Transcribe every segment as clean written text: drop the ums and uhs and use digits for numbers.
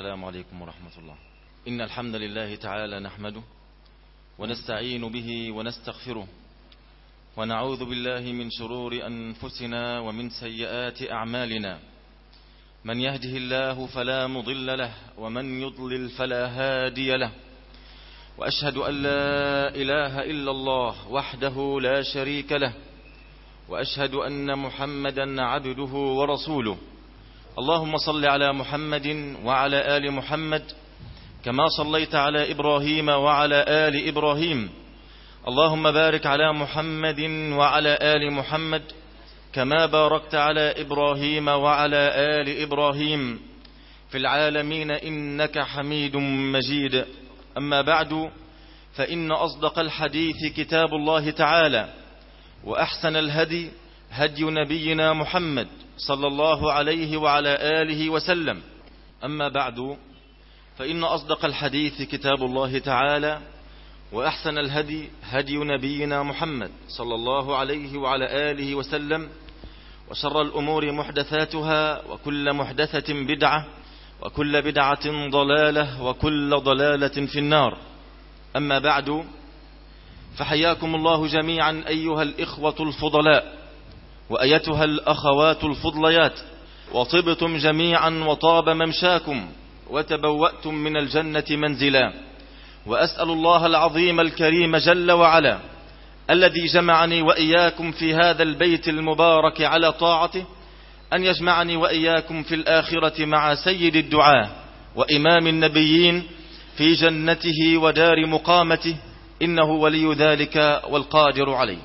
السلام عليكم ورحمة الله. إن الحمد لله تعالى نحمده ونستعين به ونستغفره ونعوذ بالله من شرور أنفسنا ومن سيئات أعمالنا. من يهده الله فلا مضل له ومن يضلل فلا هادي له. وأشهد أن لا إله إلا الله وحده لا شريك له وأشهد أن محمدا عبده ورسوله. اللهم صل على محمد وعلى آل محمد كما صليت على إبراهيم وعلى آل إبراهيم. اللهم بارك على محمد وعلى آل محمد كما باركت على إبراهيم وعلى آل إبراهيم في العالمين إنك حميد مجيد. أما بعد، فإن أصدق الحديث كتاب الله تعالى، وأحسن الهدي هدي نبينا محمد صلى الله عليه وعلى آله وسلم. أما بعد، فإن أصدق الحديث كتاب الله تعالى، وأحسن الهدي هدي نبينا محمد صلى الله عليه وعلى آله وسلم. وشر الأمور محدثاتها، وكل محدثة بدعة، وكل بدعة ضلالة، وكل ضلالة في النار. أما بعد، فحياكم الله جميعا أيها الإخوة الفضلاء وأيتها الأخوات الفضليات، وطبتم جميعا وطاب ممشاكم وتبوأتم من الجنة منزلا. وأسأل الله العظيم الكريم جل وعلا الذي جمعني وإياكم في هذا البيت المبارك على طاعته أن يجمعني وإياكم في الآخرة مع سيد الدعاة وإمام النبيين في جنته ودار مقامته، إنه ولي ذلك والقادر عليه.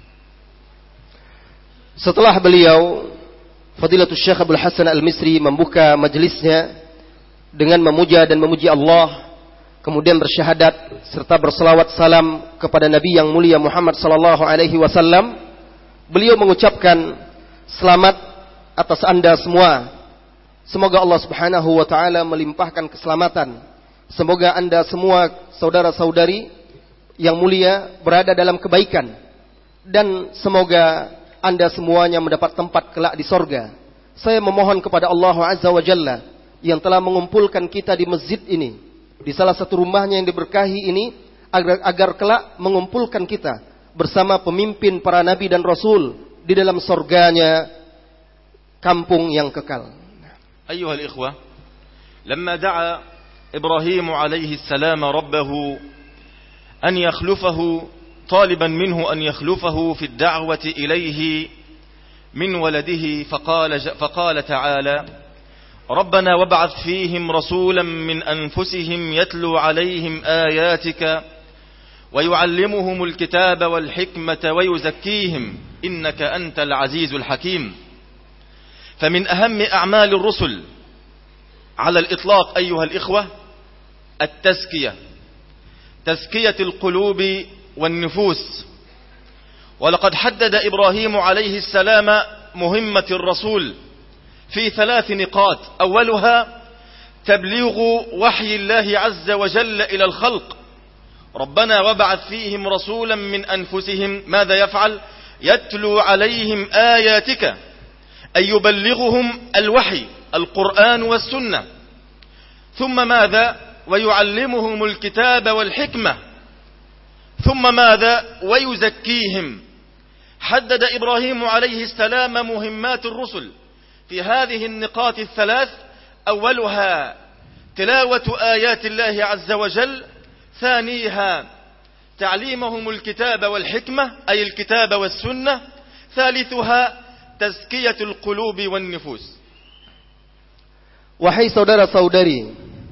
Setelah beliau Fadilatul Syekh Abdul Hasan Al-Misri membuka majelisnya dengan memuja dan memuji Allah, kemudian bersyahadat serta berselawat salam kepada Nabi yang mulia Muhammad sallallahu alaihi wasallam, beliau mengucapkan selamat atas Anda semua. Semoga Allah Subhanahu wa taala melimpahkan keselamatan. Semoga Anda semua saudara-saudari yang mulia berada dalam kebaikan, dan semoga Anda semuanya mendapat tempat kelak di sorga. Saya memohon kepada Allah Azza wa Jalla yang telah mengumpulkan kita di masjid ini, di salah satu rumahnya yang diberkahi ini, agar kelak mengumpulkan kita bersama pemimpin para nabi dan rasul di dalam sorganya, kampung yang kekal. Ayyuhal ikhwah, lamma da'a Ibrahim alaihi salam rabbahu an yakhlufahu طالبا منه أن يخلفه في الدعوة إليه من ولده فقال تعالى: ربنا وابعث فيهم رسولا من أنفسهم يتلو عليهم آياتك ويعلمهم الكتاب والحكمة ويزكيهم إنك أنت العزيز الحكيم. فمن أهم أعمال الرسل على الإطلاق أيها الإخوة تزكية القلوب والنفوس. ولقد حدد إبراهيم عليه السلام مهمة الرسول في 3 نقاط. أولها تبليغ وحي الله عز وجل إلى الخلق. ربنا وابعث فيهم رسولا من أنفسهم ماذا يفعل؟ يتلو عليهم آياتك، أي يبلغهم الوحي القرآن والسنة. ثم ماذا؟ ويعلمهم الكتاب والحكمة. ثم ماذا؟ ويزكيهم. حدد إبراهيم عليه السلام مهمات الرسل في هذه النقاط ال3. أولها تلاوة آيات الله عز وجل. ثانيها تعليمهم الكتاب والحكمة، أي الكتاب والسنة. ثالثها تزكية القلوب والنفوس. Wahai saudara-saudari,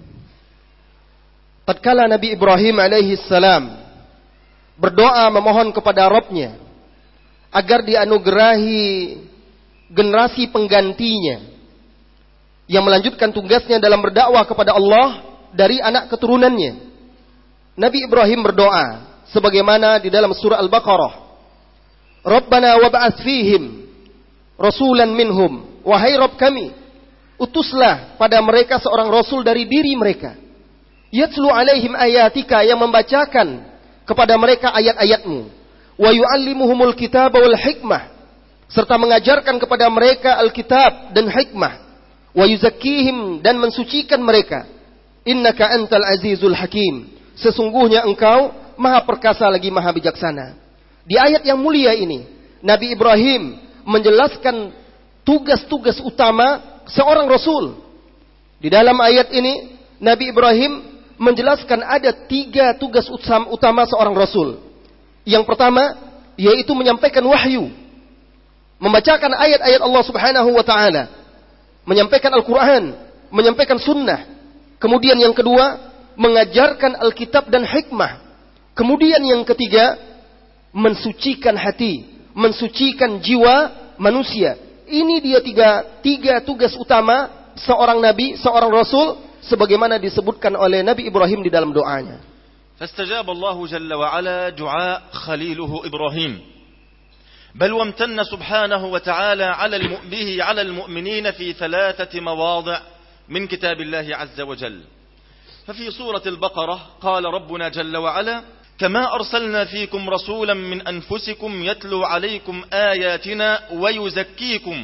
tatkala Nabi Ibrahim alaihi salam berdoa memohon kepada Rabb-Nya agar dianugerahi generasi penggantinya yang melanjutkan tugasnya dalam berdakwah kepada Allah dari anak keturunannya, Nabi Ibrahim berdoa sebagaimana di dalam surah Al-Baqarah, Rabbana wab'ats fihim rasulan minhum, wahai Rabb kami, utuslah pada mereka seorang rasul dari diri mereka, yatlu alaihim ayatika, yang membacakan kepada mereka ayat-ayatmu, wa yu'allimuhumul kitaba wal hikmah, serta mengajarkan kepada mereka Alkitab dan hikmah, wa yuzakkihim, dan mensucikan mereka. Innaka antal azizul hakim, sesungguhnya engkau maha perkasa lagi maha bijaksana. Di ayat yang mulia ini, Nabi Ibrahim menjelaskan tugas-tugas utama seorang rasul. Di dalam ayat ini, Nabi Ibrahim menjelaskan ada 3 tugas utama seorang rasul. Yang pertama, yaitu menyampaikan wahyu, membacakan ayat-ayat Allah Subhanahu wa taala, menyampaikan Al-Quran, menyampaikan sunnah. Kemudian yang kedua, mengajarkan Alkitab dan hikmah. Kemudian yang ketiga, mensucikan hati, mensucikan jiwa manusia. Ini dia tiga tugas utama seorang nabi, seorang rasul, sebagaimana disebutkan oleh Nabi Ibrahim di dalam doanya. فاستجاب الله جل وعلا دعاء خليله إبراهيم بل وامتن سبحانه وتعالى على المؤمنين في 3 مواضع من كتاب الله عز وجل. ففي سورة البقرة قال ربنا جل وعلا كما أرسلنا فيكم رسولا من أنفسكم يتلو عليكم آياتنا ويزكيكم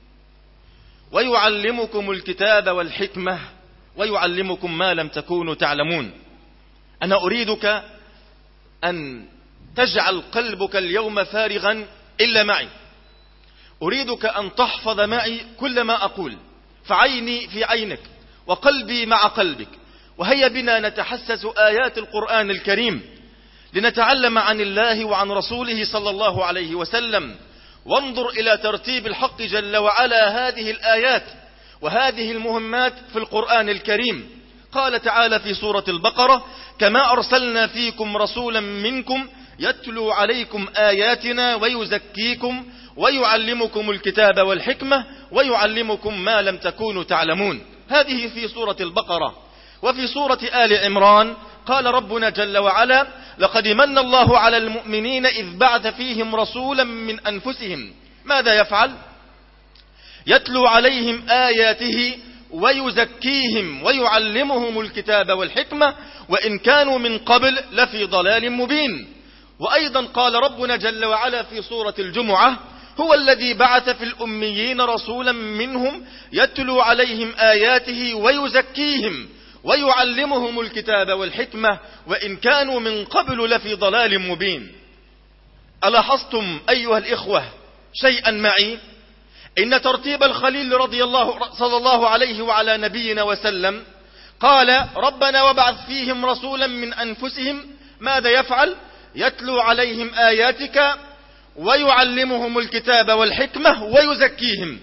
ويعلمكم الكتاب والحكمة ويعلمكم ما لم تكونوا تعلمون. أنا أريدك أن تجعل قلبك اليوم فارغا إلا معي. أريدك أن تحفظ معي كل ما أقول، فعيني في عينك وقلبي مع قلبك، وهيا بنا نتحسس آيات القرآن الكريم لنتعلم عن الله وعن رسوله صلى الله عليه وسلم. وانظر إلى ترتيب الحق جل وعلا هذه الآيات وهذه المهمات في القرآن الكريم. قال تعالى في سورة البقرة كما أرسلنا فيكم رسولا منكم يتلو عليكم آياتنا ويزكيكم ويعلمكم الكتاب والحكمة ويعلمكم ما لم تكونوا تعلمون. هذه في سورة البقرة. وفي سورة آل عمران قال ربنا جل وعلا لقد من الله على المؤمنين إذ بعث فيهم رسولا من أنفسهم ماذا يفعل؟ يتلو عليهم آياته ويزكيهم ويعلمهم الكتاب والحكمة وإن كانوا من قبل لفي ضلال مبين. وأيضا قال ربنا جل وعلا في سورة الجمعة هو الذي بعث في الأميين رسولا منهم يتلو عليهم آياته ويزكيهم ويعلمهم الكتاب والحكمة وإن كانوا من قبل لفي ضلال مبين. ألاحظتم أيها الإخوة شيئا معي؟ إن ترتيب الخليل صلى الله عليه وعلى نبينا وسلم قال ربنا وابعث فيهم رسولا من أنفسهم ماذا يفعل؟ يتلو عليهم آياتك ويعلمهم الكتاب والحكمة ويزكيهم.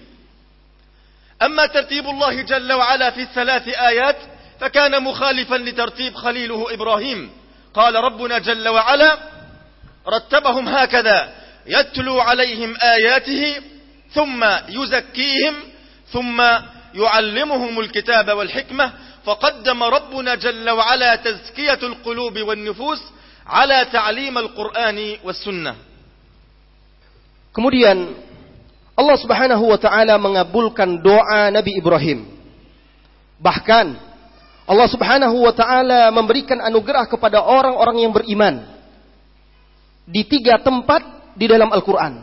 أما ترتيب الله جل وعلا في ال3 آيات فكان مخالفا لترتيب خليله إبراهيم. قال ربنا جل وعلا رتبهم هكذا يتلو عليهم آياته ثم يزكيهم ثم يعلمهم الكتاب والحكمة. فقدم ربنا جل وعلا تزكية القلوب والنفوس على تعليم القرآن والسنة. Kemudian Allah Subhanahu wa taala mengabulkan doa Nabi Ibrahim. Bahkan Allah Subhanahu wa taala memberikan anugerah kepada orang-orang yang beriman di 3 tempat di dalam Al-Qur'an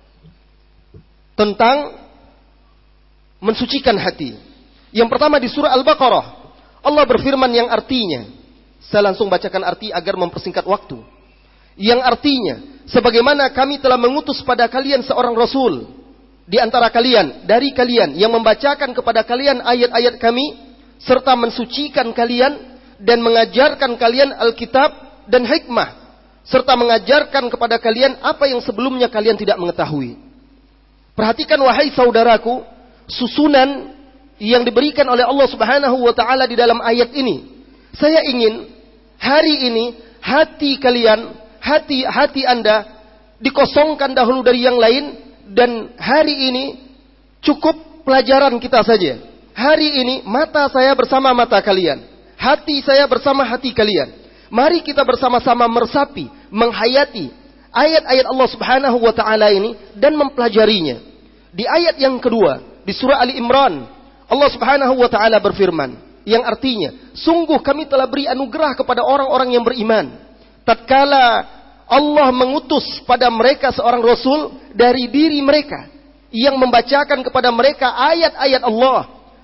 tentang mensucikan hati. Yang pertama di surah Al-Baqarah, Allah berfirman yang artinya, saya langsung bacakan arti agar mempersingkat waktu. Yang artinya, sebagaimana kami telah mengutus pada kalian seorang rasul di antara kalian, dari kalian, yang membacakan kepada kalian ayat-ayat kami, serta mensucikan kalian dan mengajarkan kalian Alkitab dan hikmah, serta mengajarkan kepada kalian apa yang sebelumnya kalian tidak mengetahui. Perhatikan wahai saudaraku, susunan yang diberikan oleh Allah Subhanahu wa taala di dalam ayat ini. Saya ingin hari ini hati kalian, hati Anda dikosongkan dahulu dari yang lain, dan hari ini cukup pelajaran kita saja. Hari ini mata saya bersama mata kalian, hati saya bersama hati kalian. Mari kita bersama-sama meresapi, menghayati ayat-ayat Allah Subhanahu wa taala ini dan mempelajarinya. Di ayat yang kedua di surah Ali Imran, Allah Subhanahu wa taala berfirman yang artinya, sungguh kami telah beri anugerah kepada orang-orang yang beriman tatkala Allah mengutus pada mereka seorang rasul dari diri mereka yang membacakan kepada mereka ayat-ayat Allah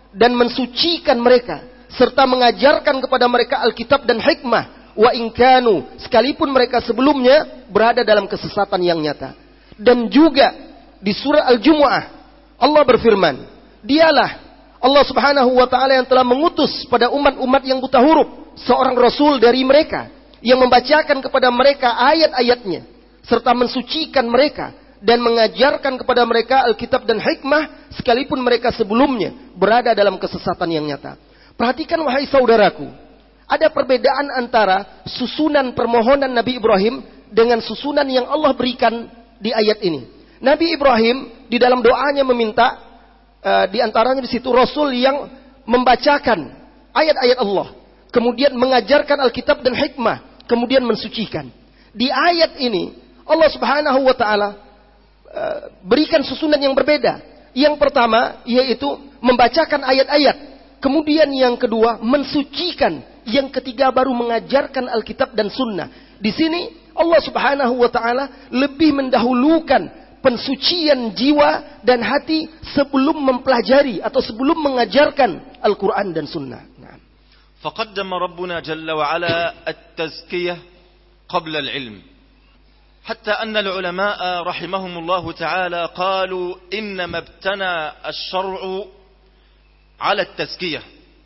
dan mensucikan mereka serta mengajarkan kepada mereka Alkitab dan hikmah, wa in kanu, sekalipun mereka sebelumnya berada dalam kesesatan yang nyata. Dan juga di surah Al-Jumu'ah Allah berfirman, dialah Allah Subhanahu wa taala yang telah mengutus pada umat-umat yang buta huruf seorang rasul dari mereka yang membacakan kepada mereka ayat-ayatnya serta mensucikan mereka dan mengajarkan kepada mereka Alkitab dan hikmah sekalipun mereka sebelumnya berada dalam kesesatan yang nyata. Perhatikan wahai saudaraku, ada perbedaan antara susunan permohonan Nabi Ibrahim dengan susunan yang Allah berikan di ayat ini. Nabi Ibrahim di dalam doanya meminta di antaranya di situ rasul yang membacakan ayat-ayat Allah, kemudian mengajarkan Alkitab dan hikmah, kemudian mensucikan. Di ayat ini Allah Subhanahu wa taala berikan susunan yang berbeda. Yang pertama yaitu membacakan ayat-ayat, kemudian yang kedua mensucikan, yang ketiga baru mengajarkan Alkitab dan Sunnah. Di sini Allah Subhanahu wa taala lebih mendahulukan pensucian jiwa dan hati sebelum mempelajari atau sebelum mengajarkan Al-Quran dan Sunnah. فقدم ربنا جل وعلا التزكية قبل العلم حتى أن العلماء رحمهم الله تعالى قالوا إنما ابتنى الشرع على التزكية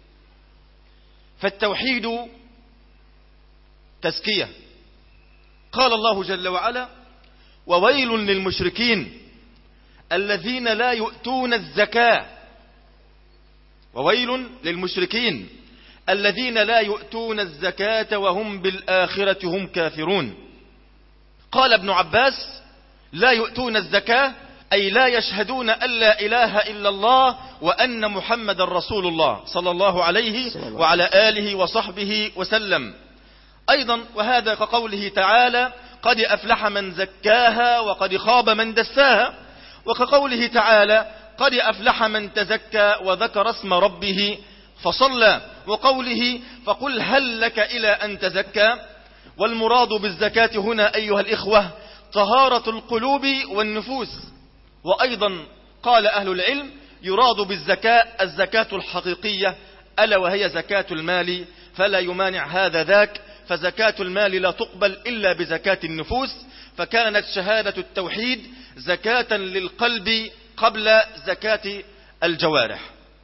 فالتوحيد تزكية. قال الله جل وعلا وويل للمشركين الذين لا يؤتون الزكاة وويل للمشركين الذين لا يؤتون الزكاة وهم بالآخرة هم كافرون. قال ابن عباس لا يؤتون الزكاة أي لا يشهدون أن لا إله إلا الله وأن محمد رسول الله صلى الله عليه وعلى آله وصحبه وسلم. أيضا وهذا كقوله تعالى قد أفلح من زكاها وقد خاب من دساها، وكقوله تعالى قد أفلح من تزكى وذكر اسم ربه فصلى، وقوله فقل هل لك إلى أن تزكى. والمراد بالزكاة هنا أيها الإخوة طهارة القلوب والنفوس. وأيضا قال أهل العلم يراد بالزكاة الزكاة الحقيقية ألا وهي زكاة المال، فلا يمانع هذا ذاك، فزكاة المال لا تقبل إلا بزكاة النفوس، فكانت شهادة التوحيد زكاة للقلب قبل زكاة الجوارح.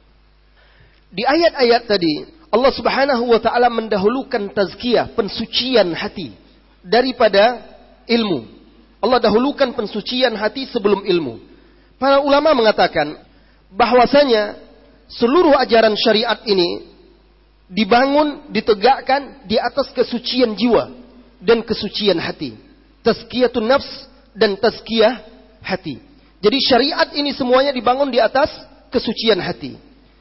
Di ayat-ayat tadi Allah Subhanahu wa taala mendahulukan tazkiyah, pensucian hati daripada ilmu. Allah dahulukan pensucian hati sebelum ilmu. Para ulama mengatakan bahwasanya seluruh ajaran syariat ini dibangun, ditegakkan di atas kesucian jiwa dan kesucian hati. Tazkiyatun nafs dan tazkiyah hati. Jadi syariat ini semuanya dibangun di atas kesucian hati.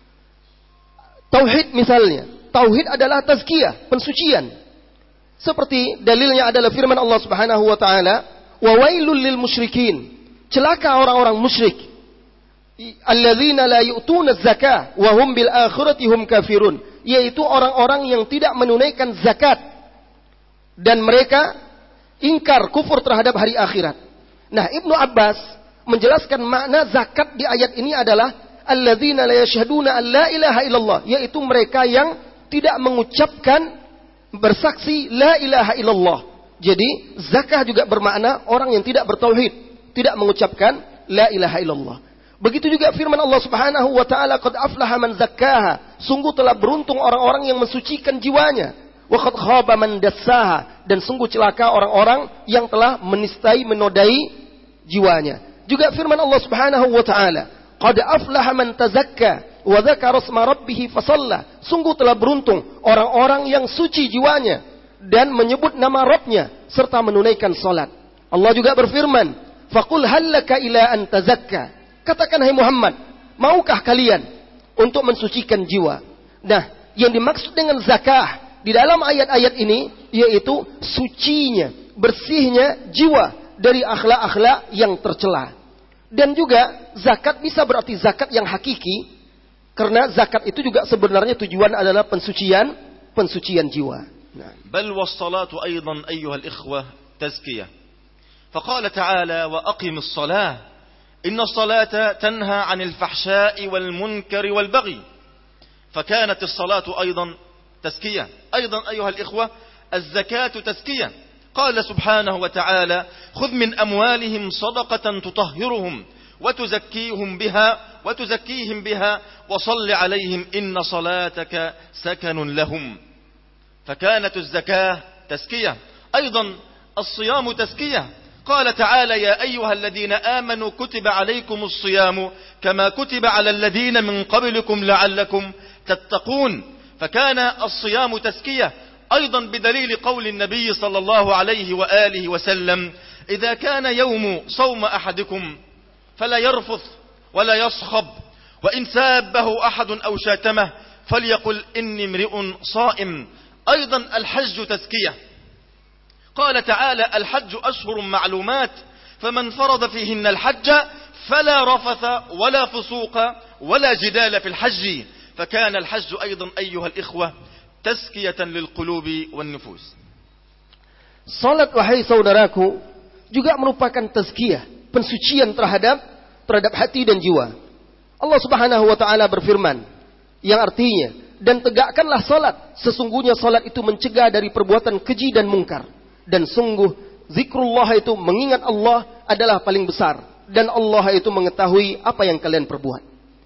Tauhid misalnya, tauhid adalah tazkiyah, pensucian. Seperti dalilnya adalah firman Allah Subhanahu wa taala, "Wa wailul lil musyrikin." Celaka orang-orang musyrik. Alladzina la yu'tuna zakah wa hum bil akhirati hum kafirun. Yaitu orang-orang yang tidak menunaikan zakat dan mereka ingkar, kufur terhadap hari akhirat. Nah, Ibnu Abbas menjelaskan makna zakat di ayat ini adalah alladzina la yashhaduna an la ilaha illallah, yaitu mereka yang tidak mengucapkan bersaksi la ilaha illallah. Jadi zakah juga bermakna orang yang tidak bertauhid, tidak mengucapkan la ilaha illallah. Begitu juga firman Allah Subhanahu wa taala, qad aflaha man zakkaha, sungguh telah beruntung orang-orang yang mensucikan jiwanya, wa qad khaba man dassaha, dan sungguh celaka orang-orang yang telah menistai, menodai jiwanya. Juga firman Allah Subhanahu wa taala, qad aflaha man tazakka wa dzakara isma rabbih fasalla, sungguh telah beruntung orang-orang yang suci jiwanya dan menyebut nama Rabbnya serta menunaikan salat. Allah juga berfirman, faqul hallaka ila an tazakka, katakan hai Muhammad, maukah kalian untuk mensucikan jiwa? Nah, yang dimaksud dengan zakah di dalam ayat-ayat ini yaitu sucinya, bersihnya jiwa dari akhlak-akhlak yang tercela. Dan juga zakat bisa berarti zakat yang hakiki, karena zakat itu juga sebenarnya tujuan adalah pensucian jiwa. بل والصلاة أيضا أيها الإخوة تزكية. فقال تعالى وأقم الصلاة إن الصلاة تنهى عن الفحشاء والمنكر والبغي فكانت الصلاة أيضا تزكية. أيضا أيها الإخوة الزكاة تزكية. قال سبحانه وتعالى: خذ من أموالهم صدقة تطهرهم وتزكيهم بها وصل عليهم إن صلاتك سكن لهم. فكانت الزكاة تزكية. أيضا الصيام تزكية. قال تعالى: يا أيها الذين آمنوا كتب عليكم الصيام كما كتب على الذين من قبلكم لعلكم تتقون. فكان الصيام تزكية. أيضا بدليل قول النبي صلى الله عليه وآله وسلم: إذا كان يوم صوم أحدكم فلا يرفث ولا يصخب، وإن سابه أحد أو شاتمه فليقل إني امرئ صائم. أيضا الحج تزكية. قال تعالى: الحج أشهر معلومات فمن فرض فيهن الحج فلا رفث ولا فسوق ولا جدال في الحج. فكان الحج أيضا أيها الإخوة تزكية للقلوب والنفوس. Salat, wahai saudaraku, juga merupakan tazkiyah, pensucian terhadap hati dan jiwa. Allah Subhanahu wa taala berfirman yang artinya, dan tegakkanlah salat, sesungguhnya salat itu mencegah dari perbuatan keji dan mungkar, dan sungguh zikrullah itu mengingat Allah adalah paling besar, dan Allah itu mengetahui apa yang kalian perbuat.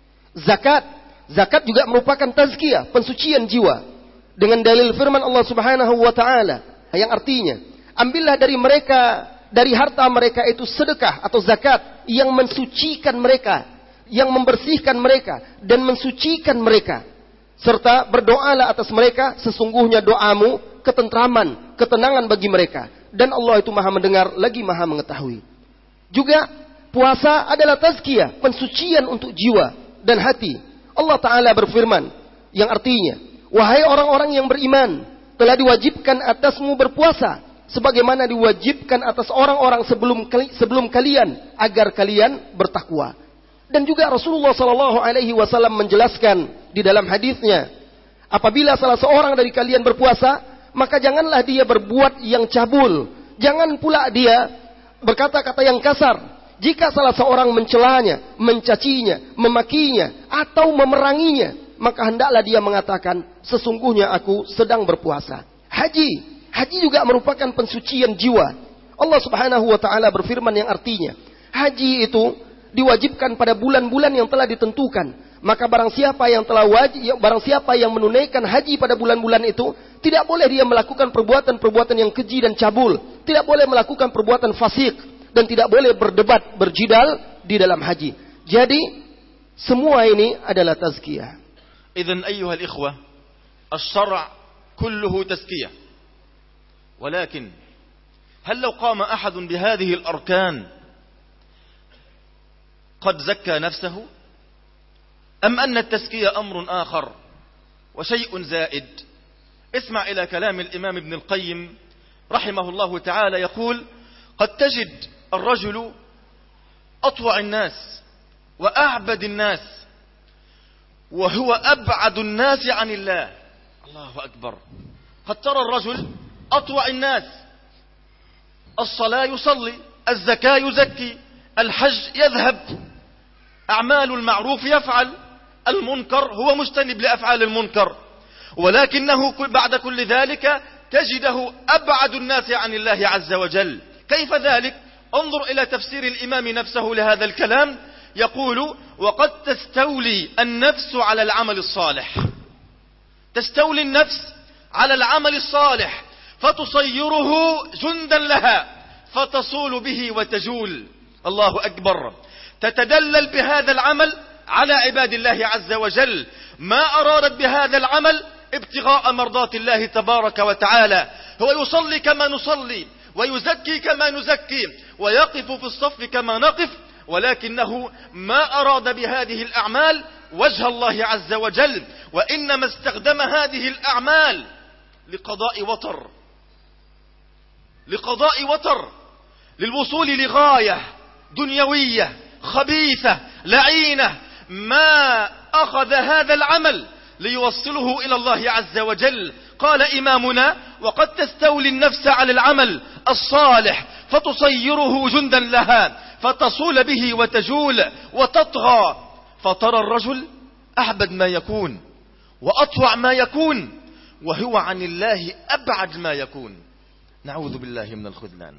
Zakat juga merupakan tazkiyah, pensucian jiwa, dengan dalil firman Allah Subhanahu wa taala yang artinya, ambillah dari mereka, dari harta mereka itu sedekah atau zakat yang mensucikan mereka, yang membersihkan mereka dan mensucikan mereka, serta berdoalah atas mereka, sesungguhnya doamu ketentraman, ketenangan bagi mereka, dan Allah itu Maha mendengar lagi Maha mengetahui. Juga puasa adalah tazkiyah, pensucian untuk jiwa dan hati. Allah Ta'ala berfirman yang artinya, wahai orang-orang yang beriman, telah diwajibkan atasmu berpuasa sebagaimana diwajibkan atas orang-orang sebelum kalian, agar kalian bertakwa. Dan juga Rasulullah SAW menjelaskan di dalam hadisnya, apabila salah seorang dari kalian berpuasa, maka janganlah dia berbuat yang cabul, jangan pula dia berkata-kata yang kasar. Jika salah seorang mencelanya, mencacinya, memakinya, atau memeranginya, maka hendaklah dia mengatakan, sesungguhnya aku sedang berpuasa. Haji juga merupakan pensucian jiwa. Allah Subhanahu wa taala berfirman yang artinya, haji itu diwajibkan pada bulan-bulan yang telah ditentukan. Maka barang siapa yang menunaikan haji pada bulan-bulan itu, tidak boleh dia melakukan perbuatan-perbuatan yang keji dan cabul, tidak boleh melakukan perbuatan fasik, dan tidak boleh berdebat, berjidal di dalam haji. Jadi semua ini adalah tazkiyah. Idzan ayyuhal ikhwah, asy-syar' kulluhu tazkiyah. ولكن هل لو قام أحد بهذه الأركان قد زكى نفسه؟ أم أن التزكية أمر آخر وشيء زائد؟ اسمع إلى كلام الإمام ابن القيم رحمه الله تعالى يقول: قد تجد الرجل أطوع الناس وأعبد الناس وهو أبعد الناس عن الله. الله أكبر. قد ترى الرجل أطوع الناس، الصلاة يصلي، الزكاة يزكي، الحج يذهب، أعمال المعروف يفعل، المنكر هو مجتنب لأفعال المنكر، ولكنه بعد كل ذلك تجده أبعد الناس عن الله عز وجل. كيف ذلك؟ انظر إلى تفسير الإمام نفسه لهذا الكلام، يقول: وقد تستولي النفس على العمل الصالح، تستولي النفس على العمل الصالح فتصيره جندا لها فتصول به وتجول. الله أكبر. تتدلل بهذا العمل على عباد الله عز وجل، ما أرادت بهذا العمل ابتغاء مرضات الله تبارك وتعالى. هو يصلي كما نصلي، ويزكي كما نزكي، ويقف في الصف كما نقف، ولكنه ما أراد بهذه الأعمال وجه الله عز وجل، وإنما استخدم هذه الأعمال لقضاء وتر، للوصول لغاية دنيوية خبيثة لعينة، ما أخذ هذا العمل ليوصله إلى الله عز وجل. قال إمامنا: وقد تستولي النفس على العمل الصالح فتصيره جندا لها فتصول به وتجول وتطغى، فترى الرجل أعبد ما يكون وأطوع ما يكون وهو عن الله أبعد ما يكون. نعوذ بالله من الخذلان.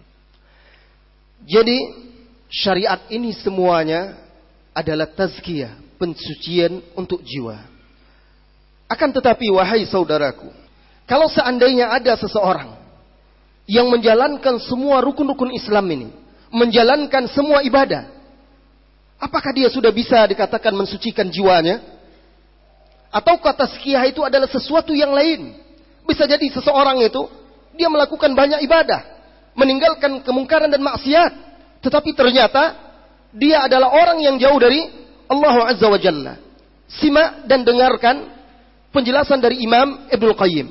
Jadi syariat ini semuanya adalah tazkiyah, pensucian untuk jiwa. Akan tetapi wahai saudaraku, kalau seandainya ada seseorang yang menjalankan semua rukun-rukun Islam ini, menjalankan semua ibadah, apakah dia sudah bisa dikatakan mensucikan jiwanya? Ataukah tazkiyah itu adalah sesuatu yang lain? Bisa jadi seseorang itu dia melakukan banyak ibadah, meninggalkan kemungkaran dan maksiat, tetapi ternyata dia adalah orang yang jauh dari Allah Azza wa Jalla. Simak dan dengarkan penjelasan dari Imam Ibnul Qayyim.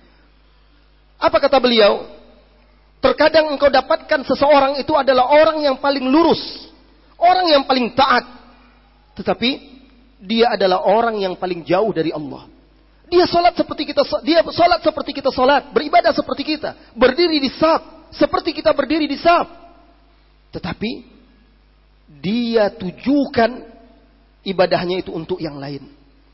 Apa kata beliau? Terkadang engkau dapatkan seseorang itu adalah orang yang paling lurus, orang yang paling taat, tetapi dia adalah orang yang paling jauh dari Allah. Dia salat seperti kita salat, beribadah seperti kita, berdiri di shaf seperti kita berdiri di shaf. Tetapi dia tujukan ibadahnya itu untuk yang lain.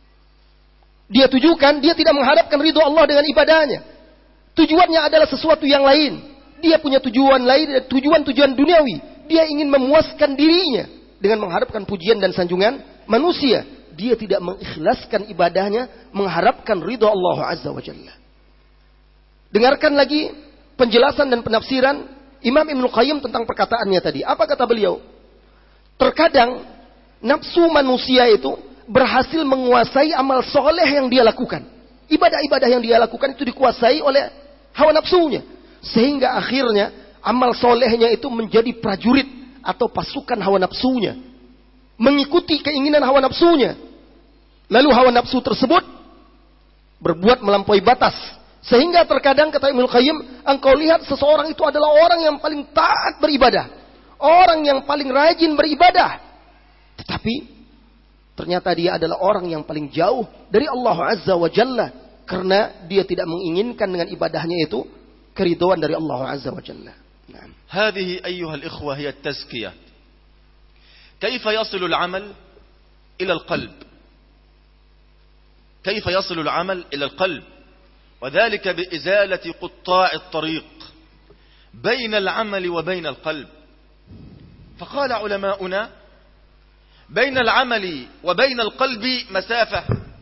Dia tujukan, dia tidak mengharapkan ridho Allah dengan ibadahnya. Tujuannya adalah sesuatu yang lain. Dia punya tujuan lain, tujuan duniawi. Dia ingin memuaskan dirinya dengan mengharapkan pujian dan sanjungan manusia. Dia tidak mengikhlaskan ibadahnya, mengharapkan ridha Allah Azza wa Jalla. Dengarkan lagi penjelasan dan penafsiran Imam Ibnul Qayyim tentang perkataannya tadi. Apa kata beliau? Terkadang nafsu manusia itu berhasil menguasai amal soleh yang dia lakukan. Ibadah-ibadah yang dia lakukan itu dikuasai oleh hawa nafsunya. Sehingga akhirnya amal solehnya itu menjadi prajurit atau pasukan hawa nafsunya. Mengikuti keinginan hawa nafsunya. Lalu hawa nafsu tersebut berbuat melampaui batas. Sehingga terkadang kata Ibnul Qayyim, engkau lihat seseorang itu adalah orang yang paling taat beribadah. Orang yang paling rajin beribadah. Tetapi ternyata dia adalah orang yang paling jauh dari Allah Azza wa Jalla. Karena dia tidak menginginkan dengan ibadahnya itu keridhaan dari Allah Azza wa Jalla. هذه أيها الإخوة هي التزكية. كيف يصل العمل إلى القلب؟ كيف يصل العمل إلى القلب؟ وذلك بإزالة قطاع الطريق بين العمل وبين القلب. فقال علماؤنا: بين العمل وبين القلب مسافة،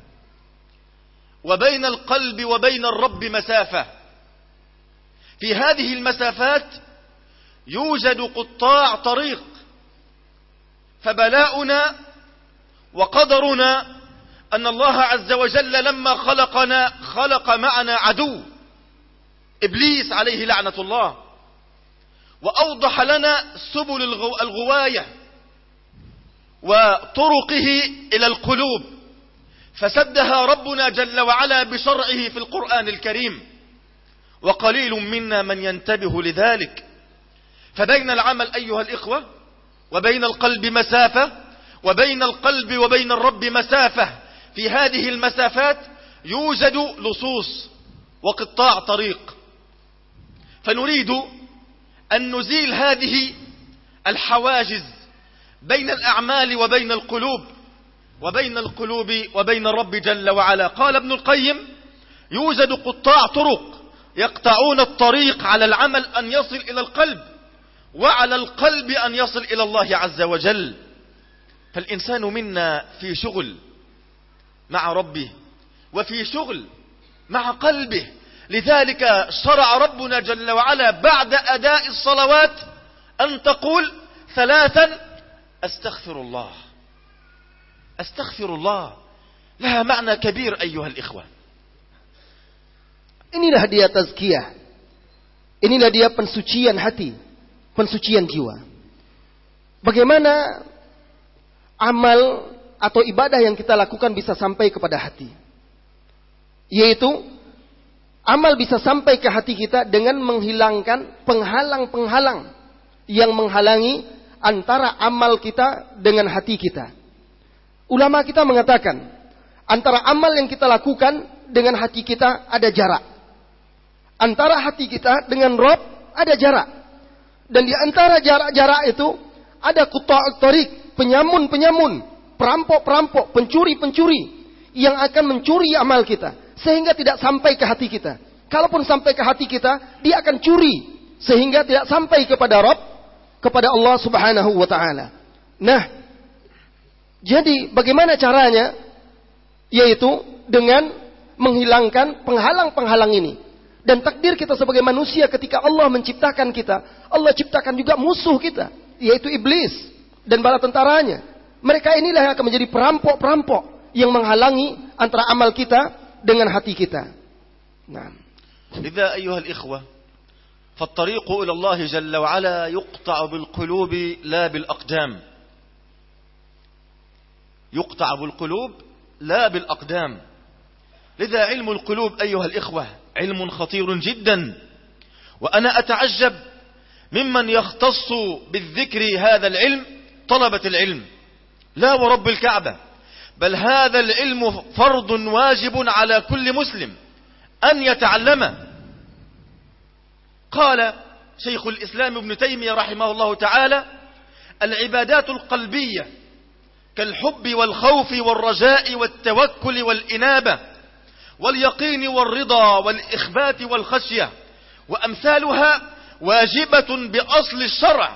وبين القلب وبين الرب مسافة. في هذه المسافات يوجد قطاع طريق، فبلاؤنا وقدرنا أن الله عز وجل لما خلقنا خلق معنا عدو إبليس عليه لعنة الله، وأوضح لنا سبل الغواية وطرقه إلى القلوب، فسدها ربنا جل وعلا بشرعه في القرآن الكريم، وقليل منا من ينتبه لذلك. فبين العمل أيها الإخوة وبين القلب مسافة، وبين القلب وبين الرب مسافة. في هذه المسافات يوجد لصوص وقطاع طريق، فنريد أن نزيل هذه الحواجز بين الأعمال وبين القلوب، وبين القلوب وبين الرب جل وعلا. قال ابن القيم: يوجد قطاع طرق يقطعون الطريق على العمل أن يصل إلى القلب، وعلى القلب أن يصل إلى الله عز وجل. فالإنسان منا في شغل مع ربه وفي شغل مع قلبه، لذلك شرع ربنا جل وعلا بعد أداء الصلوات أن تقول 3: أستغفر الله. أستغفر الله لها معنى كبير أيها الإخوة. Inilah dia tazkiyah. Inilah dia pensucian hati, pensucian jiwa. Bagaimana amal atau ibadah yang kita lakukan bisa sampai kepada hati? Yaitu amal bisa sampai ke hati kita dengan menghilangkan penghalang-penghalang yang menghalangi antara amal kita dengan hati kita. Ulama kita mengatakan, antara amal yang kita lakukan dengan hati kita ada jarak. Antara hati kita dengan Rabb ada jarak. Dan di antara jarak-jarak itu ada quta'ut thariq, penyamun-penyamun, perampok-perampok, pencuri-pencuri yang akan mencuri amal kita sehingga tidak sampai ke hati kita. Kalaupun sampai ke hati kita, dia akan curi sehingga tidak sampai kepada Rabb, kepada Allah Subhanahu wa taala. Nah, jadi bagaimana caranya? Yaitu dengan menghilangkan penghalang-penghalang ini. Dan takdir kita sebagai manusia ketika Allah menciptakan kita, Allah ciptakan juga musuh kita, yaitu iblis dan bala tentaranya. Mereka inilah yang akan menjadi perampok-perampok yang menghalangi antara amal kita dengan hati kita. Nah. Lidza ayyuhal ikhwah, فالطريق إلى الله جل وعلا يقطع بالقلوب لا بالأقدام. يقطع بالقلوب لا بالأقدام. لذا علم القلوب أيها الإخوة علم خطير جدا، وأنا أتعجب ممن يختص بالذكر هذا العلم طلبة العلم، لا ورب الكعبة، بل هذا العلم فرض واجب على كل مسلم أن يتعلمه. قال شيخ الإسلام ابن تيمية رحمه الله تعالى: العبادات القلبية كالحب والخوف والرجاء والتوكل والإنابة واليقين والرضا والإخبات والخشية وأمثالها واجبة بأصل الشرع،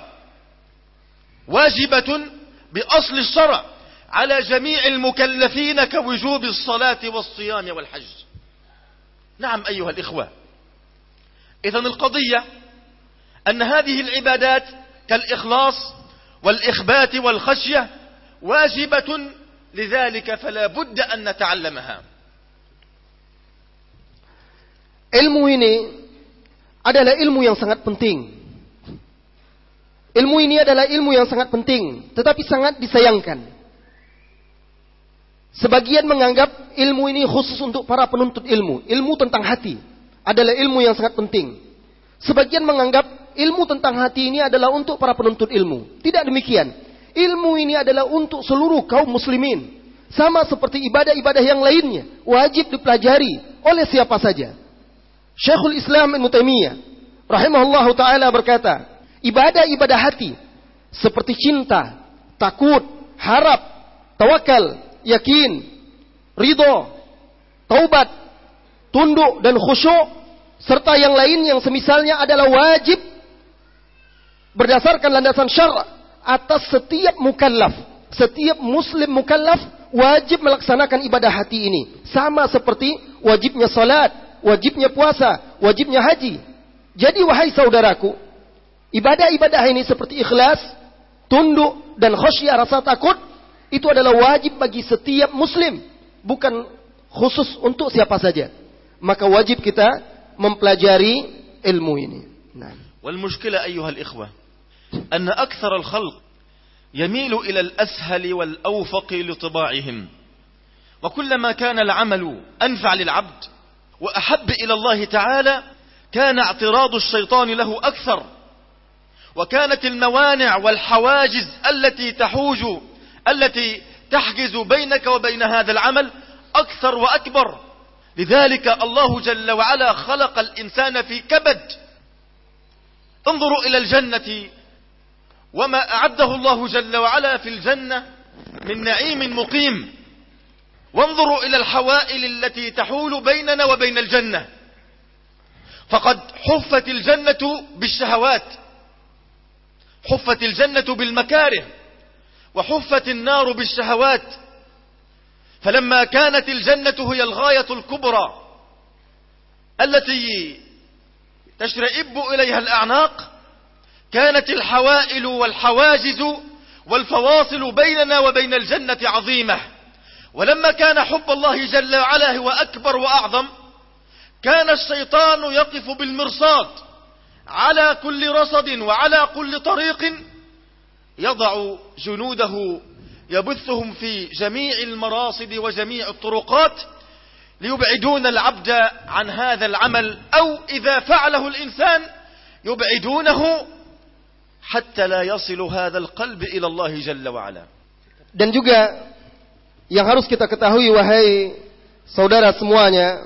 واجبة بأصل الشرع على جميع المكلفين كوجوب الصلاة والصيام والحج. نعم أيها الإخوة، إذن القضية أن هذه العبادات كالإخلاص والإخبات والخشية واجبة، لذلك فلا بد أن نتعلمها. Ilmu ini adalah ilmu yang sangat penting. Ilmu ini adalah ilmu yang sangat penting, tetapi sangat disayangkan. Sebagian menganggap ilmu ini khusus untuk para penuntut ilmu. Ilmu tentang hati adalah ilmu yang sangat penting. Sebagian menganggap ilmu tentang hati ini adalah untuk para penuntut ilmu. Tidak demikian. Ilmu ini adalah untuk seluruh kaum muslimin. Sama seperti ibadah-ibadah yang lainnya, wajib dipelajari oleh siapa saja. Syekhul Islam Ibnu Taimiyah rahimahullahu taala berkata, ibadah-ibadah hati seperti cinta, takut, harap, tawakal, yakin, ridho, taubat, tunduk dan khusyuk serta yang lain yang semisalnya adalah wajib berdasarkan landasan syara' atas setiap mukallaf. Setiap muslim mukallaf wajib melaksanakan ibadah hati ini, sama seperti wajibnya salat, wajibnya puasa, wajibnya haji. Jadi wahai saudaraku, ibadah-ibadah ini seperti ikhlas, tunduk dan khasyah, rasa takut, itu adalah wajib bagi setiap muslim, bukan khusus untuk siapa saja. Maka wajib kita mempelajari ilmu ini. Nah. والمشكلة أيها الإخوة أن أكثر الخلق يميل إلى الأسهل والأوفق لطباعهم، وكلما كان العمل أنفع للعبد وأحب إلى الله تعالى كان اعتراض الشيطان له أكثر، وكانت الموانع والحواجز التي تحجز بينك وبين هذا العمل أكثر وأكبر. لذلك الله جل وعلا خلق الإنسان في كبد. انظروا إلى الجنة وما أعده الله جل وعلا في الجنة من نعيم مقيم، وانظروا إلى الحوائل التي تحول بيننا وبين الجنة، فقد حفت الجنة بالشهوات، حفت الجنة بالمكاره، وحفت النار بالشهوات. فلما كانت الجنة هي الغاية الكبرى التي تشرئب إليها الأعناق، كانت الحوائل والحواجز والفواصل بيننا وبين الجنة عظيمة. ولما كان حب الله جل وعلا هو أكبر وأعظم، كان الشيطان يقف بالمرصاد على كل رصد وعلى كل طريق، يضع جنوده يبثهم في جميع المراصد وجميع الطرقات ليبعدون العبد عن هذا العمل، أو إذا فعله الإنسان يبعدونه حتى لا يصل هذا القلب إلى الله جل وعلا. Dan juga yang harus kita ketahui wahai saudara semuanya,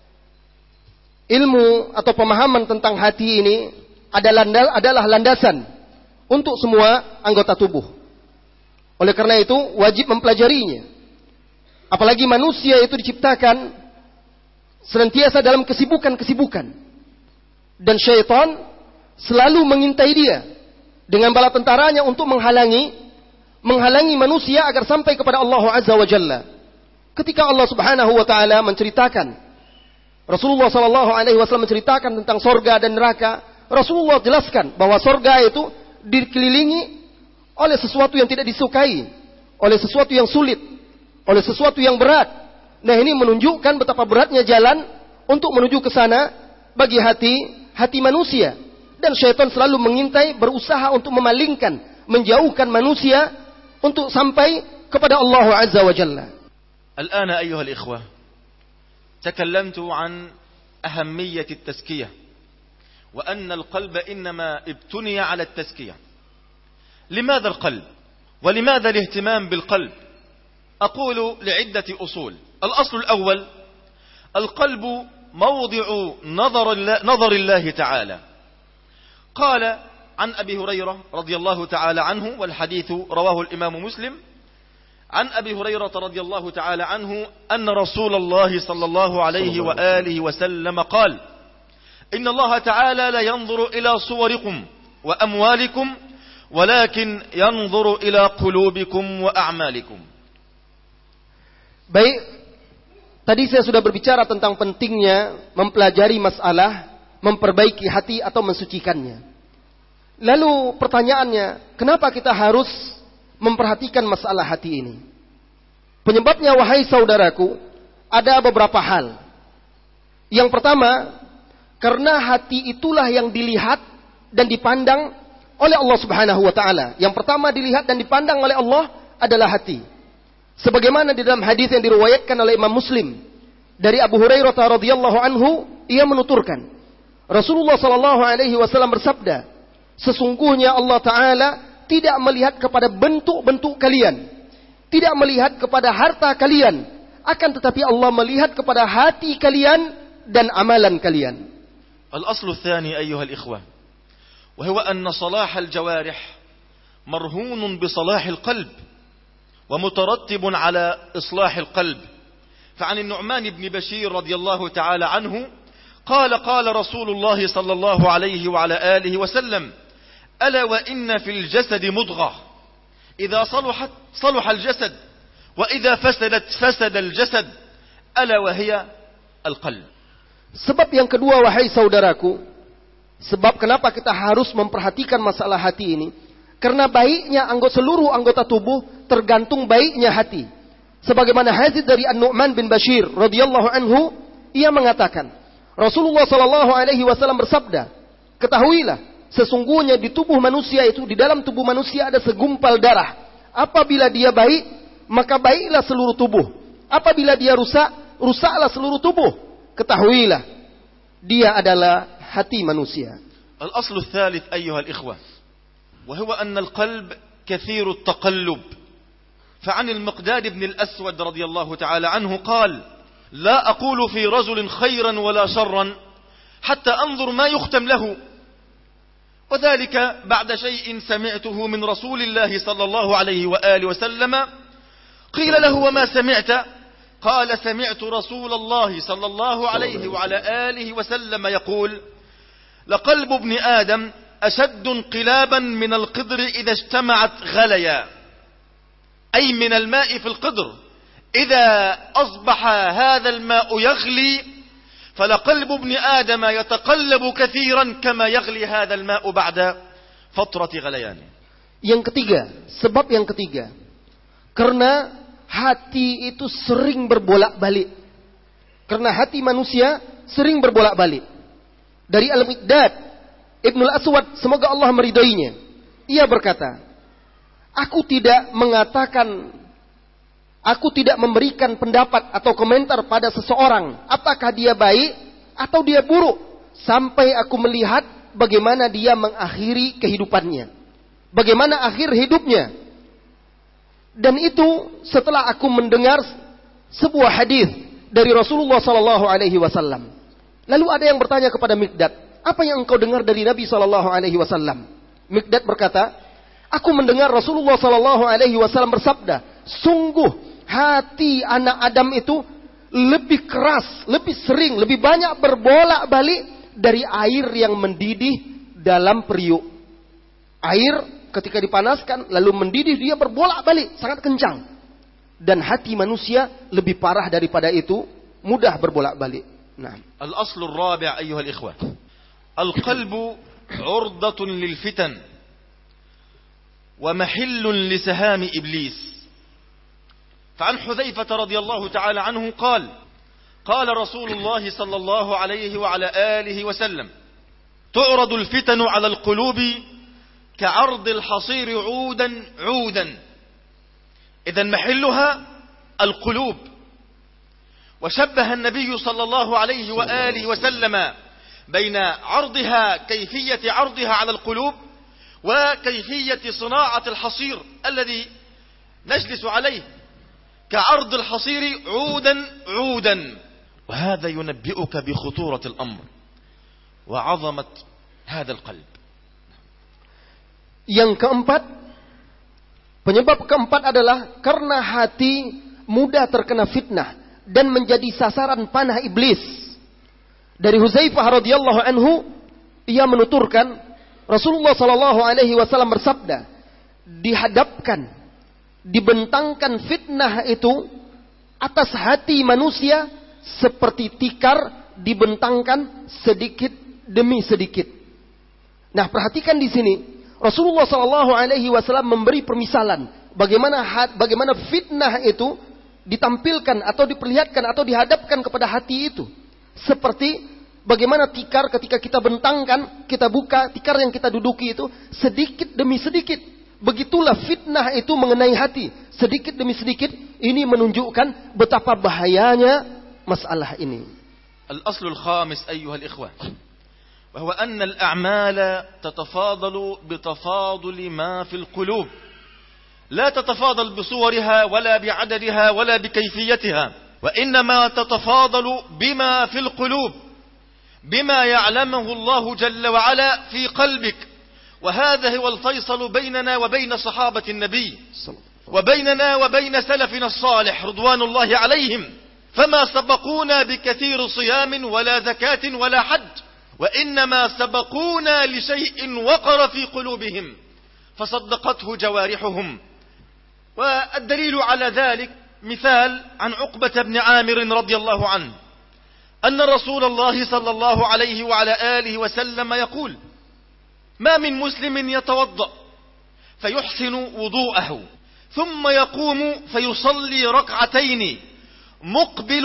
ilmu atau pemahaman tentang hati ini adalah landasan untuk semua anggota tubuh. Oleh karena itu wajib mempelajarinya. Apalagi manusia itu diciptakan senantiasa dalam kesibukan-kesibukan. Dan syaitan selalu mengintai dia dengan bala tentaranya untuk menghalangi manusia agar sampai kepada Allah Azza wa Jalla. Ketika Allah Subhanahu wa taala menceritakan, Rasulullah sallallahu alaihi wasallam menceritakan tentang surga dan neraka, Rasulullah jelaskan bahwa surga itu dikelilingi oleh sesuatu yang tidak disukai, oleh sesuatu yang sulit, oleh sesuatu yang berat. Nah, ini menunjukkan betapa beratnya jalan untuk menuju ke sana bagi hati manusia. Dan syaitan selalu mengintai, berusaha untuk memalingkan, menjauhkan manusia untuk sampai kepada Allah Azza wa Jalla. الآن أيها الإخوة تكلمت عن أهمية التزكية وأن القلب إنما ابتني على التزكية. لماذا القلب؟ ولماذا الاهتمام بالقلب؟ أقول لعدة أصول. الأصل الأول: القلب موضع نظر الله تعالى. قال عن أبي هريرة رضي الله تعالى عنه، والحديث رواه الإمام مسلم، عن أبي هريرة رضي الله تعالى عنه أن رسول الله صلى الله عليه وآله وسلم قال: إن الله تعالى لا ينظر إلى صوركم وأموالكم ولكن ينظر إلى قلوبكم وأعمالكم. Baik, tadi saya sudah berbicara tentang pentingnya mempelajari masalah, memperbaiki hati atau mensucikannya. Lalu pertanyaannya, kenapa kita harus memperhatikan masalah hati ini? Penyebabnya, wahai saudaraku, ada beberapa hal. Yang pertama, karena hati itulah yang dilihat dan dipandang oleh Allah Subhanahu wa taala. Yang pertama dilihat dan dipandang oleh Allah adalah hati. Sebagaimana di dalam hadis yang diriwayatkan oleh Imam Muslim dari Abu Hurairah radhiyallahu anhu, ia menuturkan, Rasulullah sallallahu alaihi wasallam bersabda, sesungguhnya Allah taala tidak melihat kepada bentuk-bentuk kalian, tidak melihat kepada harta kalian, akan tetapi Allah melihat kepada hati kalian dan amalan kalian. Al-aslu tsani ayyuhal ikhwah, wa huwa anna salahal jawarih marhunun bi salahil qalb wa mutarattibun ala islahil qalb. فعن النعمان بن بشير رضي الله تعالى عنه قال قال رسول الله صلى الله عليه وعلى آله وسلم: ألا وإن في الجسد مضغة إذا صلحت صلح الجسد وإذا فسدت فسد الجسد ألا وهي القلب. Sebab yang kedua, wahai saudaraku, sebab kenapa kita harus memperhatikan masalah hati ini, karena baiknya seluruh anggota tubuh tergantung baiknya hati. Sebagaimana hadis dari An-Nu'man bin Bashir radhiyallahu anhu, ia mengatakan, Rasulullah sallallahu alaihi wasallam bersabda, ketahuilah, sesungguhnya di tubuh manusia itu, di dalam tubuh manusia ada segumpal darah. Apabila dia baik, maka baiklah seluruh tubuh. Apabila dia rusak, rusaklah seluruh tubuh. Ketahuilah, dia adalah hati manusia. Al-aslu tsalits ayyuhal ikhwah, wa huwa anna al-qalb kathiru at-taqallub. فعن المقداد بن الأسود رضي الله تعالى عنه قال: لا أقول في رجل خيرا ولا شرا حتى أنظر ما يختم له، وذلك بعد شيء سمعته من رسول الله صلى الله عليه وآله وسلم. قيل له: وما سمعت؟ قال: سمعت رسول الله صلى الله عليه وعلى آله وسلم يقول: لقلب ابن آدم أشد انقلابا من القدر إذا اجتمعت غليا، أي من الماء في القدر، إذا أصبح هذا الماء يغلي فلقلب ابن آدم يتقلب كثيرا كما يغلي هذا الماء بعد فترة غليانه. Yang ketiga, sebab yang ketiga, karena hati itu sering berbolak-balik. Karena hati manusia sering berbolak-balik. Dari Al-Miqdad Ibnul Aswad, semoga Allah meridainya, ia berkata, aku tidak memberikan pendapat atau komentar pada seseorang apakah dia baik atau dia buruk sampai aku melihat bagaimana dia mengakhiri kehidupannya, bagaimana akhir hidupnya. Dan itu setelah aku mendengar sebuah hadis dari Rasulullah sallallahu alaihi wasallam. Lalu ada yang bertanya kepada Miqdad, apa yang engkau dengar dari Nabi sallallahu alaihi wasallam? Miqdad berkata, aku mendengar Rasulullah sallallahu alaihi wasallam bersabda, sungguh hati anak Adam itu lebih keras, lebih sering, lebih banyak berbolak-balik dari air yang mendidih dalam periuk. Air ketika dipanaskan lalu mendidih, dia berbolak-balik sangat kencang. Dan hati manusia lebih parah daripada itu, mudah berbolak-balik. Nah, al-aslu ar-rabi' ayyuha al-ikhwah. Al-qalbu 'urdatun lil-fitan wa mahillun li sahami iblis. فعن حذيفة رضي الله تعالى عنه قال رسول الله صلى الله عليه وعلى آله وسلم: تعرض الفتن على القلوب كعرض الحصير عودا عودا، إذن محلها القلوب. وشبه النبي صلى الله عليه وآله وسلم بين عرضها، كيفية عرضها على القلوب، وكيفية صناعة الحصير الذي نجلس عليه، كعرض الحصير عودا عودا. وهذا ينبئك بخطورة الأمر وعظمة هذا القلب. Yang keempat, penyebab keempat adalah karena hati mudah terkena fitnah dan menjadi sasaran panah iblis. Dari Huzaifah radhiyallahu anhu, ia menuturkan Rasulullah sallallahu alaihi wasallam bersabda, dibentangkan fitnah itu atas hati manusia seperti tikar dibentangkan sedikit demi sedikit. Nah, perhatikan di sini Rasulullah sallallahu alaihi wasallam memberi permisalan bagaimana fitnah itu ditampilkan atau diperlihatkan atau dihadapkan kepada hati itu. Seperti bagaimana tikar ketika kita bentangkan, kita buka tikar yang kita duduki itu sedikit demi sedikit. Begitulah fitnah itu mengenai hati. Sedikit demi sedikit ini menunjukkan betapa bahayanya masalah ini. Al-aslul khamis ayyuhal ikhwah, bahwa anna al-a'mala tatafadalu bitafaduli ma fil qulub. لا تتفاضل بصورها ولا بعددها ولا بكيفيتها، وإنما تتفاضل بما في القلوب، بما يعلمه الله جل وعلا في قلبك. وهذا هو الفيصل بيننا وبين صحابة النبي، وبيننا وبين سلفنا الصالح رضوان الله عليهم. فما سبقونا بكثير صيام ولا زكاة ولا حج، وإنما سبقونا لشيء وقر في قلوبهم فصدقته جوارحهم. والدليل على ذلك مثال عن عقبة بن عامر رضي الله عنه أن رسول الله صلى الله عليه وعلى آله وسلم يقول: ما من مسلم يتوضأ فيحسن وضوءه ثم يقوم فيصلي ركعتين مقبل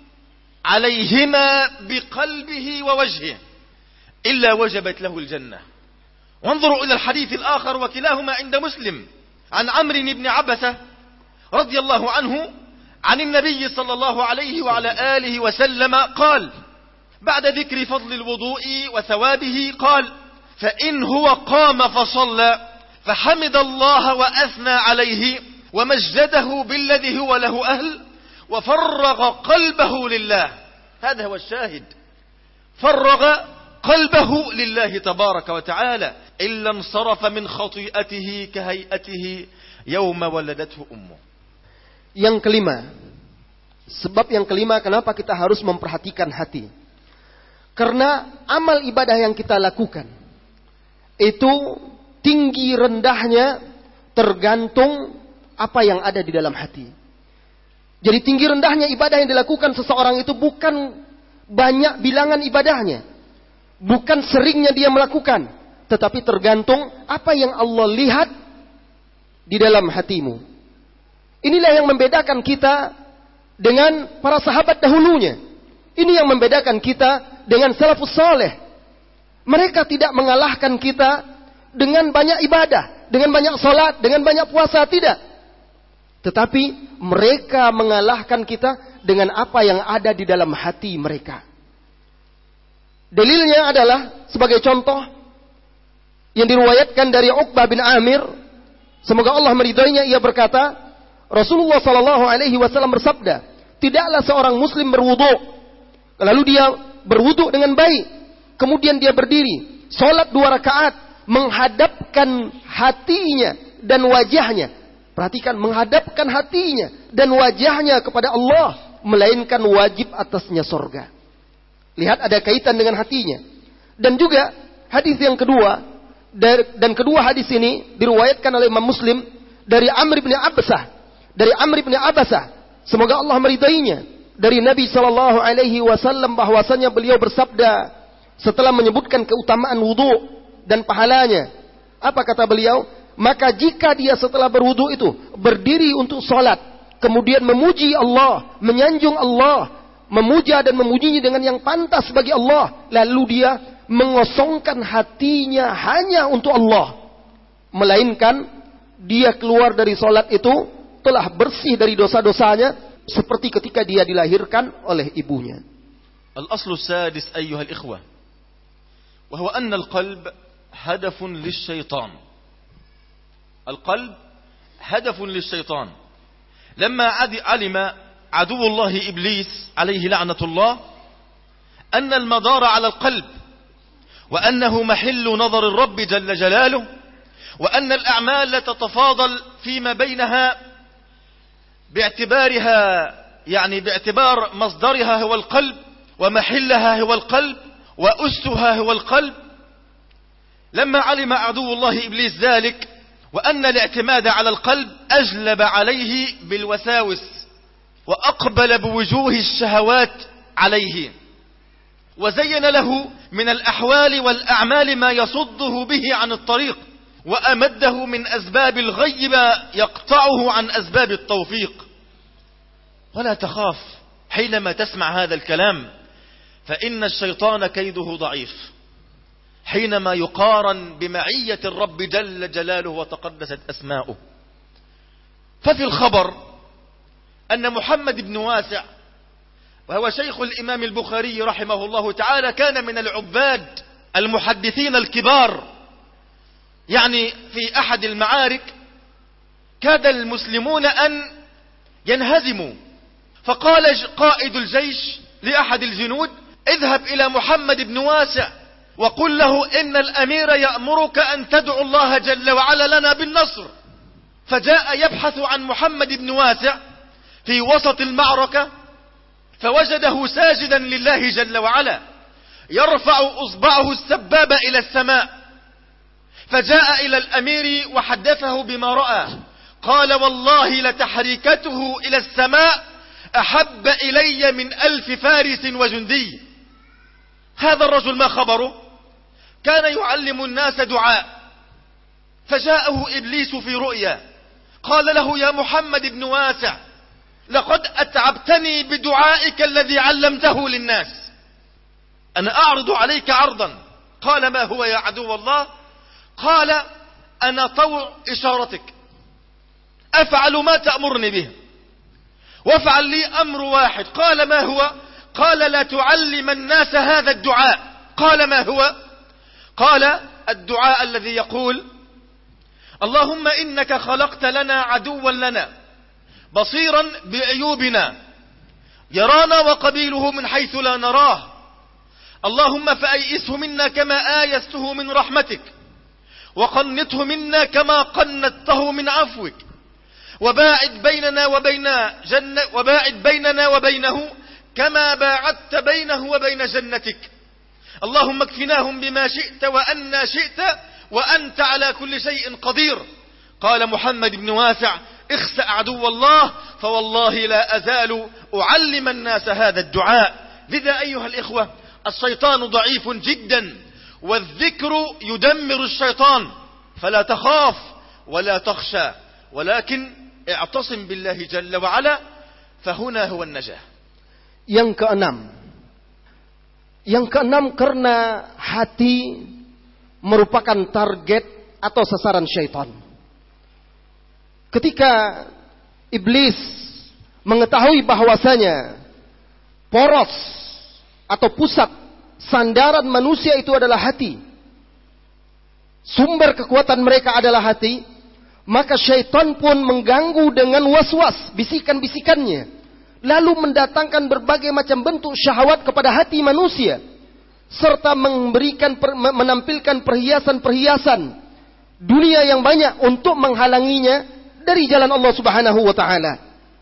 عليهما بقلبه ووجهه إلا وجبت له الجنة. وانظروا إلى الحديث الآخر وكلاهما عند مسلم عن عمرو بن عبثة رضي الله عنه عن النبي صلى الله عليه وعلى آله وسلم قال بعد ذكر فضل الوضوء وثوابه قال: فإن هو قام فصلى فحمد الله وأثنى عليه ومجده بالذي هو له أهل وفرغ قلبه لله. هذا هو الشاهد، فرغ قلبه لله تبارك وتعالى إلا انصرف من خطيئته كهيئته يوم ولدته أمه. Yang kelima, sebab yang kelima kenapa kita harus memperhatikan hati. Karena amal ibadah yang kita lakukan itu tinggi rendahnya tergantung apa yang ada di dalam hati. Jadi tinggi rendahnya ibadah yang dilakukan seseorang itu bukan banyak bilangan ibadahnya, bukan seringnya dia melakukan, tetapi tergantung apa yang Allah lihat di dalam hatimu. Inilah yang membedakan kita dengan para sahabat dahulunya. Ini yang membedakan kita dengan salafus saleh. Mereka tidak mengalahkan kita dengan banyak ibadah, dengan banyak salat, dengan banyak puasa, tidak. Tetapi mereka mengalahkan kita dengan apa yang ada di dalam hati mereka. Dalilnya adalah sebagai contoh yang diriwayatkan dari Uqbah bin Amir, semoga Allah meridhoinya, ia berkata, Rasulullah sallallahu alaihi wasallam bersabda, tidaklah seorang muslim berwudu, lalu dia berwudu dengan baik, kemudian dia berdiri, salat 2 rakaat, menghadapkan hatinya dan wajahnya Perhatikan, menghadapkan hatinya dan wajahnya kepada Allah, melainkan wajib atasnya sorga. Lihat, ada kaitan dengan hatinya. Dan juga hadis yang kedua, dan kedua hadis ini diriwayatkan oleh Imam Muslim dari Amr bin Abbasah. Dari Amr bin Abbasah, semoga Allah meridainya, dari Nabi SAW bahwasanya beliau bersabda setelah menyebutkan keutamaan wudu dan pahalanya. Apa kata beliau? Maka jika dia setelah berwudu itu berdiri untuk sholat, kemudian memuji Allah, menyanjung Allah, memuja dan memujinya dengan yang pantas bagi Allah, lalu dia mengosongkan hatinya hanya untuk Allah, melainkan dia keluar dari sholat itu telah bersih dari dosa-dosanya seperti ketika dia dilahirkan oleh ibunya. Al-aslu sadis ayyuhal ikhwah, wa huwa anna al-qalb hadafun lisyaitan. القلب هدف للشيطان. لما علم عدو الله إبليس عليه لعنة الله أن المدار على القلب، وأنه محل نظر الرب جل جلاله، وأن الأعمال لا تتفاضل فيما بينها باعتبار مصدرها هو القلب، ومحلها هو القلب، وأسها هو القلب. لما علم عدو الله إبليس ذلك وأن الاعتماد على القلب أجلب عليه بالوساوس، وأقبل بوجوه الشهوات عليه، وزين له من الأحوال والأعمال ما يصده به عن الطريق، وأمده من أسباب الغي ما يقطعه عن أسباب التوفيق. ولا تخاف حينما تسمع هذا الكلام، فإن الشيطان كيده ضعيف حينما يقارن بمعية الرب جل جلاله وتقدست أسماؤه. ففي الخبر أن محمد بن واسع، وهو شيخ الإمام البخاري رحمه الله تعالى، كان من العباد المحدثين الكبار. يعني في أحد المعارك كاد المسلمون أن ينهزموا، فقال قائد الجيش لأحد الجنود: اذهب إلى محمد بن واسع وقل له إن الأمير يأمرك أن تدعو الله جل وعلا لنا بالنصر. فجاء يبحث عن محمد بن واسع في وسط المعركة، فوجده ساجدا لله جل وعلا يرفع أصبعه السبابة إلى السماء. فجاء إلى الأمير وحدثه بما رأى، قال: والله لتحريكته إلى السماء أحب إلي من 1000 فارس وجندي. هذا الرجل ما خبره؟ كان يعلم الناس دعاء، فجاءه إبليس في رؤيا قال له: يا محمد بن واسع، لقد أتعبتني بدعائك الذي علمته للناس، أنا أعرض عليك عرضا. قال: ما هو يا عدو الله؟ قال: أنا طوع إشارتك، أفعل ما تأمرني به، وافعل لي أمر واحد. قال: ما هو؟ قال: لا تعلم الناس هذا الدعاء. قال: ما هو؟ قال: الدعاء الذي يقول: اللهم إنك خلقت لنا عدوا لنا بصيرا بعيوبنا، يرانا وقبيله من حيث لا نراه، اللهم فأيئسه منا كما آيسته من رحمتك، وقنطه منا كما قنطته من عفوك، وباعد بيننا وبينه كما باعدت بينه وبين جنتك، اللهم اكفناهم بما شئت وأنا شئت وأنت على كل شيء قدير. قال محمد بن واسع: اخسأ عدو الله، فوالله لا أزال أعلم الناس هذا الدعاء. لذا أيها الإخوة، الشيطان ضعيف جدا، والذكر يدمر الشيطان، فلا تخاف ولا تخشى، ولكن اعتصم بالله جل وعلا، فهنا هو النجاة. Yang keenam, karena hati merupakan target atau sasaran syaitan. Ketika iblis mengetahui bahwasanya poros atau pusat sandaran manusia itu adalah hati, sumber kekuatan mereka adalah hati, maka syaitan pun mengganggu dengan was-was, bisikan-bisikannya, lalu mendatangkan berbagai macam bentuk syahwat kepada hati manusia, serta menampilkan perhiasan-perhiasan dunia yang banyak untuk menghalanginya dari jalan Allah Subhanahu wa taala.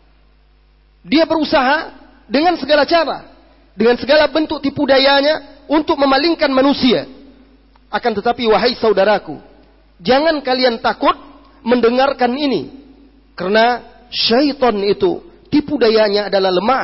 Dia berusaha dengan segala cara, dengan segala bentuk tipu dayanya untuk memalingkan manusia. Akan tetapi wahai saudaraku, jangan kalian takut mendengarkan ini, karena syaitan itu tipu dayanya adalah lemah.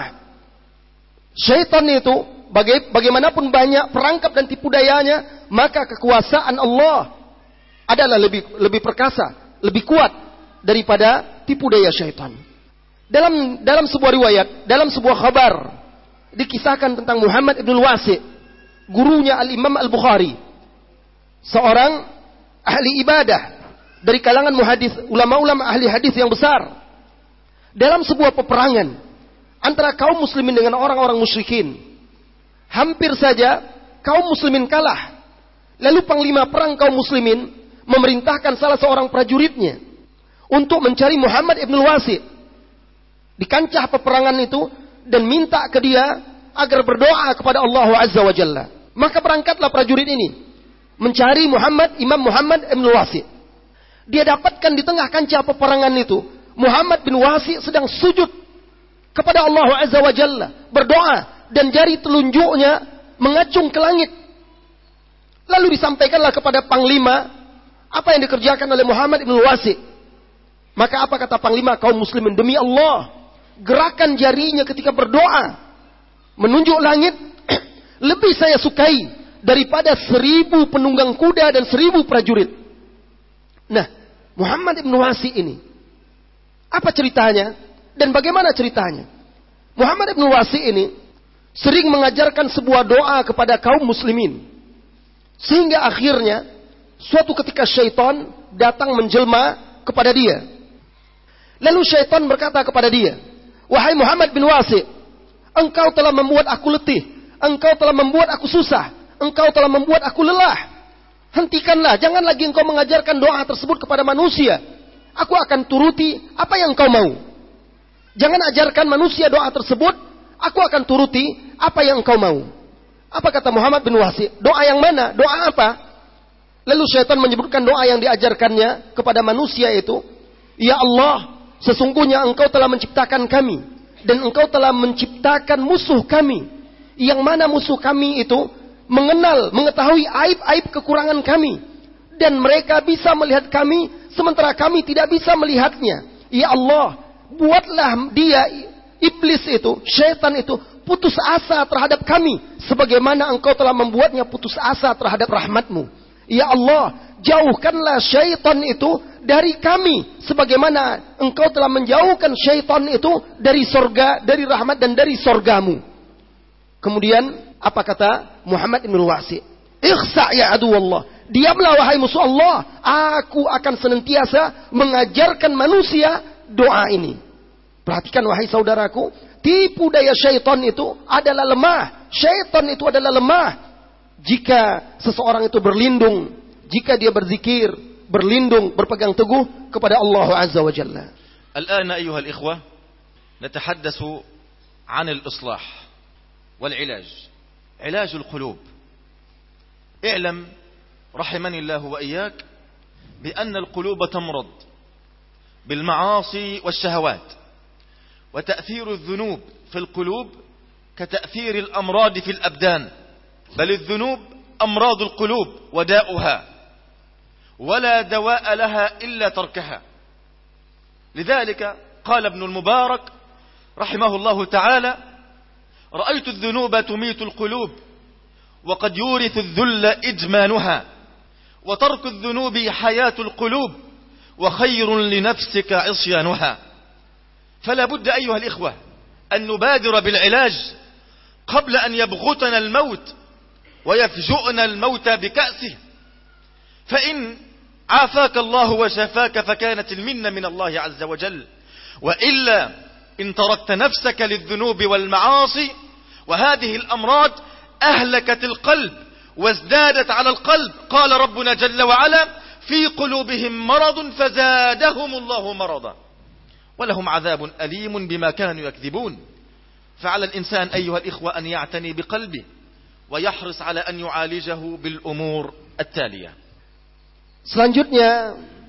Syaitan itu bagaimanapun banyak perangkap dan tipu dayanya, maka kekuasaan Allah adalah lebih perkasa, lebih kuat daripada tipu daya syaitan. Dalam sebuah riwayat, dalam sebuah kabar, dikisahkan tentang Muhammad ibn al-Wasi', gurunya Al-Imam Al-Bukhari, seorang ahli ibadah dari kalangan muhadis, ulama-ulama ahli hadis yang besar. Dalam sebuah peperangan antara kaum muslimin dengan orang-orang musyrikin, hampir saja kaum muslimin kalah. Lalu panglima perang kaum muslimin memerintahkan salah seorang prajuritnya untuk mencari Muhammad ibn al-Wasi' di kancah peperangan itu dan minta ke dia agar berdoa kepada Allah Azza wa Jalla. Maka berangkatlah prajurit ini mencari Imam Muhammad ibn al-Wasi'. Dia dapatkan di tengah kancah peperangan itu Muhammad bin Wasi' sedang sujud kepada Allah Azza wa Jalla, berdoa, dan jari telunjuknya mengacung ke langit. Lalu disampaikanlah kepada panglima apa yang dikerjakan oleh Muhammad bin Wasi'. Maka apa kata panglima kaum muslimin? Demi Allah, gerakan jarinya ketika berdoa menunjuk langit lebih saya sukai daripada 1000 penunggang kuda dan 1000 prajurit. Nah, Muhammad bin Wasi' ini, apa ceritanya dan bagaimana ceritanya? Muhammad bin Wasi' ini sering mengajarkan sebuah doa kepada kaum muslimin, sehingga akhirnya suatu ketika syaitan datang menjelma kepada dia. Lalu syaitan berkata kepada dia, wahai Muhammad bin Wasi', engkau telah membuat aku letih, engkau telah membuat aku susah, engkau telah membuat aku lelah. Hentikanlah, jangan lagi engkau mengajarkan doa tersebut kepada manusia. Aku akan turuti apa yang engkau mau. Jangan ajarkan manusia doa tersebut, aku akan turuti apa yang engkau mau. Apa kata Muhammad bin Wasi'? Doa yang mana? Doa apa? Lalu syaitan menyebutkan doa yang diajarkannya kepada manusia itu, ya Allah, sesungguhnya engkau telah menciptakan kami, dan engkau telah menciptakan musuh kami, yang mana musuh kami itu mengetahui aib-aib kekurangan kami, dan mereka bisa melihat kami sementara kami tidak bisa melihatnya. Ya Allah, buatlah dia, iblis itu, syaitan itu, putus asa terhadap kami sebagaimana engkau telah membuatnya putus asa terhadap rahmat-Mu. Ya Allah, jauhkanlah syaitan itu dari kami sebagaimana engkau telah menjauhkan syaitan itu dari sorga, dari rahmat dan dari sorgamu. Kemudian apa kata Muhammad ibn Wasi'? Ikhsa ya adu Allah, diamlah wahai musuh Allah, aku akan senantiasa mengajarkan manusia doa ini. Perhatikan wahai saudaraku, tipu daya syaitan itu adalah lemah. Syaitan itu adalah lemah jika seseorang itu berlindung, jika dia berzikir, berlindung, berpegang teguh kepada Allah Azza wa Jalla. الآن أيها الإخوة نتحدث عن الإصلاح والعلاج، علاج القلوب. اعلم رحمني الله وإياك بأن القلوب تمرض بالمعاصي والشهوات، وتأثير الذنوب في القلوب كتأثير الأمراض في الأبدان، بل الذنوب أمراض القلوب وداؤها، ولا دواء لها إلا تركها. لذلك قال ابن المبارك رحمه الله تعالى: رأيت الذنوب تميت القلوب، وقد يورث الذل إدمانها، وترك الذنوب حياة القلوب، وخير لنفسك عصيانها. فلا بد أيها الإخوة أن نبادر بالعلاج قبل أن يبغتنا الموت ويفجؤنا الموت بكأسه، فإن عافاك الله وشفاك فكانت المنة من الله عز وجل، وإلا إن تركت نفسك للذنوب والمعاصي وهذه الأمراض أهلكت القلب وازدادت على القلب. قال ربنا جل وعلا: في قلوبهم مرض فزادهم الله مرضا ولهم عذاب أليم بما كانوا يكذبون. فعلى الإنسان أيها الإخوة أن يعتني بقلبه ويحرص على أن يعالجه بالأمور التالية. Selanjutnya,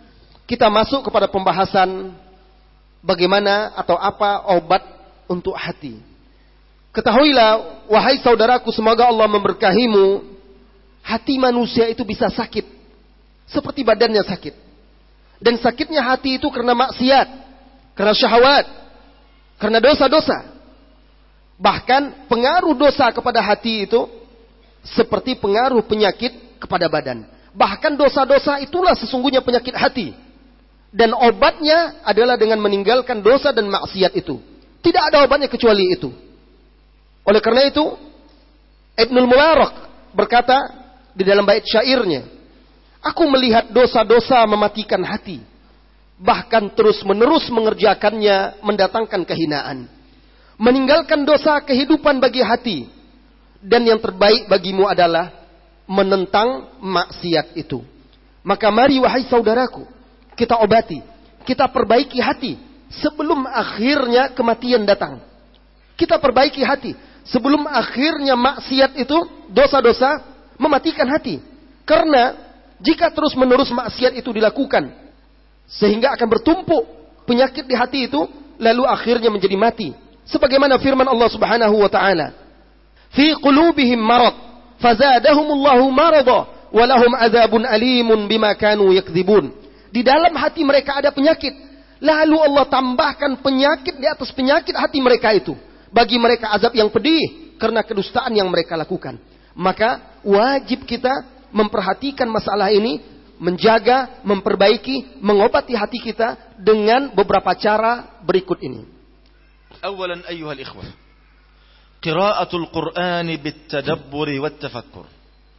kita masuk kepada pembahasan bagaimana atau apa obat untuk hati. Ketahuilah, wahai saudaraku, semoga Allah memberkahimu, hati manusia itu bisa sakit, seperti badannya sakit. Dan sakitnya hati itu karena maksiat, karena syahwat, karena dosa-dosa. Bahkan pengaruh dosa kepada hati itu seperti pengaruh penyakit kepada badan. Bahkan dosa-dosa itulah sesungguhnya penyakit hati. Dan obatnya adalah dengan meninggalkan dosa dan maksiat itu. Tidak ada obatnya kecuali itu. Oleh karena itu, Ibnul Mubarak berkata di dalam bait syairnya, aku melihat dosa-dosa mematikan hati, bahkan terus-menerus mengerjakannya mendatangkan kehinaan. Meninggalkan dosa kehidupan bagi hati, dan yang terbaik bagimu adalah menentang maksiat itu. Maka mari wahai saudaraku, kita obati, kita perbaiki hati sebelum akhirnya kematian datang. Kita perbaiki hati sebelum akhirnya maksiat itu, dosa-dosa mematikan hati. Karena jika terus-menerus maksiat itu dilakukan, sehingga akan bertumpuk penyakit di hati itu, lalu akhirnya menjadi mati. Sebagaimana firman Allah Subhanahu wa taala, "Fi qulubihim marad, fazadahumullahu marada, wa lahum adzabun alimun bima kanu yakdzibun." Di dalam hati mereka ada penyakit, lalu Allah tambahkan penyakit di atas penyakit hati mereka itu. Bagi mereka azab yang pedih karena kedustaan yang mereka lakukan. Maka wajib kita memperhatikan masalah ini, menjaga, memperbaiki, mengobati hati kita dengan beberapa cara berikut ini. Awalan ayyuhal ikhwah, qira'atul Qur'ani bittadabbur wattafakkur.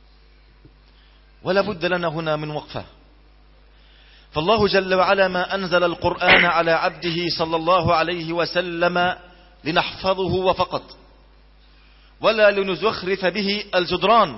Wala budda lana huna min waqfah. فالله جل وعلا ما أنزل القرآن على عبده صلى الله عليه وسلم لنحفظه وفقط، ولا لنزخرف به الجدران،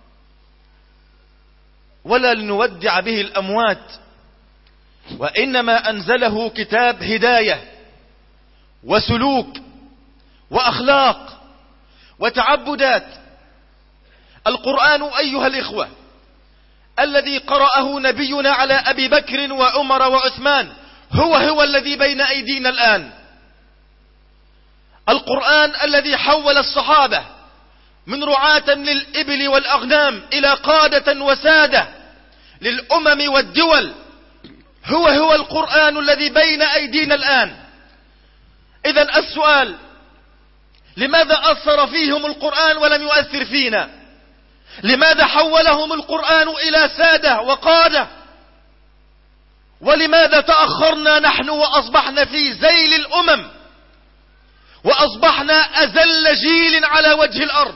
ولا لنودع به الأموات، وإنما أنزله كتاب هداية وسلوك وأخلاق وتعبدات. القرآن أيها الإخوة الذي قرأه نبينا على أبي بكر وعمر وعثمان هو الذي بين أيدينا الآن. القرآن الذي حول الصحابة من رعاة للإبل والأغنام إلى قادة وسادة للأمم والدول هو القرآن الذي بين أيدينا الآن. إذن السؤال، لماذا أثر فيهم القرآن ولم يؤثر فينا؟ لماذا حولهم القرآن إلى سادة وقادة؟ ولماذا تأخرنا نحن وأصبحنا في ذيل الأمم، وأصبحنا أذل جيل على وجه الأرض؟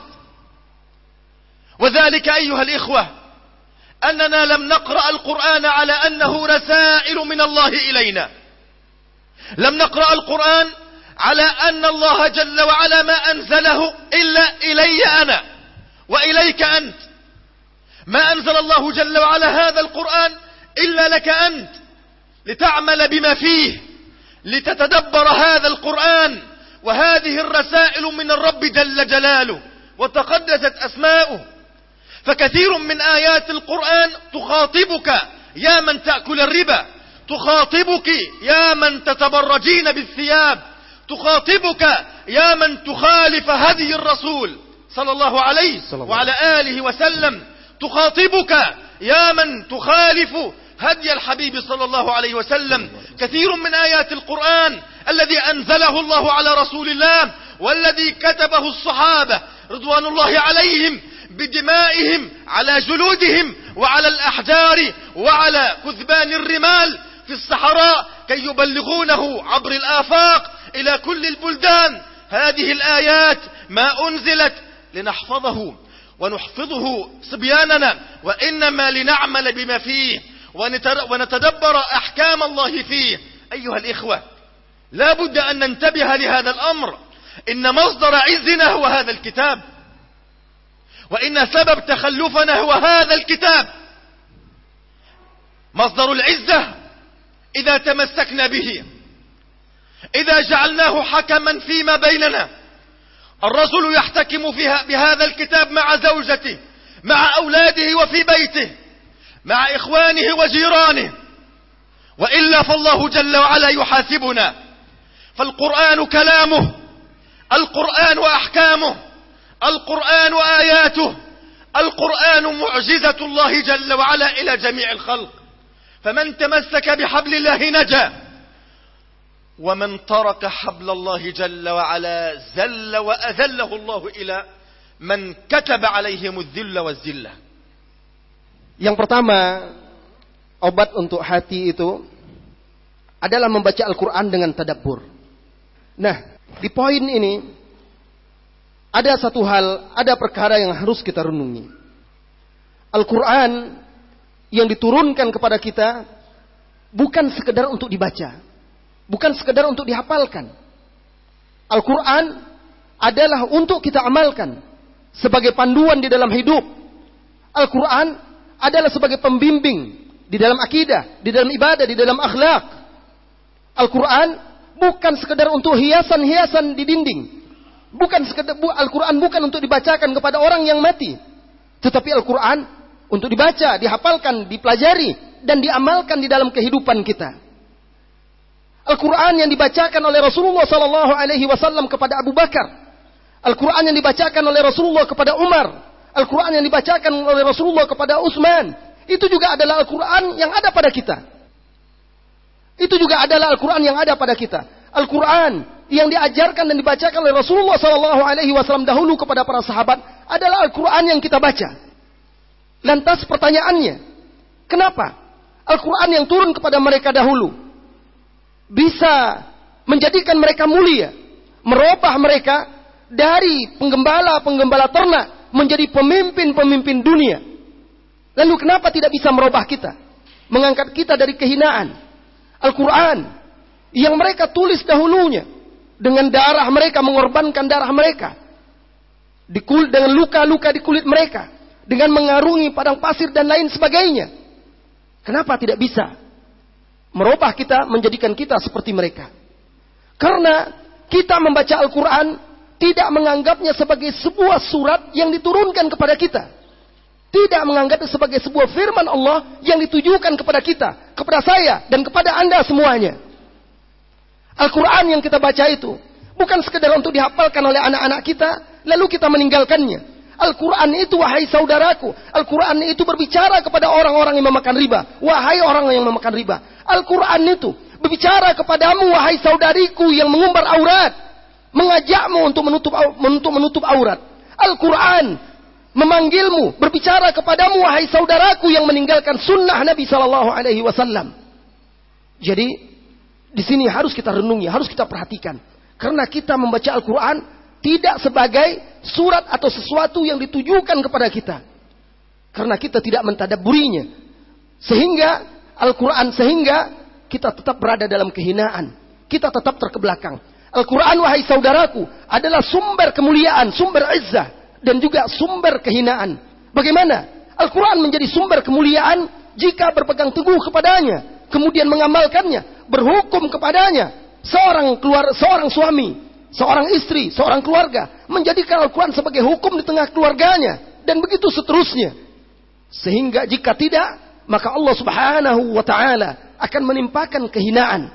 وذلك أيها الإخوة أننا لم نقرأ القرآن على أنه رسائل من الله إلينا. لم نقرأ القرآن على أن الله جل وعلا ما أنزله إلا إلي أنا وإليك أنت. ما أنزل الله جل وعلا هذا القرآن إلا لك أنت، لتعمل بما فيه، لتتدبر هذا القرآن وهذه الرسائل من الرب جل جلاله وتقدست أسماؤه. فكثير من آيات القرآن تخاطبك يا من تأكل الربا، تخاطبك يا من تتبرجين بالثياب، تخاطبك يا من تخالف هدي الرسول صلى الله عليه وعلى آله وسلم، تخاطبك يا من تخالف هدي الحبيب صلى الله عليه وسلم. كثير من آيات القرآن الذي أنزله الله على رسول الله والذي كتبه الصحابة رضوان الله عليهم بدمائهم على جلودهم وعلى الأحجار وعلى كثبان الرمال في الصحراء كي يبلغونه عبر الآفاق إلى كل البلدان. هذه الآيات ما أنزلت لنحفظه ونحفظه صبياننا، وإنما لنعمل بما فيه ونتدبر أحكام الله فيه. أيها الإخوة، لا بد أن ننتبه لهذا الأمر. إن مصدر عزنا هو هذا الكتاب، وإن سبب تخلفنا هو هذا الكتاب. مصدر العزة إذا تمسكنا به، إذا جعلناه حكما فيما بيننا. الرجل يحتكم بهذا الكتاب مع زوجته، مع أولاده وفي بيته، مع إخوانه وجيرانه، وإلا فالله جل وعلا يحاسبنا. فالقرآن كلامه، القرآن وأحكامه، القرآن وآياته، القرآن معجزة الله جل وعلا إلى جميع الخلق. فمن تمسك بحبل الله نجا، ومن ترك حبل الله جل وعلا زل وأذله الله إلى من كتب عليهم الذل والذلة. Yang pertama, obat untuk hati itu adalah membaca Al-Quran dengan tadabbur. Nah, di poin ini ada satu hal, ada perkara yang harus kita renungi. Al-Quran yang diturunkan kepada kita bukan sekedar untuk dibaca, bukan sekedar untuk dihafalkan. Al-Quran adalah untuk kita amalkan sebagai panduan di dalam hidup. Al-Quran adalah sebagai pembimbing di dalam akidah, di dalam ibadah, di dalam akhlak. Al-Quran bukan sekedar untuk hiasan-hiasan di dinding. Al-Quran bukan untuk dibacakan kepada orang yang mati. Tetapi Al-Quran untuk dibaca, dihafalkan, dipelajari, dan diamalkan di dalam kehidupan kita. Al-Quran yang dibacakan oleh Rasulullah SAW kepada Abu Bakar. Al-Quran yang dibacakan oleh Rasulullah kepada Umar. Al-Quran yang dibacakan oleh Rasulullah kepada Utsman. Itu juga adalah Al-Quran yang ada pada kita. Itu juga adalah Al-Quran yang ada pada kita. Al-Quran yang diajarkan dan dibacakan oleh Rasulullah SAW dahulu kepada para sahabat adalah Al-Quran yang kita baca. Lantas pertanyaannya, kenapa Al-Quran yang turun kepada mereka dahulu bisa menjadikan mereka mulia, merubah mereka dari penggembala-penggembala ternak menjadi pemimpin-pemimpin dunia? Lalu kenapa tidak bisa merubah kita, mengangkat kita dari kehinaan? Al-Quran yang mereka tulis dahulunya dengan darah mereka, mengorbankan darah mereka, dengan luka-luka di kulit mereka, dengan mengarungi padang pasir dan lain sebagainya. Kenapa tidak bisa merubah kita, menjadikan kita seperti mereka? Karena kita membaca Al-Quran tidak menganggapnya sebagai sebuah surat yang diturunkan kepada kita, tidak menganggapnya sebagai sebuah firman Allah yang ditujukan kepada kita, kepada saya, dan kepada Anda semuanya. Al-Quran yang kita baca itu bukan sekedar untuk dihafalkan oleh anak-anak kita, lalu kita meninggalkannya. Al-Quran itu, wahai saudaraku, Al-Quran itu berbicara kepada orang-orang yang memakan riba. Wahai orang yang memakan riba, Al-Quran itu berbicara kepadamu, wahai saudariku yang mengumbar aurat, mengajakmu untuk menutup aurat. Al-Quran memanggilmu, berbicara kepadamu, wahai saudaraku yang meninggalkan sunnah Nabi SAW. Jadi di sini harus kita renungi, harus kita perhatikan, karena kita membaca Al-Quran tidak sebagai surat atau sesuatu yang ditujukan kepada kita, karena kita tidak mentadabburinya, sehingga Al-Quran, sehingga kita tetap berada dalam kehinaan, kita tetap terkebelakang. Al-Quran, wahai saudaraku, adalah sumber kemuliaan, sumber izzah, dan juga sumber kehinaan. Bagaimana Al-Quran menjadi sumber kemuliaan? Jika berpegang teguh kepadanya, kemudian mengamalkannya, berhukum kepadanya. Seorang suami, seorang istri, seorang keluarga menjadikan Al-Quran sebagai hukum di tengah keluarganya, dan begitu seterusnya. Sehingga jika tidak, maka Allah Subhanahu wa ta'ala akan menimpakan kehinaan.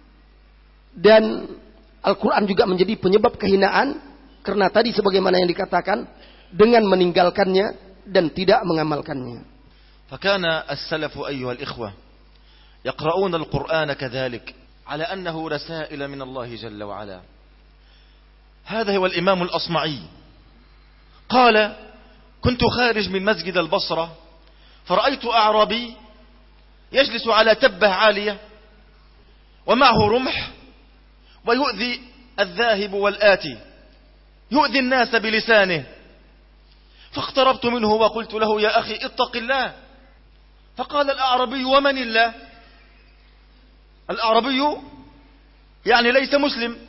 Dan Al-Quran juga menjadi penyebab kehinaan, karena tadi sebagaimana yang dikatakan, dengan meninggalkannya dan tidak mengamalkannya. فكان السلف أيها الإخوة يقرؤون القرآن كذلك على أنه رسائل من الله جل وعلا. هذا هو الإمام الأصمعي قال: كنت خارج من مسجد البصرة فرأيت أعرابي يجلس على تبة عالية ومعه رمح ويؤذي الذاهب والآتي، يؤذي الناس بلسانه. فاقتربت منه وقلت له: يا أخي اتق الله. فقال الأعرابي: ومن الله؟ الأعرابي يعني ليس مسلم.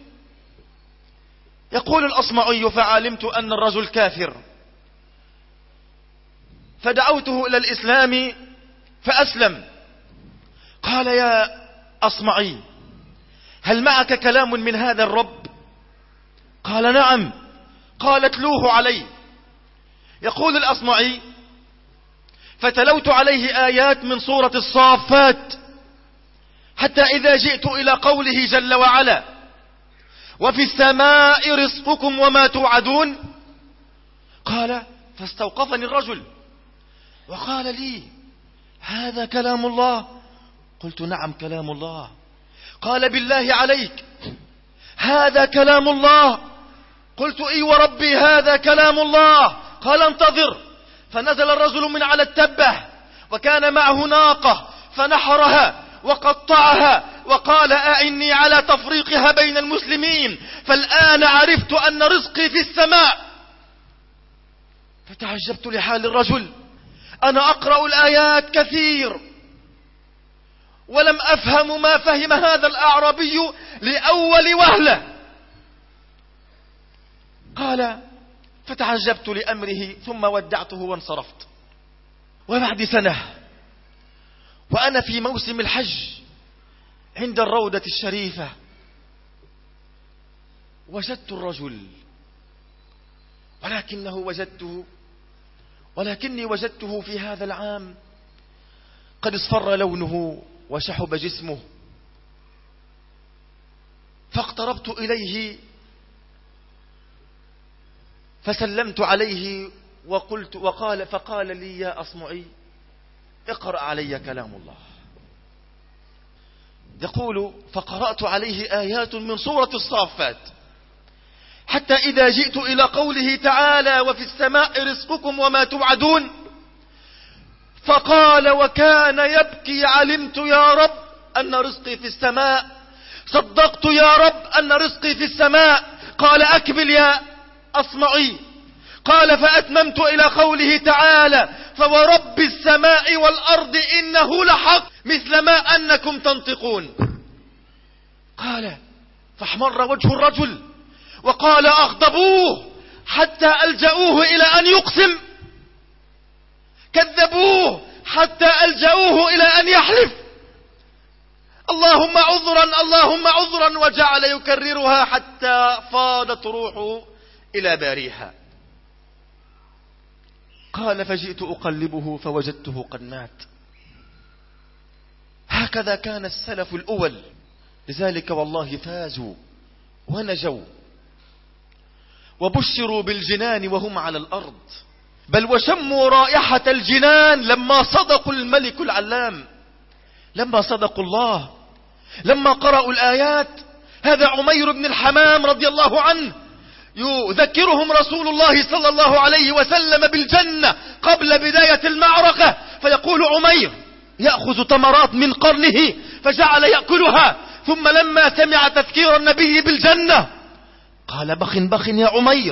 يقول الأصمعي: فعلمت أن الرجل كافر، فدعوته إلى الإسلام فأسلم. قال: يا أصمعي، هل معك كلام من هذا الرب؟ قال: نعم. قال: اتلوه علي. يقول الأصمعي: فتلوت عليه آيات من سورة الصافات حتى إذا جئت إلى قوله جل وعلا وفي السماء رزقكم وما توعدون قال فاستوقفني الرجل وقال لي هذا كلام الله. قلت نعم كلام الله. قال بالله عليك هذا كلام الله؟ قلت اي وربي هذا كلام الله. قال انتظر. فنزل الرجل من على التبة وكان معه ناقة فنحرها وقطعها وقال أعني على تفريقها بين المسلمين فالآن عرفت أن رزقي في السماء. فتعجبت لحال الرجل. أنا أقرأ الآيات كثير ولم أفهم ما فهم هذا الأعرابي لأول وهلة. قال فتعجبت لأمره ثم ودعته وانصرفت. وبعد سنة وأنا في موسم الحج عند الروضة الشريفة وجدت الرجل ولكني وجدته في هذا العام قد اصفر لونه وشحب جسمه. فاقتربت إليه فسلمت عليه فقال لي يا أصمعي اقرأ علي كلام الله. يقول فقرأت عليه آيات من سورة الصافات حتى إذا جئت إلى قوله تعالى وفي السماء رزقكم وما توعدون فقال وكان يبكي علمت يا رب أن رزقي في السماء صدقت يا رب أن رزقي في السماء. قال أكمل يا أصمعي. قال فأتممت إلى قوله تعالى فورب السماء والأرض إنه لحق مثل ما أنكم تنطقون. قال فاحمر وجه الرجل وقال أغضبوه حتى ألجأوه إلى أن يقسم كذبوه حتى ألجأوه إلى أن يحلف اللهم عذرا اللهم عذرا وجعل يكررها حتى فاضت روحه إلى باريها. قال فجئت أقلبه فوجدته قد مات. هكذا كان السلف الأول. لذلك والله فازوا ونجوا وبشروا بالجنان وهم على الأرض بل وشموا رائحة الجنان لما صدقوا الملك العلام لما صدقوا الله لما قرأوا الآيات. هذا عمير بن الحمام رضي الله عنه يذكرهم رسول الله صلى الله عليه وسلم بالجنة قبل بداية المعركة فيقول عمير يأخذ تمرات من قرنه فجعل يأكلها ثم لما سمع تذكير النبي بالجنة قال بخ بخ يا عمير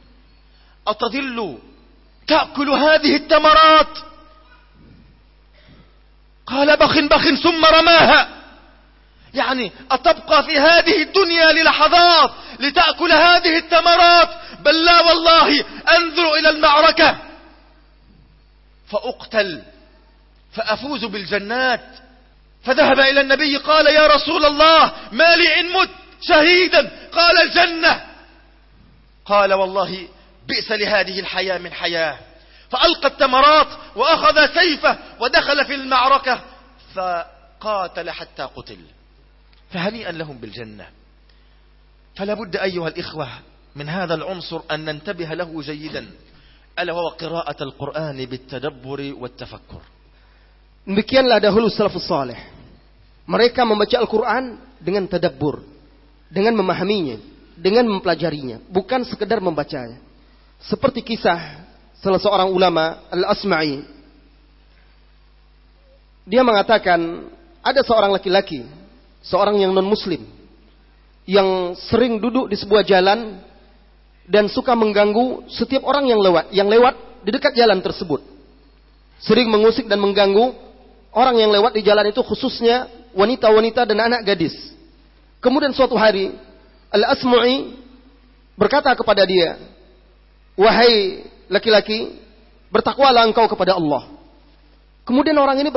أتظل تأكل هذه التمرات؟ قال بخ بخ ثم رماها. يعني أتبقى في هذه الدنيا للحظات لتأكل هذه التمرات؟ بل لا والله أنظر إلى المعركة فأقتل فأفوز بالجنات. فذهب إلى النبي قال يا رسول الله ما لي إن مت شهيدا؟ قال الجنة. قال والله بئس لهذه الحياة من حياة. فألقى التمرات وأخذ سيفه ودخل في المعركة فقاتل حتى قتل. فهنيئا لهم بالجنة. فلا بد أيها الإخوة من هذا العنصر أن ننتبه له جيدا ألا وهو قراءة القرآن بالتدبر والتفكر. Demikianlah dahulu salafus saleh. Mereka membaca Al-Quran dengan tadabbur, dengan memahaminya, dengan mempelajarinya, bukan sekedar membacanya. Seperti kisah salah seorang ulama Al-Asma'i. Dia mengatakan ada seorang laki-laki, seorang yang non-muslim, yang sering duduk di sebuah jalan dan suka mengganggu setiap orang yang lewat di dekat jalan tersebut. Sering mengusik dan mengganggu orang yang lewat di jalan itu, khususnya wanita-wanita dan anak gadis. Kemudian suatu hari Al-Asma'i berkata kepada dia, wahai laki-laki, bertakwalah engkau kepada Allah. Kemudian orang ini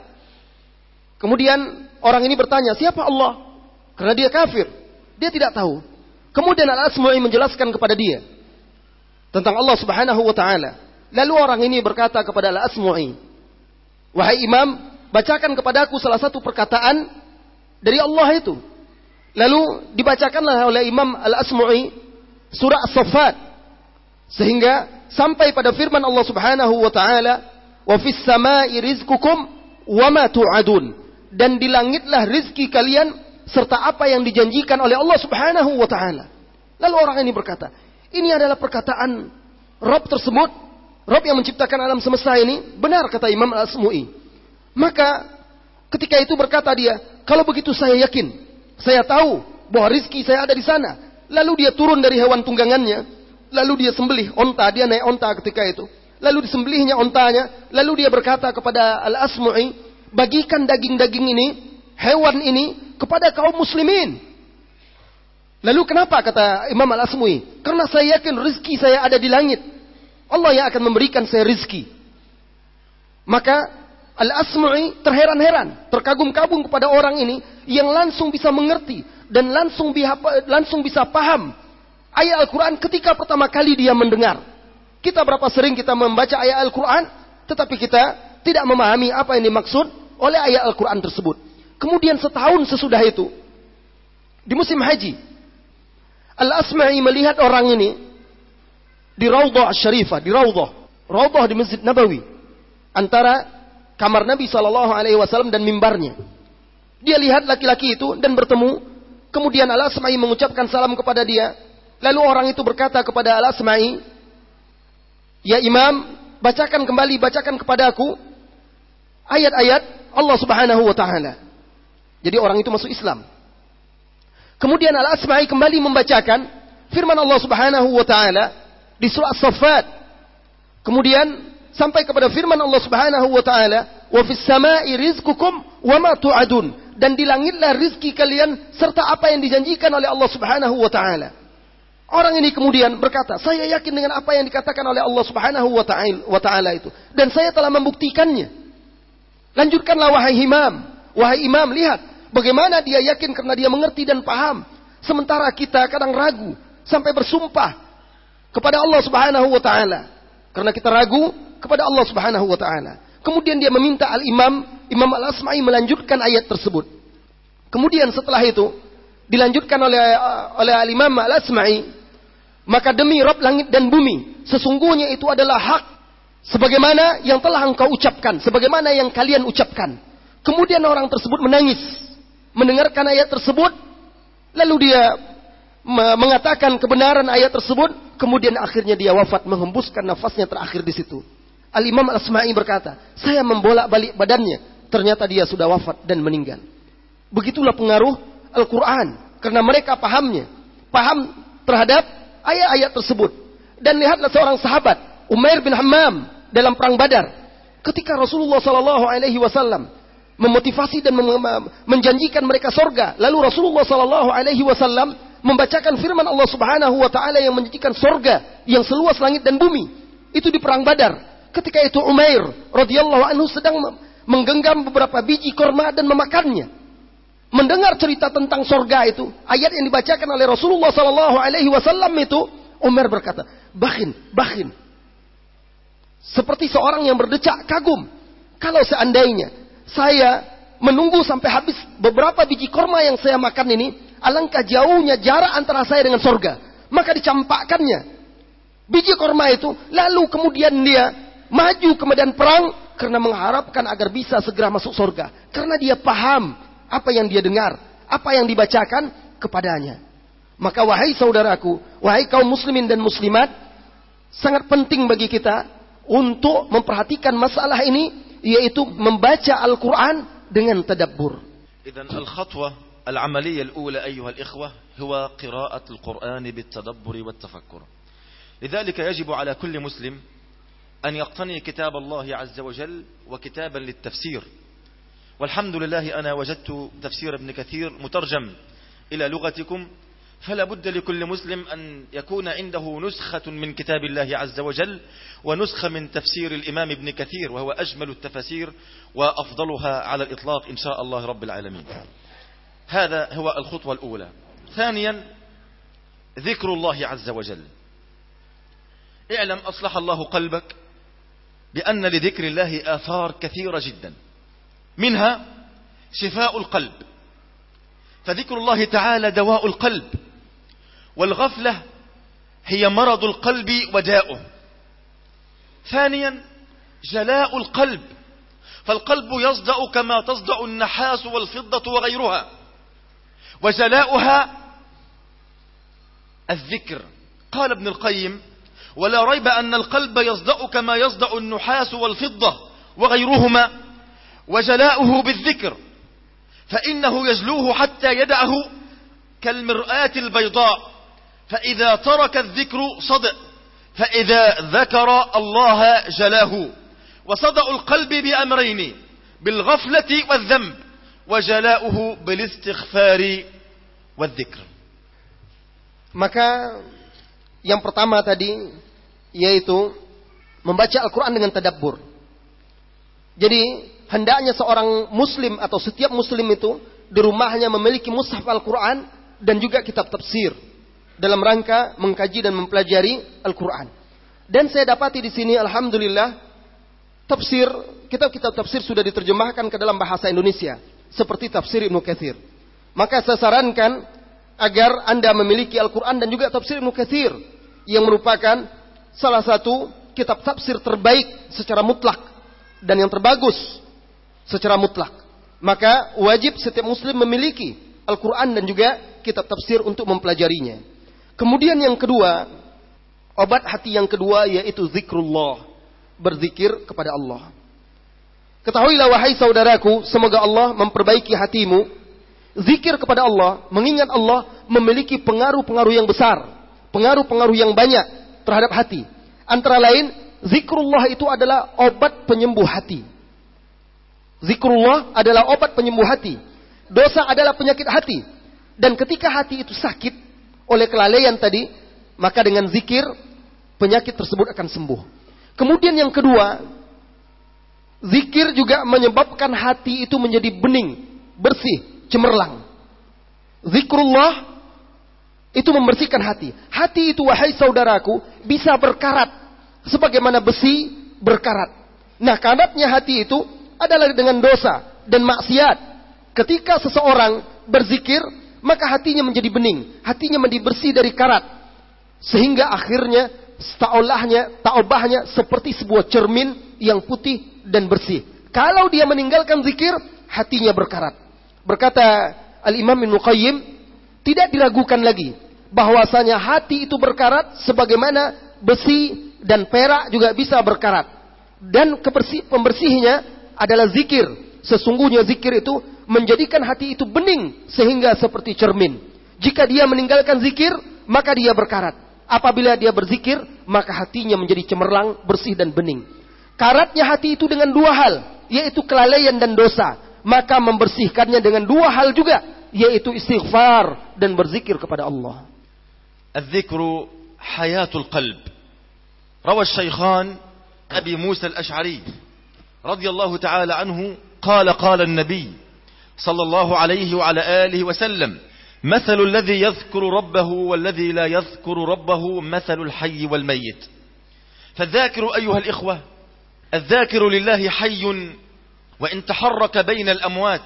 bertanya, siapa Allah? Karena dia kafir, dia tidak tahu. Kemudian Al-Asma'i menjelaskan kepada dia tentang Allah Subhanahu wa taala. Lalu orang ini berkata kepada Al-Asma'i, wahai imam, bacakan kepadaku salah satu perkataan dari Allah itu. Lalu dibacakanlah oleh Imam Al-Asmu'i surah As-Saffat, sehingga sampai pada firman Allah Subhanahu wa taala, "Wa fis samai rizqukum wa ma tu'adun." Dan di langitlah rizki kalian serta apa yang dijanjikan oleh Allah Subhanahu wa taala. Lalu orang ini berkata, ini adalah perkataan Rabb tersebut, Rabb yang menciptakan alam semesta ini, benar kata Imam Al-Asmu'i. Maka ketika itu berkata dia, kalau begitu saya yakin, saya tahu bahwa rizki saya ada di sana. Lalu dia turun dari hewan tunggangannya, lalu dia sembelih onta, dia naik onta ketika itu. Lalu disembelihnya ontanya, lalu dia berkata kepada Al-Asmu'i, bagikan daging-daging ini, hewan ini kepada kaum muslimin. Lalu kenapa kata Imam Al-Asmu'i? Karena saya yakin rizki saya ada di langit. Allah yang akan memberikan saya rizki. Maka Al-Asmu'i terheran-heran, terkagum-kagum kepada orang ini yang langsung bisa mengerti dan langsung bisa paham ayat Al-Quran ketika pertama kali dia mendengar. Kita berapa sering kita membaca ayat Al-Quran, tetapi kita tidak memahami apa yang dimaksud oleh ayat Al-Quran tersebut. Kemudian setahun sesudah itu, di musim haji, Al-Asma'i melihat orang ini di Raudhah Syarifah, di Raudhah di Masjid Nabawi, antara kamar Nabi SAW dan mimbarnya. Dia lihat laki-laki itu dan bertemu. Kemudian Al-Asma'i mengucapkan salam kepada dia. Lalu orang itu berkata kepada Al-Asma'i, ya Imam, bacakan kepada aku ayat-ayat Allah Subhanahu wa taala. Jadi orang itu masuk Islam. Kemudian Al-Asma'i kembali membacakan firman Allah Subhanahu wa taala di surah As-Saffat. Kemudian sampai kepada firman Allah Subhanahu wa taala, "Wa fis samai rizqukum wa ma tu'adun." Dan di langitlah rizki kalian serta apa yang dijanjikan oleh Allah Subhanahu wa taala. Orang ini kemudian berkata, "Saya yakin dengan apa yang dikatakan oleh Allah Subhanahu wa taala itu, dan saya telah membuktikannya." Lanjutkanlah wahai imam, lihat bagaimana dia yakin karena dia mengerti dan paham. Sementara kita kadang ragu sampai bersumpah kepada Allah Subhanahu wa taala karena kita ragu kepada Allah Subhanahu wa taala. Kemudian dia meminta Imam Al-Asma'i melanjutkan ayat tersebut. Kemudian setelah itu dilanjutkan oleh Al-Imam Al-Asma'i, maka demi Rabb langit dan bumi, sesungguhnya itu adalah hak sebagaimana yang telah engkau ucapkan, sebagaimana yang kalian ucapkan. Kemudian orang tersebut menangis mendengarkan ayat tersebut, lalu dia mengatakan kebenaran ayat tersebut, kemudian akhirnya dia wafat, menghembuskan nafasnya terakhir di situ. Al-Imam Al-Asma'i berkata, saya membolak-balik badannya, ternyata dia sudah wafat dan meninggal. Begitulah pengaruh Al-Quran, karena mereka paham terhadap ayat-ayat tersebut. Dan lihatlah seorang sahabat, Umair bin Hammam, dalam perang Badar, ketika Rasulullah SAW memotivasi dan menjanjikan mereka sorga, lalu Rasulullah SAW membacakan firman Allah Subhanahu wa taala yang menjanjikan sorga yang seluas langit dan bumi. Itu di perang Badar. Ketika itu Umair radhiyallahu anhu sedang menggenggam beberapa biji korma dan memakannya. Mendengar cerita tentang sorga itu, ayat yang dibacakan oleh Rasulullah SAW itu, Umar berkata, bakhin. Seperti seorang yang berdecak kagum. Kalau seandainya saya menunggu sampai habis beberapa biji korma yang saya makan ini, alangkah jauhnya jarak antara saya dengan sorga. Maka dicampakkannya biji korma itu, lalu kemudian dia maju ke medan perang karena mengharapkan agar bisa segera masuk sorga. Karena dia paham apa yang dia dengar, apa yang dibacakan kepadanya. Maka wahai saudaraku, wahai kaum muslimin dan muslimat, sangat penting bagi kita untuk memperhatikan masalah ini, yaitu membaca Al-Quran dengan tadabbur. إذن الخطوة العملية الأولى أيها الإخوة هو قراءة القرآن بالتدبر والتفكر. لذلك يجب على كل مسلم أن يقتني كتاب الله عز وجل وكتابا للتفسير. والحمد لله أنا وجدت تفسير ابن كثير مترجم إلى لغتكم، فلا بد لكل مسلم أن يكون عنده نسخة من كتاب الله عز وجل ونسخة من تفسير الإمام ابن كثير، وهو أجمل التفاسير وأفضلها على الإطلاق إن شاء الله رب العالمين. هذا هو الخطوة الأولى. ثانيا ذكر الله عز وجل. اعلم أصلح الله قلبك بأن لذكر الله آثار كثيرة جدا، منها شفاء القلب فذكر الله تعالى دواء القلب، والغفلة هي مرض القلب وداؤه. ثانيا جلاء القلب، فالقلب يصدأ كما تصدأ النحاس والفضة وغيرها، وجلاؤها الذكر. قال ابن القيم: ولا ريب أن القلب يصدأ كما يصدأ النحاس والفضة وغيرهما، وجلاؤه بالذكر، فإنه يجلوه حتى يدعه كالمرآة البيضاء، فإذا ترك الذكر صدأ، فإذا ذكر الله جلاه. وصدأ القلب بأمرين: بالغفلة والذنب، وجلاؤه بالاستغفار والذكر. Maka yang pertama tadi yaitu membaca Al-Quran dengan tadabbur. Jadi hendaknya seorang muslim atau setiap muslim itu di rumahnya memiliki mushaf Al-Quran dan juga kitab tafsir dalam rangka mengkaji dan mempelajari Al-Quran. Dan saya dapati di sini alhamdulillah tafsir, kitab-kitab tafsir sudah diterjemahkan ke dalam bahasa Indonesia seperti tafsir Ibnu Katsir. Maka saya sarankan agar Anda memiliki Al-Quran dan juga tafsir Ibnu Katsir yang merupakan salah satu kitab tafsir terbaik secara mutlak dan yang terbagus secara mutlak. Maka wajib setiap muslim memiliki Al-Quran dan juga kitab tafsir untuk mempelajarinya. Kemudian yang kedua, obat hati yang kedua yaitu zikrullah, berzikir kepada Allah. Ketahuilah wahai saudaraku, semoga Allah memperbaiki hatimu. Zikir kepada Allah, mengingat Allah memiliki pengaruh-pengaruh yang besar, pengaruh-pengaruh yang banyak terhadap hati. Antara lain, zikrullah itu adalah obat penyembuh hati. Zikrullah adalah obat penyembuh hati. Dosa adalah penyakit hati. Dan ketika hati itu sakit oleh kelalaian tadi, maka dengan zikir, penyakit tersebut akan sembuh. Kemudian yang kedua, zikir juga menyebabkan hati itu menjadi bening, bersih, cemerlang. Zikrullah itu membersihkan hati. Hati itu, wahai saudaraku, bisa berkarat sebagaimana besi berkarat. Nah, karatnya hati itu adalah dengan dosa dan maksiat. Ketika seseorang berzikir, maka hatinya menjadi bening, hatinya menjadi bersih dari karat, sehingga akhirnya taubahnya seperti sebuah cermin yang putih dan bersih. Kalau dia meninggalkan zikir, hatinya berkarat. Berkata Al-Imam Ibnu Qayyim, tidak diragukan lagi bahwasanya hati itu berkarat sebagaimana besi dan perak juga bisa berkarat. Dan pembersihnya adalah zikir. Sesungguhnya zikir itu menjadikan hati itu bening sehingga seperti cermin. Jika dia meninggalkan zikir, maka dia berkarat. Apabila dia berzikir, maka hatinya menjadi cemerlang, bersih dan bening. Karatnya hati itu dengan dua hal, yaitu kelalaian dan dosa. Maka membersihkannya dengan dua hal juga, yaitu istighfar dan berzikir kepada Allah. الذكر حياة القلب. روى الشيخان أبي موسى الأشعري رضي الله تعالى عنه قال قال النبي صلى الله عليه وعلى آله وسلم: مثل الذي يذكر ربه والذي لا يذكر ربه مثل الحي والميت. فالذاكر أيها الإخوة، الذاكر لله حي وإن تحرك بين الأموات،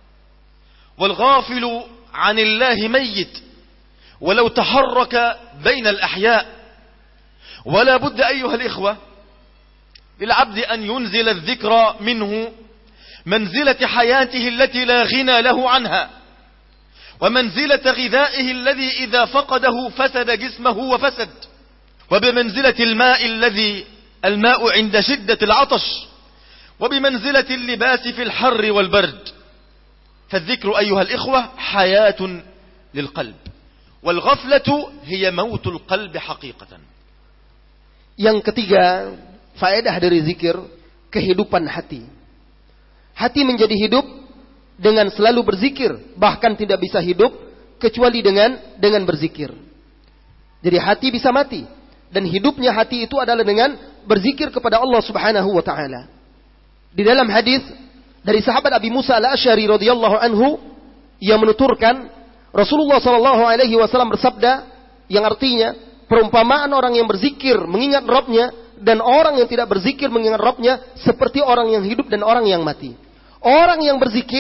والغافل عن الله ميت ولو تحرك بين الأحياء. ولا بد أيها الإخوة للعبد أن ينزل الذكر منه منزلة حياته التي لا غنى له عنها، ومنزلة غذائه الذي إذا فقده فسد جسمه وفسد، وبمنزلة الماء عند شدة العطش، وبمنزلة اللباس في الحر والبرد. فالذكر أيها الإخوة حياة للقلب، والغفلة هي موت القلب حقيقة. Yang ketiga, faedah dari zikir, kehidupan hati. Hati menjadi hidup dengan selalu berzikir, bahkan tidak bisa hidup kecuali dengan berzikir. Jadi hati bisa mati, dan hidupnya hati itu adalah dengan berzikir kepada Allah Subhanahu wa taala. Di dalam hadis dari sahabat Abi Musa Al-Asy'ari radhiyallahu anhu yang menuturkan Rasulullah sallallahu alaihi wasallam bersabda yang artinya perumpamaan orang yang berzikir mengingat Rabbnya dan orang yang tidak berzikir mengingat Rabbnya seperti orang yang hidup dan orang yang mati. Orang yang berzikir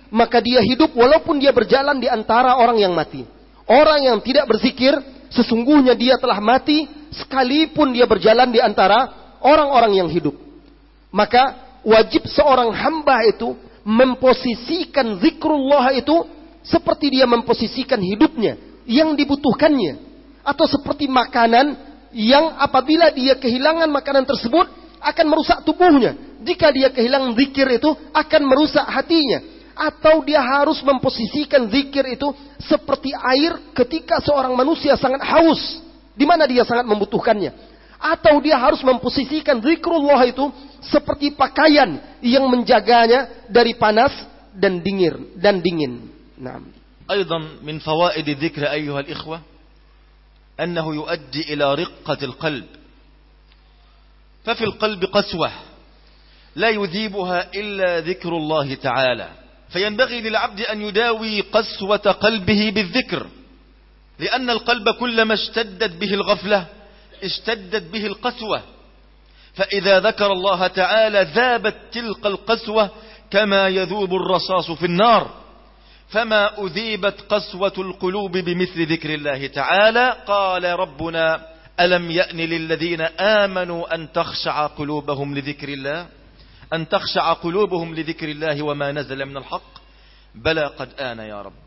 maka dia hidup walaupun dia berjalan di antara orang yang mati. Orang yang tidak berzikir, sesungguhnya dia telah mati sekalipun dia berjalan di antara orang-orang yang hidup. Maka wajib seorang hamba itu memposisikan zikrullah itu seperti dia memposisikan hidupnya yang dibutuhkannya. Atau seperti makanan yang apabila dia kehilangan makanan tersebut akan merusak tubuhnya. Jika dia kehilangan zikir itu akan merusak hatinya. Atau dia harus memposisikan zikir itu seperti air ketika seorang manusia sangat haus, di mana dia sangat membutuhkannya. Atau dia harus memposisikan zikrullah itu seperti pakaian yang menjaganya dari panas dan dingin. Nah. أيضا من فوائد الذكر أيها الإخوة أنه يؤدي إلى رقة القلب. ففي القلب قسوة لا يذيبها إلا ذكر الله تعالى، فينبغي للعبد أن يداوي قسوة قلبه بالذكر، لأن القلب كلما اشتدت به الغفلة اشتدت به القسوة، فإذا ذكر الله تعالى ذابت تلك القسوة كما يذوب الرصاص في النار. فما أذيبت قسوة القلوب بمثل ذكر الله تعالى. قال ربنا ألم يأن للذين آمنوا أن تخشع قلوبهم لذكر الله، أن تخشع قلوبهم لذكر الله وما نزل من الحق بلى قد آن يا رب.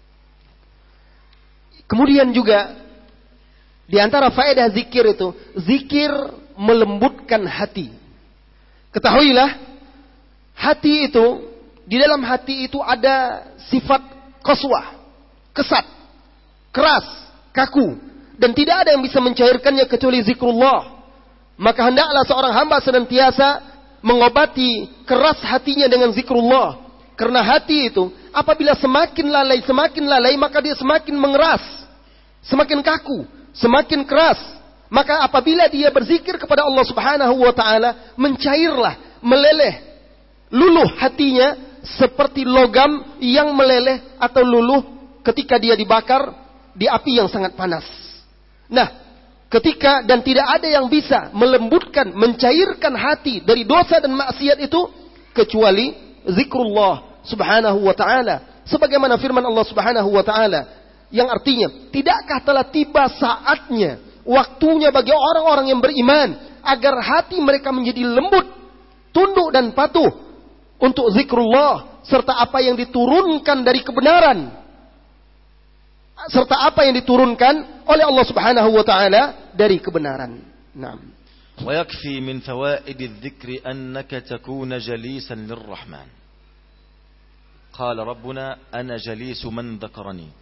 Kemudian juga di antara faedah zikir itu, zikir melembutkan hati. Ketahuilah, hati itu, di dalam hati itu ada sifat qaswah, kesat, keras, kaku, dan tidak ada yang bisa mencairkannya kecuali zikrullah. Maka hendaklah seorang hamba senantiasa mengobati keras hatinya dengan zikrullah. Karena hati itu apabila semakin lalai, maka dia semakin mengeras, semakin kaku, semakin keras. Maka apabila dia berzikir kepada Allah Subhanahu wa taala, mencairlah, meleleh, luluh hatinya seperti logam yang meleleh atau luluh ketika dia dibakar di api yang sangat panas. Nah, ketika dan tidak ada yang bisa melembutkan, mencairkan hati dari dosa dan maksiat itu kecuali zikrullah Subhanahu wa taala. Sebagaimana firman Allah Subhanahu wa taala yang artinya, tidakkah telah tiba saatnya, waktunya bagi orang-orang yang beriman agar hati mereka menjadi lembut, tunduk dan patuh untuk zikrullah, serta apa yang diturunkan dari kebenaran, serta apa yang diturunkan oleh Allah Subhanahu wa taala dari kebenaran. Naam. Wa yakfi min fawaid adh-dhikri annaka takuna jalisan lirrahman. Qala rabbuna ana jalisu man dhakarani.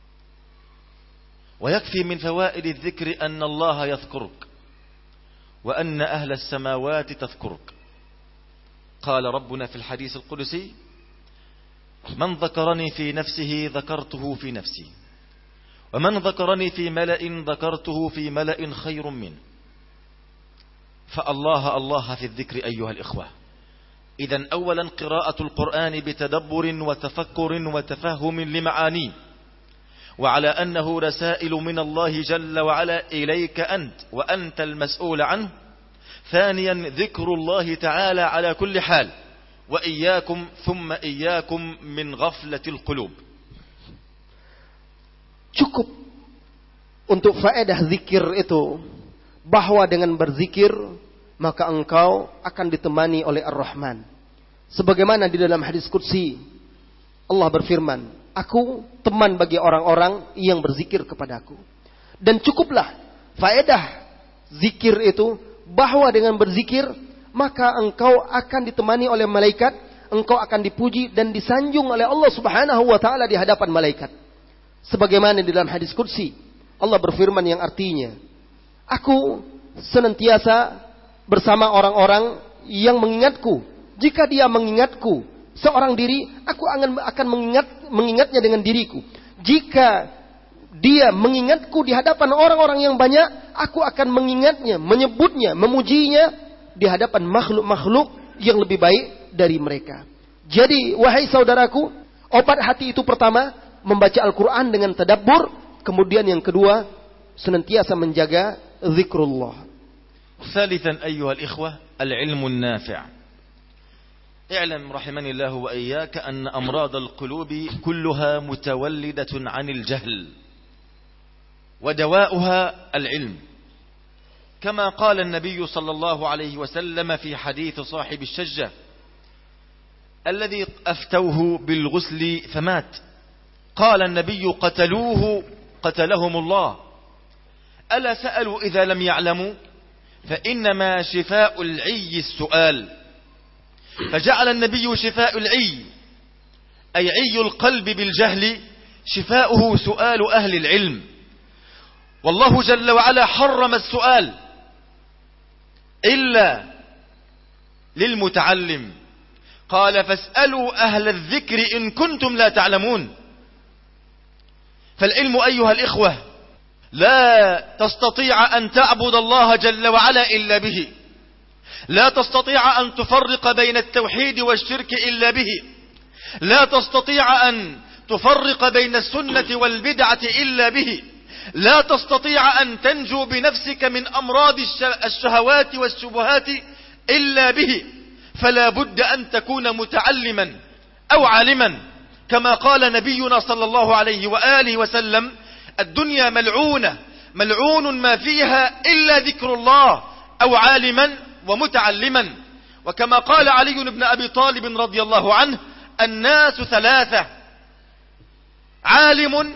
Wa yakfi min fawaid adh-dhikri anna Allah yadhkuruk wa anna ahla as-samawati tadhkuruk. قال ربنا في الحديث القدسي من ذكرني في نفسه ذكرته في نفسي ومن ذكرني في ملأ ذكرته في ملأ خير منه. فالله الله في الذكر أيها الإخوة. إذن أولا قراءة القرآن بتدبر وتفكر وتفهم لمعانيه، وعلى أنه رسائل من الله جل وعلا إليك أنت وأنت المسؤول عنه. ثانيا ذكر الله تعالى على كل حال، وإياكم ثم إياكم من غفلة القلوب. Cukup untuk faedah zikir itu bahwa dengan berzikir maka engkau akan ditemani oleh Ar-Rahman. Sebagaimana di dalam hadis qudsi Allah berfirman, aku teman bagi orang-orang yang berzikir kepadaku. Dan cukuplah faedah zikir itu bahwa dengan berzikir maka engkau akan ditemani oleh malaikat, engkau akan dipuji dan disanjung oleh Allah Subhanahu wa taala di hadapan malaikat. Sebagaimana di dalam hadis qudsi Allah berfirman yang artinya, aku senantiasa bersama orang-orang yang mengingatku. Jika dia mengingatku seorang diri, aku akan mengingatnya dengan diriku. Jika dia mengingatku di hadapan orang-orang yang banyak, aku akan mengingatnya, menyebutnya, memujinya di hadapan makhluk-makhluk yang lebih baik dari mereka. Jadi, wahai saudaraku, obat hati itu pertama, membaca Al-Quran dengan tadabbur. Kemudian yang kedua, senantiasa menjaga zikrullah. ثالثا أيها الإخوة العلم النافع. اعلم رحمني الله وإياك أن أمراض القلوب كلها متولدة عن الجهل، ودواؤها العلم، كما قال النبي صلى الله عليه وسلم في حديث صاحب الشجة الذي أفتوه بالغسل فمات، قال النبي: قتلوه قتلهم الله، ألا سألوا إذا لم يعلموا؟ فإنما شفاء العي السؤال. فجعل النبي شفاء العي، أي عي القلب بالجهل، شفاؤه سؤال أهل العلم. والله جل وعلا حرم السؤال إلا للمتعلم، قال: فاسألوا أهل الذكر إن كنتم لا تعلمون. فالعلم أيها الإخوة لا تستطيع أن تعبد الله جل وعلا إلا به، لا تستطيع أن تفرق بين التوحيد والشرك إلا به، لا تستطيع أن تفرق بين السنة والبدعة إلا به، لا تستطيع أن تنجو بنفسك من أمراض الشهوات والشبهات إلا به. فلا بد أن تكون متعلما أو عالما، كما قال نبينا صلى الله عليه وآله وسلم: الدنيا ملعونة، ملعون ما فيها إلا ذكر الله، أو عالما ومتعلما. وكما قال علي بن أبي طالب رضي الله عنه: الناس ثلاثة: عالم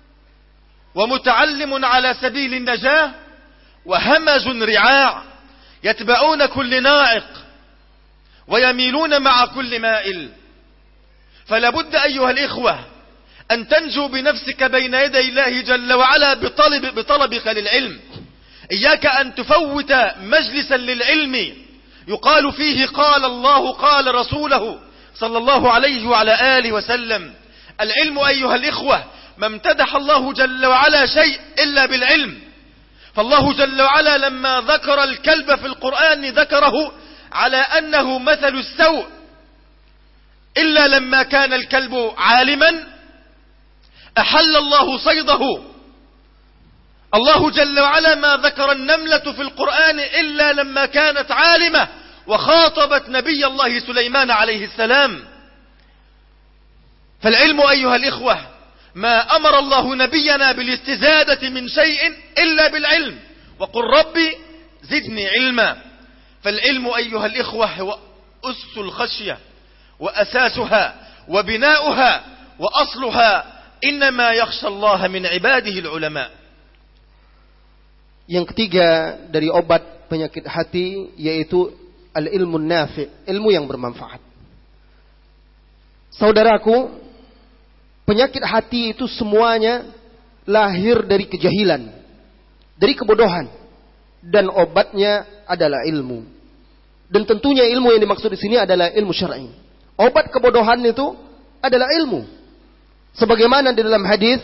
ومتعلم على سبيل النجاة، وهمج رعاع يتبعون كل ناعق ويميلون مع كل مائل. فلا بد أيها الإخوة أن تنجو بنفسك بين يدي الله جل وعلا بطلبك للعلم. إياك أن تفوت مجلسا للعلم يقال فيه قال الله قال رسوله صلى الله عليه وعلى آله وسلم. العلم أيها الإخوة ما امتدح الله جل وعلا شيء إلا بالعلم. فالله جل وعلا لما ذكر الكلب في القرآن ذكره على أنه مثل السوء، إلا لما كان الكلب عالما أحل الله صيده. الله جل وعلا ما ذكر النملة في القرآن إلا لما كانت عالمة وخاطبت نبي الله سليمان عليه السلام. فالعلم أيها الإخوة ما أمر الله نبينا بالاستزادة من شيء إلا بالعلم، وقل ربي زدني علما. فالعلم أيها الإخوة هو أس الخشية وأساسها وبناؤها وأصلها. إنما يخشى الله من عباده العلماء. Yang ketiga dari obat penyakit hati yaitu al-ilmu nafi', ilmu yang bermanfaat. Saudaraku, penyakit hati itu semuanya lahir dari kejahilan, dari kebodohan, dan obatnya adalah ilmu. Dan tentunya ilmu yang dimaksud di sini adalah ilmu syar'i. Obat kebodohan itu adalah ilmu. Sebagaimana di dalam hadis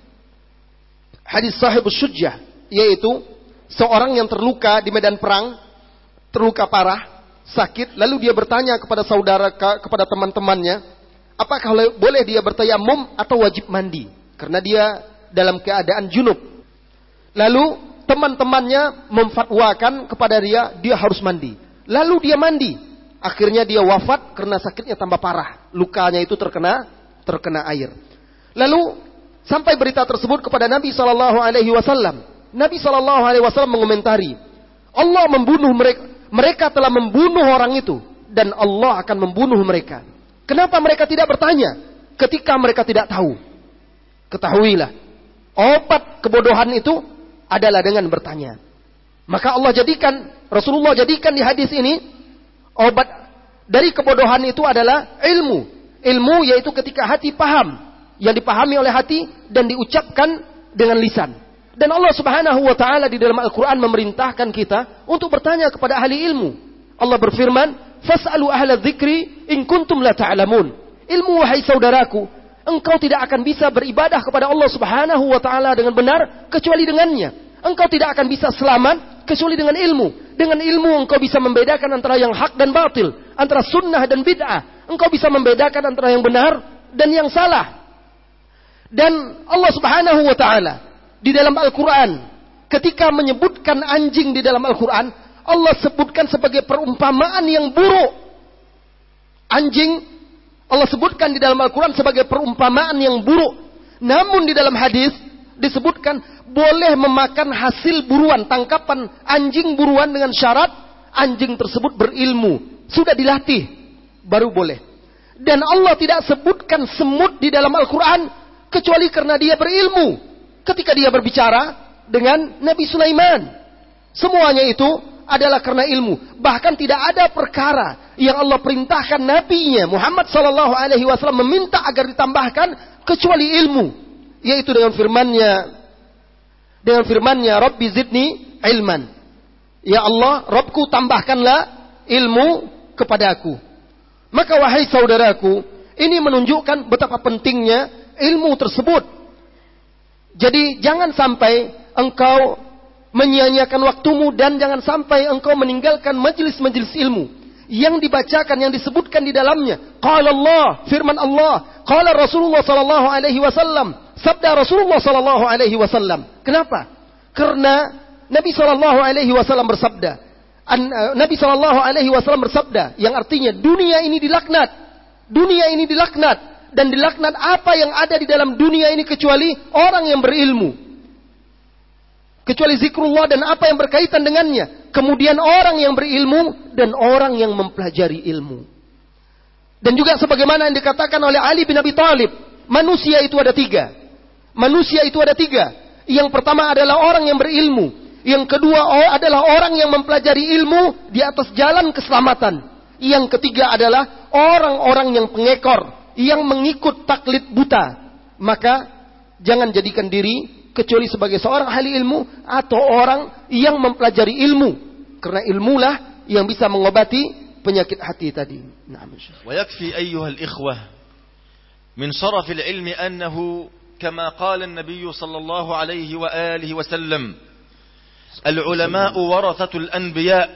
sahibus syujjah, yaitu seorang yang terluka di medan perang, terluka parah, sakit, lalu dia bertanya kepada kepada teman-temannya, apakah boleh dia bertayamum atau wajib mandi? Karena dia dalam keadaan junub. Lalu teman-temannya memfatwakan kepada dia harus mandi. Lalu dia mandi. Akhirnya dia wafat karena sakitnya tambah parah. Lukanya itu terkena air. Lalu sampai berita tersebut kepada Nabi SAW. Nabi SAW mengomentari, Allah membunuh mereka telah membunuh orang itu, dan Allah akan membunuh mereka. Kenapa mereka tidak bertanya ketika mereka tidak tahu? Ketahuilah, obat kebodohan itu adalah dengan bertanya. Maka Rasulullah jadikan di hadis ini, obat dari kebodohan itu adalah ilmu. Ilmu yaitu ketika hati paham, yang dipahami oleh hati dan diucapkan dengan lisan. Dan Allah Subhanahu wa taala di dalam Al-Qur'an memerintahkan kita untuk bertanya kepada ahli ilmu. Allah berfirman, "Fas'alu ahla dzikri in kuntum la ta'lamun." Ilmu, wahai saudaraku, engkau tidak akan bisa beribadah kepada Allah Subhanahu wa taala dengan benar kecuali dengannya. Engkau tidak akan bisa selamat kecuali dengan ilmu. Dengan ilmu engkau bisa membedakan antara yang hak dan batil, antara sunnah dan bid'ah. Engkau bisa membedakan antara yang benar dan yang salah. Dan Allah Subhanahu wa taala di dalam Al-Quran, ketika menyebutkan anjing di dalam Al-Quran, Allah sebutkan sebagai perumpamaan yang buruk. Anjing Allah sebutkan di dalam Al-Quran sebagai perumpamaan yang buruk. Namun di dalam hadis disebutkan boleh memakan hasil buruan, tangkapan anjing buruan dengan syarat anjing tersebut berilmu, sudah dilatih, baru boleh. Dan Allah tidak sebutkan semut di dalam Al-Quran kecuali karena dia berilmu. Ketika dia berbicara dengan Nabi Sulaiman, semuanya itu adalah karena ilmu. Bahkan tidak ada perkara yang Allah perintahkan Nabi-Nya Muhammad SAW meminta agar ditambahkan kecuali ilmu, yaitu dengan firman-Nya Rabbi zidni ilman. Ya Allah, Rabbku tambahkanlah ilmu kepadaku. Maka wahai saudaraku, ini menunjukkan betapa pentingnya ilmu tersebut. Jadi jangan sampai engkau menyia-nyiakan waktumu, dan jangan sampai engkau meninggalkan majelis-majelis ilmu yang dibacakan, yang disebutkan di dalamnya qala Allah, firman Allah, qala Rasulullah sallallahu alaihi wasallam, sabda Rasulullah sallallahu alaihi wasallam. Kenapa? Karena Nabi sallallahu alaihi wasallam bersabda, Nabi sallallahu alaihi wasallam bersabda yang artinya dunia ini dilaknat. Dunia ini dilaknat, dan dilaknat apa yang ada di dalam dunia ini kecuali orang yang berilmu. Kecuali zikrullah dan apa yang berkaitan dengannya. Kemudian orang yang berilmu dan orang yang mempelajari ilmu. Dan juga sebagaimana yang dikatakan oleh Ali bin Abi Thalib, manusia itu ada tiga. Manusia itu ada tiga. Yang pertama adalah orang yang berilmu. Yang kedua adalah orang yang mempelajari ilmu di atas jalan keselamatan. Yang ketiga adalah orang-orang yang pengekor, yang mengikut taklid buta. Maka jangan jadikan diri kecuali sebagai seorang ahli ilmu atau orang yang mempelajari ilmu, karena ilmulah yang bisa mengobati penyakit hati tadi. ويكفي أيها الإخوة من شرف العلم أنه كما قال النبي صلى الله عليه وآله وسلم العلماء ورثة الأنبياء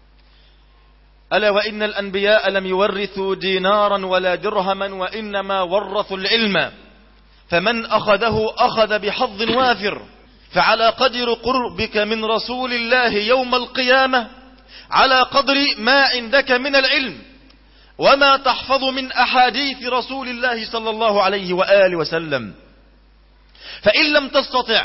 ألا وإن الأنبياء لم يورثوا دينارا ولا درهما وإنما ورثوا العلم فمن أخذه أخذ بحظ وافر فعلى قدر قربك من رسول الله يوم القيامة على قدر ما عندك من العلم وما تحفظ من أحاديث رسول الله صلى الله عليه وآله وسلم. فإن لم تستطع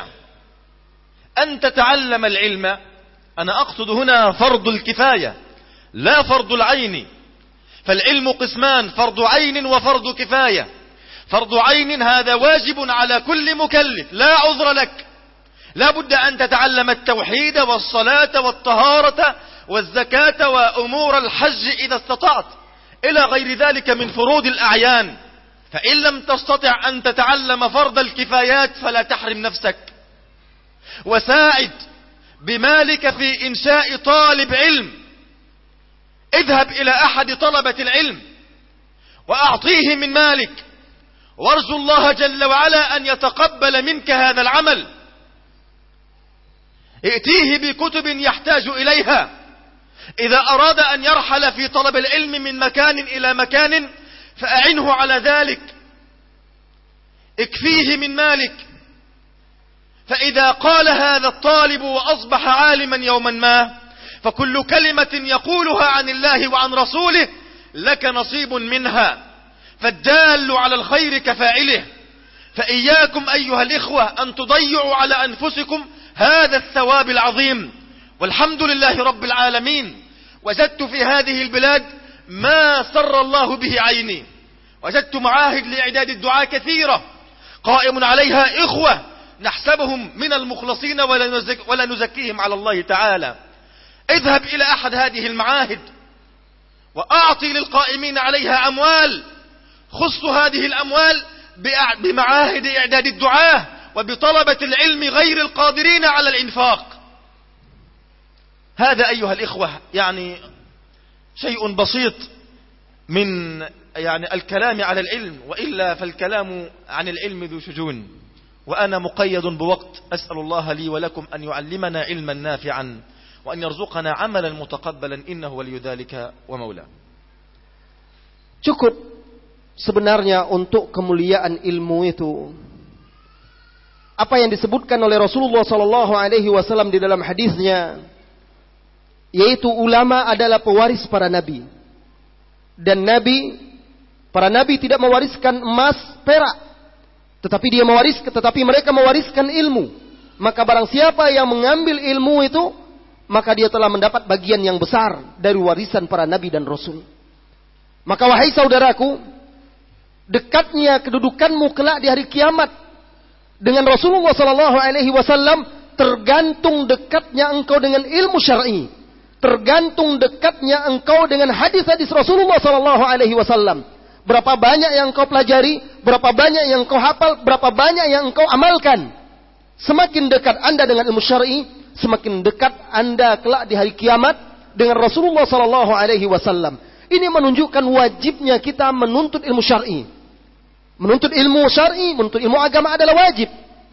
أن تتعلم العلم، أنا أقصد هنا فرض الكفاية لا فرض العين، فالعلم قسمان، فرض عين وفرض كفاية. فرض عين هذا واجب على كل مكلف لا عذر لك، لا بد أن تتعلم التوحيد والصلاة والطهارة والزكاة وأمور الحج إذا استطعت إلى غير ذلك من فروض الأعيان. فإن لم تستطع أن تتعلم فرض الكفايات فلا تحرم نفسك، وساعد بمالك في إنشاء طالب علم. اذهب إلى أحد طلبة العلم وأعطيه من مالك، وارجو الله جل وعلا أن يتقبل منك هذا العمل. ائتيه بكتب يحتاج إليها. إذا أراد أن يرحل في طلب العلم من مكان إلى مكان فأعنه على ذلك، اكفيه من مالك. فإذا قال هذا الطالب وأصبح عالما يوما ما، فكل كلمة يقولها عن الله وعن رسوله لك نصيب منها، فالدال على الخير كفاعله. فإياكم أيها الإخوة أن تضيعوا على أنفسكم هذا الثواب العظيم. والحمد لله رب العالمين، وجدت في هذه البلاد ما سر الله به عيني. وجدت معاهد لإعداد الدعاء كثيرة قائم عليها إخوة نحسبهم من المخلصين ولا نزكيهم على الله تعالى. اذهب إلى أحد هذه المعاهد وأعطي للقائمين عليها أموال، خص هذه الأموال بمعاهد إعداد الدعاة وبطلبة العلم غير القادرين على الإنفاق. هذا أيها الإخوة يعني شيء بسيط من الكلام على العلم، وإلا فالكلام عن العلم ذو شجون، وأنا مقيد بوقت. أسأل الله لي ولكم أن يعلمنا علما نافعا وأن يرزقنا عملا متقبلا إنه ولي ذلك ومولاه. Cukup sebenarnya untuk kemuliaan ilmu itu apa yang disebutkan oleh Rasulullah sallallahu alaihi wasallam di dalam hadisnya, yaitu ulama adalah pewaris para nabi. Dan para nabi tidak mewariskan emas, perak, tetapi mereka mewariskan ilmu. Maka barang siapa yang mengambil ilmu itu, maka dia telah mendapat bagian yang besar dari warisan para nabi dan rasul. Maka wahai saudaraku, dekatnya kedudukanmu kelak di hari kiamat dengan Rasulullah sallallahu alaihi wasallam tergantung dekatnya engkau dengan ilmu syar'i. Tergantung dekatnya engkau dengan hadis-hadis Rasulullah sallallahu alaihi wasallam. Berapa banyak yang engkau pelajari, berapa banyak yang engkau hafal, berapa banyak yang engkau amalkan. Semakin dekat Anda dengan ilmu syar'i, semakin dekat Anda kelak di hari kiamat dengan Rasulullah sallallahu alaihi wasallam. Ini menunjukkan wajibnya kita menuntut ilmu syar'i. Menuntut ilmu syar'i, menuntut ilmu agama adalah wajib.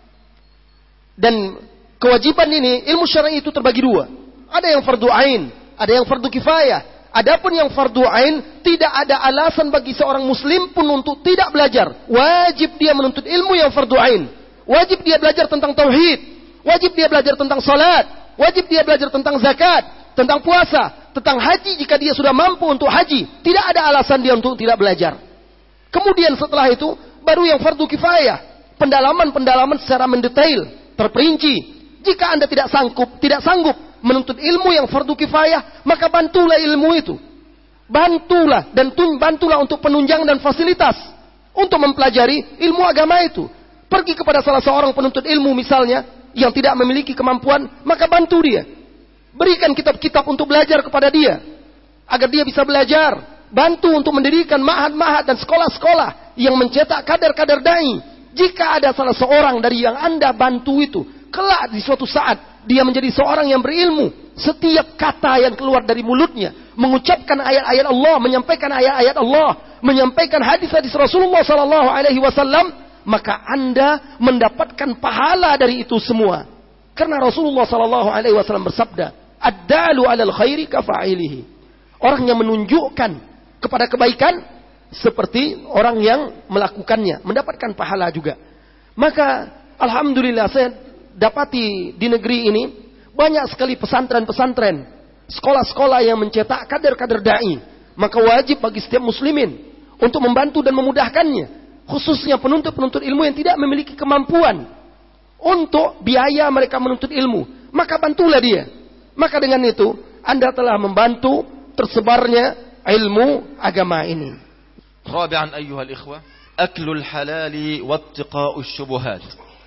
Dan kewajiban ini, ilmu syar'i itu terbagi dua. Ada yang fardu ain, ada yang fardu kifayah. Adapun yang fardu ain, tidak ada alasan bagi seorang muslim pun untuk tidak belajar. Wajib dia menuntut ilmu yang fardu ain. Wajib dia belajar tentang tauhid, wajib dia belajar tentang salat, wajib dia belajar tentang zakat, tentang puasa, tentang haji jika dia sudah mampu untuk haji. Tidak ada alasan dia untuk tidak belajar. Kemudian setelah itu baru yang fardu kifayah, pendalaman secara mendetail, terperinci. Jika Anda tidak sanggup menuntut ilmu yang fardu kifayah, maka bantulah ilmu itu. Bantulah untuk penunjang dan fasilitas untuk mempelajari ilmu agama itu. Pergi kepada salah seorang penuntut ilmu misalnya yang tidak memiliki kemampuan, maka bantu dia. Berikan kitab-kitab untuk belajar kepada dia agar dia bisa belajar. Bantu untuk mendirikan ma'had-ma'had dan sekolah-sekolah yang mencetak kader-kader dai. Jika ada salah seorang dari yang Anda bantu itu, kelak di suatu saat dia menjadi seorang yang berilmu. Setiap kata yang keluar dari mulutnya mengucapkan ayat-ayat Allah, menyampaikan ayat-ayat Allah, menyampaikan hadis-hadis Rasulullah sallallahu alaihi wasallam, maka Anda mendapatkan pahala dari itu semua. Karena Rasulullah sallallahu alaihi wasallam bersabda, "Ad-dalu 'alal khairi kafa'ilihi." Orang yang menunjukkan kepada kebaikan seperti orang yang melakukannya, mendapatkan pahala juga. Maka alhamdulillah saya dapati di negeri ini banyak sekali pesantren-pesantren, sekolah-sekolah yang mencetak kader-kader dai. Maka wajib bagi setiap muslimin untuk membantu dan memudahkannya, khususnya penuntut-penuntut ilmu yang tidak memiliki kemampuan untuk biaya mereka menuntut ilmu, maka bantulah dia. Maka dengan itu Anda telah membantu tersebarnya ilmu agama ini. رابعا أيها الإخوة أكل الحلال واتقاء الشبهات.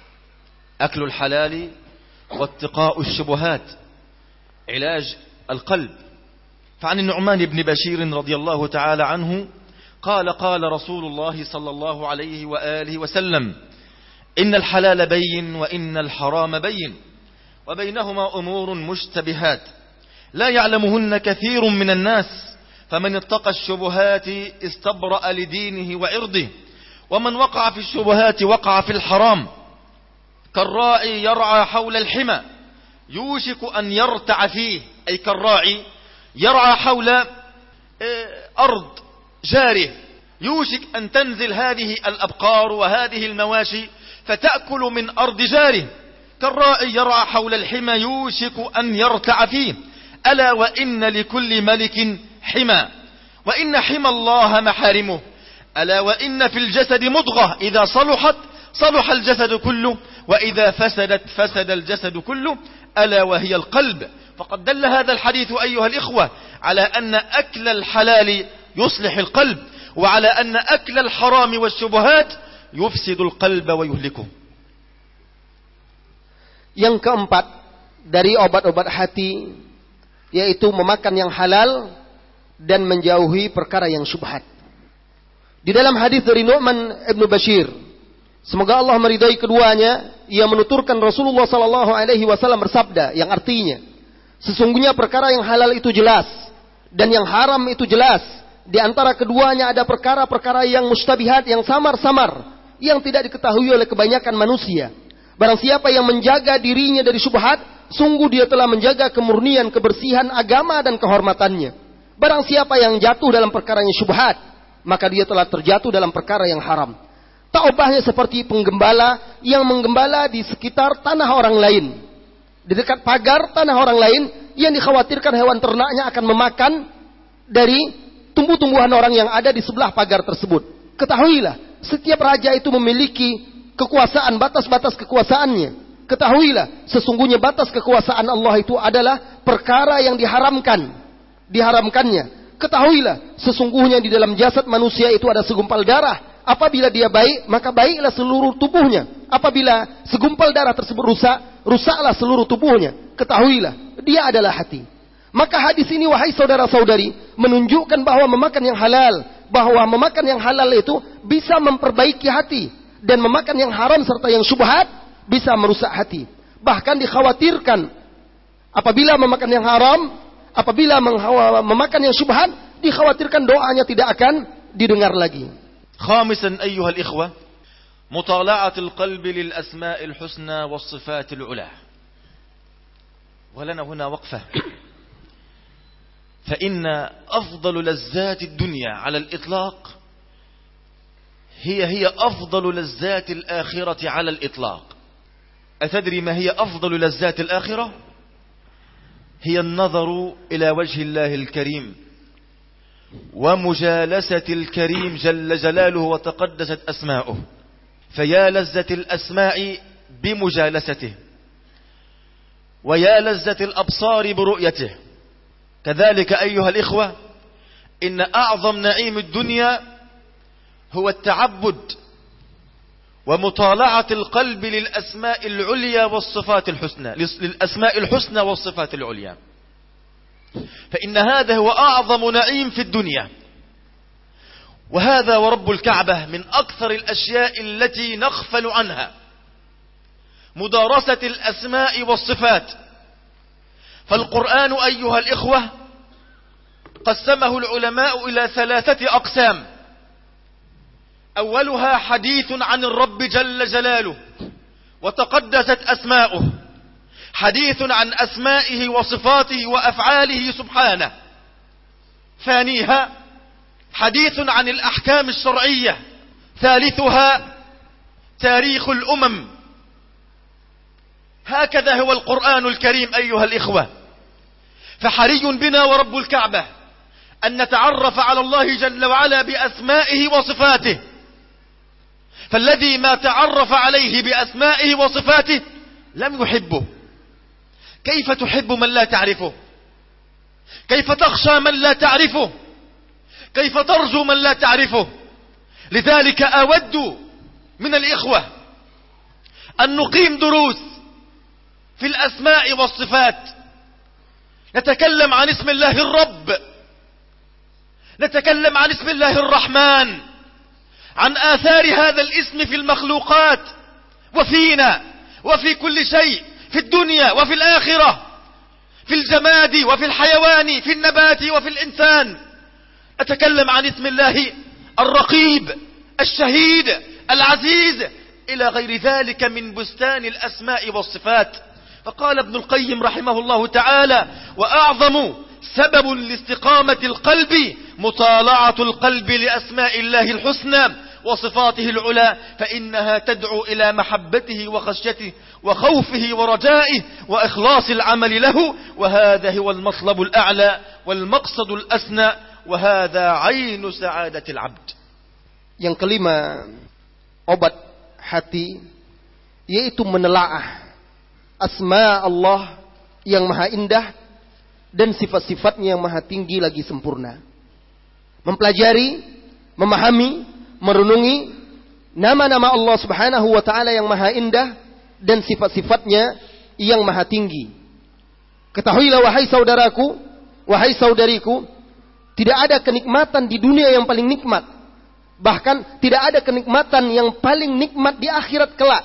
أكل الحلال واتقاء الشبهات علاج القلب. فعن النعمان بن بشير رضي الله تعالى عنه قال قال رسول الله صلى الله عليه وآله وسلم إن الحلال بين وإن الحرام بين وبينهما أمور مشتبهات لا يعلمهن كثير من الناس فمن اتقى الشبهات استبرأ لدينه وعرضه ومن وقع في الشبهات وقع في الحرام كالراعي يرعى حول الحمى يوشك أن يرتع فيه أي كالراعي يرعى حول أرض جاره يوشك أن تنزل هذه الأبقار وهذه المواشي فتأكل من أرض جاره كالراعي يرعى حول الحمى يوشك أن يرتع فيه ألا وإن لكل ملك حمى وإن حمى الله محارمه ألا وإن في الجسد مضغة إذا صلحت صلح الجسد كله وإذا فسدت فسد الجسد كله ألا وهي القلب. فقد دل هذا الحديث أيها الإخوة على أن أكل الحلال يصلح القلب وعلى أن أكل الحرام والشبهات يفسد القلب ويهلكه. Yang keempat dari obat-obat hati yaitu memakan yang halal dan menjauhi perkara yang syubhat. Di dalam hadis dari Nu'man ibn Bashir, semoga Allah meridai keduanya, ia menuturkan Rasulullah sallallahu alaihi wasallam bersabda yang artinya, sesungguhnya perkara yang halal itu jelas dan yang haram itu jelas. Di antara keduanya ada perkara-perkara yang mustabihat, yang samar-samar, yang tidak diketahui oleh kebanyakan manusia. Barang siapa yang menjaga dirinya dari syubhat, sungguh dia telah menjaga kemurnian, kebersihan agama dan kehormatannya. Barang siapa yang jatuh dalam perkara yang syubhat, maka dia telah terjatuh dalam perkara yang haram. Tak ubahnya seperti penggembala yang menggembala di sekitar tanah orang lain, di dekat pagar tanah orang lain, yang dikhawatirkan hewan ternaknya akan memakan dari tumbuh-tumbuhan orang yang ada di sebelah pagar tersebut. Ketahuilah, setiap raja itu memiliki kekuasaan, batas-batas kekuasaannya. Ketahuilah, sesungguhnya batas kekuasaan Allah itu adalah perkara yang diharamkannya. Ketahuilah, sesungguhnya di dalam jasad manusia itu ada segumpal darah. Apabila dia baik, maka baiklah seluruh tubuhnya. Apabila segumpal darah tersebut rusak, rusaklah seluruh tubuhnya. Ketahuilah, dia adalah hati. Maka hadis ini, wahai saudara-saudari, menunjukkan bahwa memakan yang halal, bahwa memakan yang halal itu bisa memperbaiki hati, dan memakan yang haram serta yang syubhat bisa merusak hati. Bahkan dikhawatirkan apabila memakan yang haram, apabila memakan yang syubhat, dikhawatirkan doanya tidak akan didengar lagi. خامسا أيها الإخوة مطالعة القلب للأسماء الحسنى والصفات العلى. ولنا هنا وقفة، فإن أفضل لذات الدنيا على الإطلاق هي أفضل لذات الآخرة على الإطلاق. أتدري ما هي أفضل لذات الآخرة؟ هي النظر إلى وجه الله الكريم ومجالسة الكريم جل جلاله وتقدست أسماؤه. فيا لذة الأسماء بمجالسته، ويا لذة الأبصار برؤيته. كذلك أيها الإخوة، إن أعظم نعيم الدنيا هو التعبد ومطالعة القلب للأسماء العليا والصفات الحسنى، للأسماء الحسنى والصفات العليا. فإن هذا هو أعظم نعيم في الدنيا. وهذا ورب الكعبة من أكثر الأشياء التي نغفل عنها، مدارسة الأسماء والصفات. فالقرآن أيها الإخوة قسمه العلماء إلى 3 أقسام. أولها حديث عن الرب جل جلاله وتقدست أسماؤه، حديث عن أسمائه وصفاته وأفعاله سبحانه. ثانيها حديث عن الأحكام الشرعية. ثالثها تاريخ الأمم. هكذا هو القرآن الكريم أيها الإخوة. فحري بنا ورب الكعبة أن نتعرف على الله جل وعلا بأسمائه وصفاته. فالذي ما تعرف عليه بأسمائه وصفاته لم يحبه. كيف تحب من لا تعرفه؟ كيف تخشى من لا تعرفه؟ كيف ترجو من لا تعرفه؟ لذلك أود من الإخوة أن نقيم دروس في الأسماء والصفات، نتكلم عن اسم الله الرب، نتكلم عن اسم الله الرحمن، عن آثار هذا الاسم في المخلوقات وفينا وفي كل شيء، في الدنيا وفي الآخرة، في الجماد وفي الحيوان، في النبات وفي الإنسان. أتكلم عن اسم الله الرقيب، الشهيد، العزيز، إلى غير ذلك من بستان الأسماء والصفات. فقال ابن القيم رحمه الله تعالى: وأعظم سبب لاستقامة القلب مطالعة القلب لأسماء الله الحسنى وصفاته العلى، فإنها تدعو إلى محبته وخشيته وخوفه ورجائه وإخلاص العمل له، وهذا هو المطلب الأعلى والمقصد الأسنى، وهذا عين سعادة العبد. Yang kelima, obat hati, yaitu menelaah asma Allah yang maha indah dan sifat-sifatnya yang maha tinggi lagi sempurna. Mempelajari, memahami, merenungi nama-nama Allah subhanahu wa ta'ala yang maha indah dan sifat-sifatnya yang maha tinggi. Ketahuilah wahai saudaraku, wahai saudariku, tidak ada kenikmatan di dunia yang paling nikmat. Bahkan tidak ada kenikmatan yang paling nikmat di akhirat kelak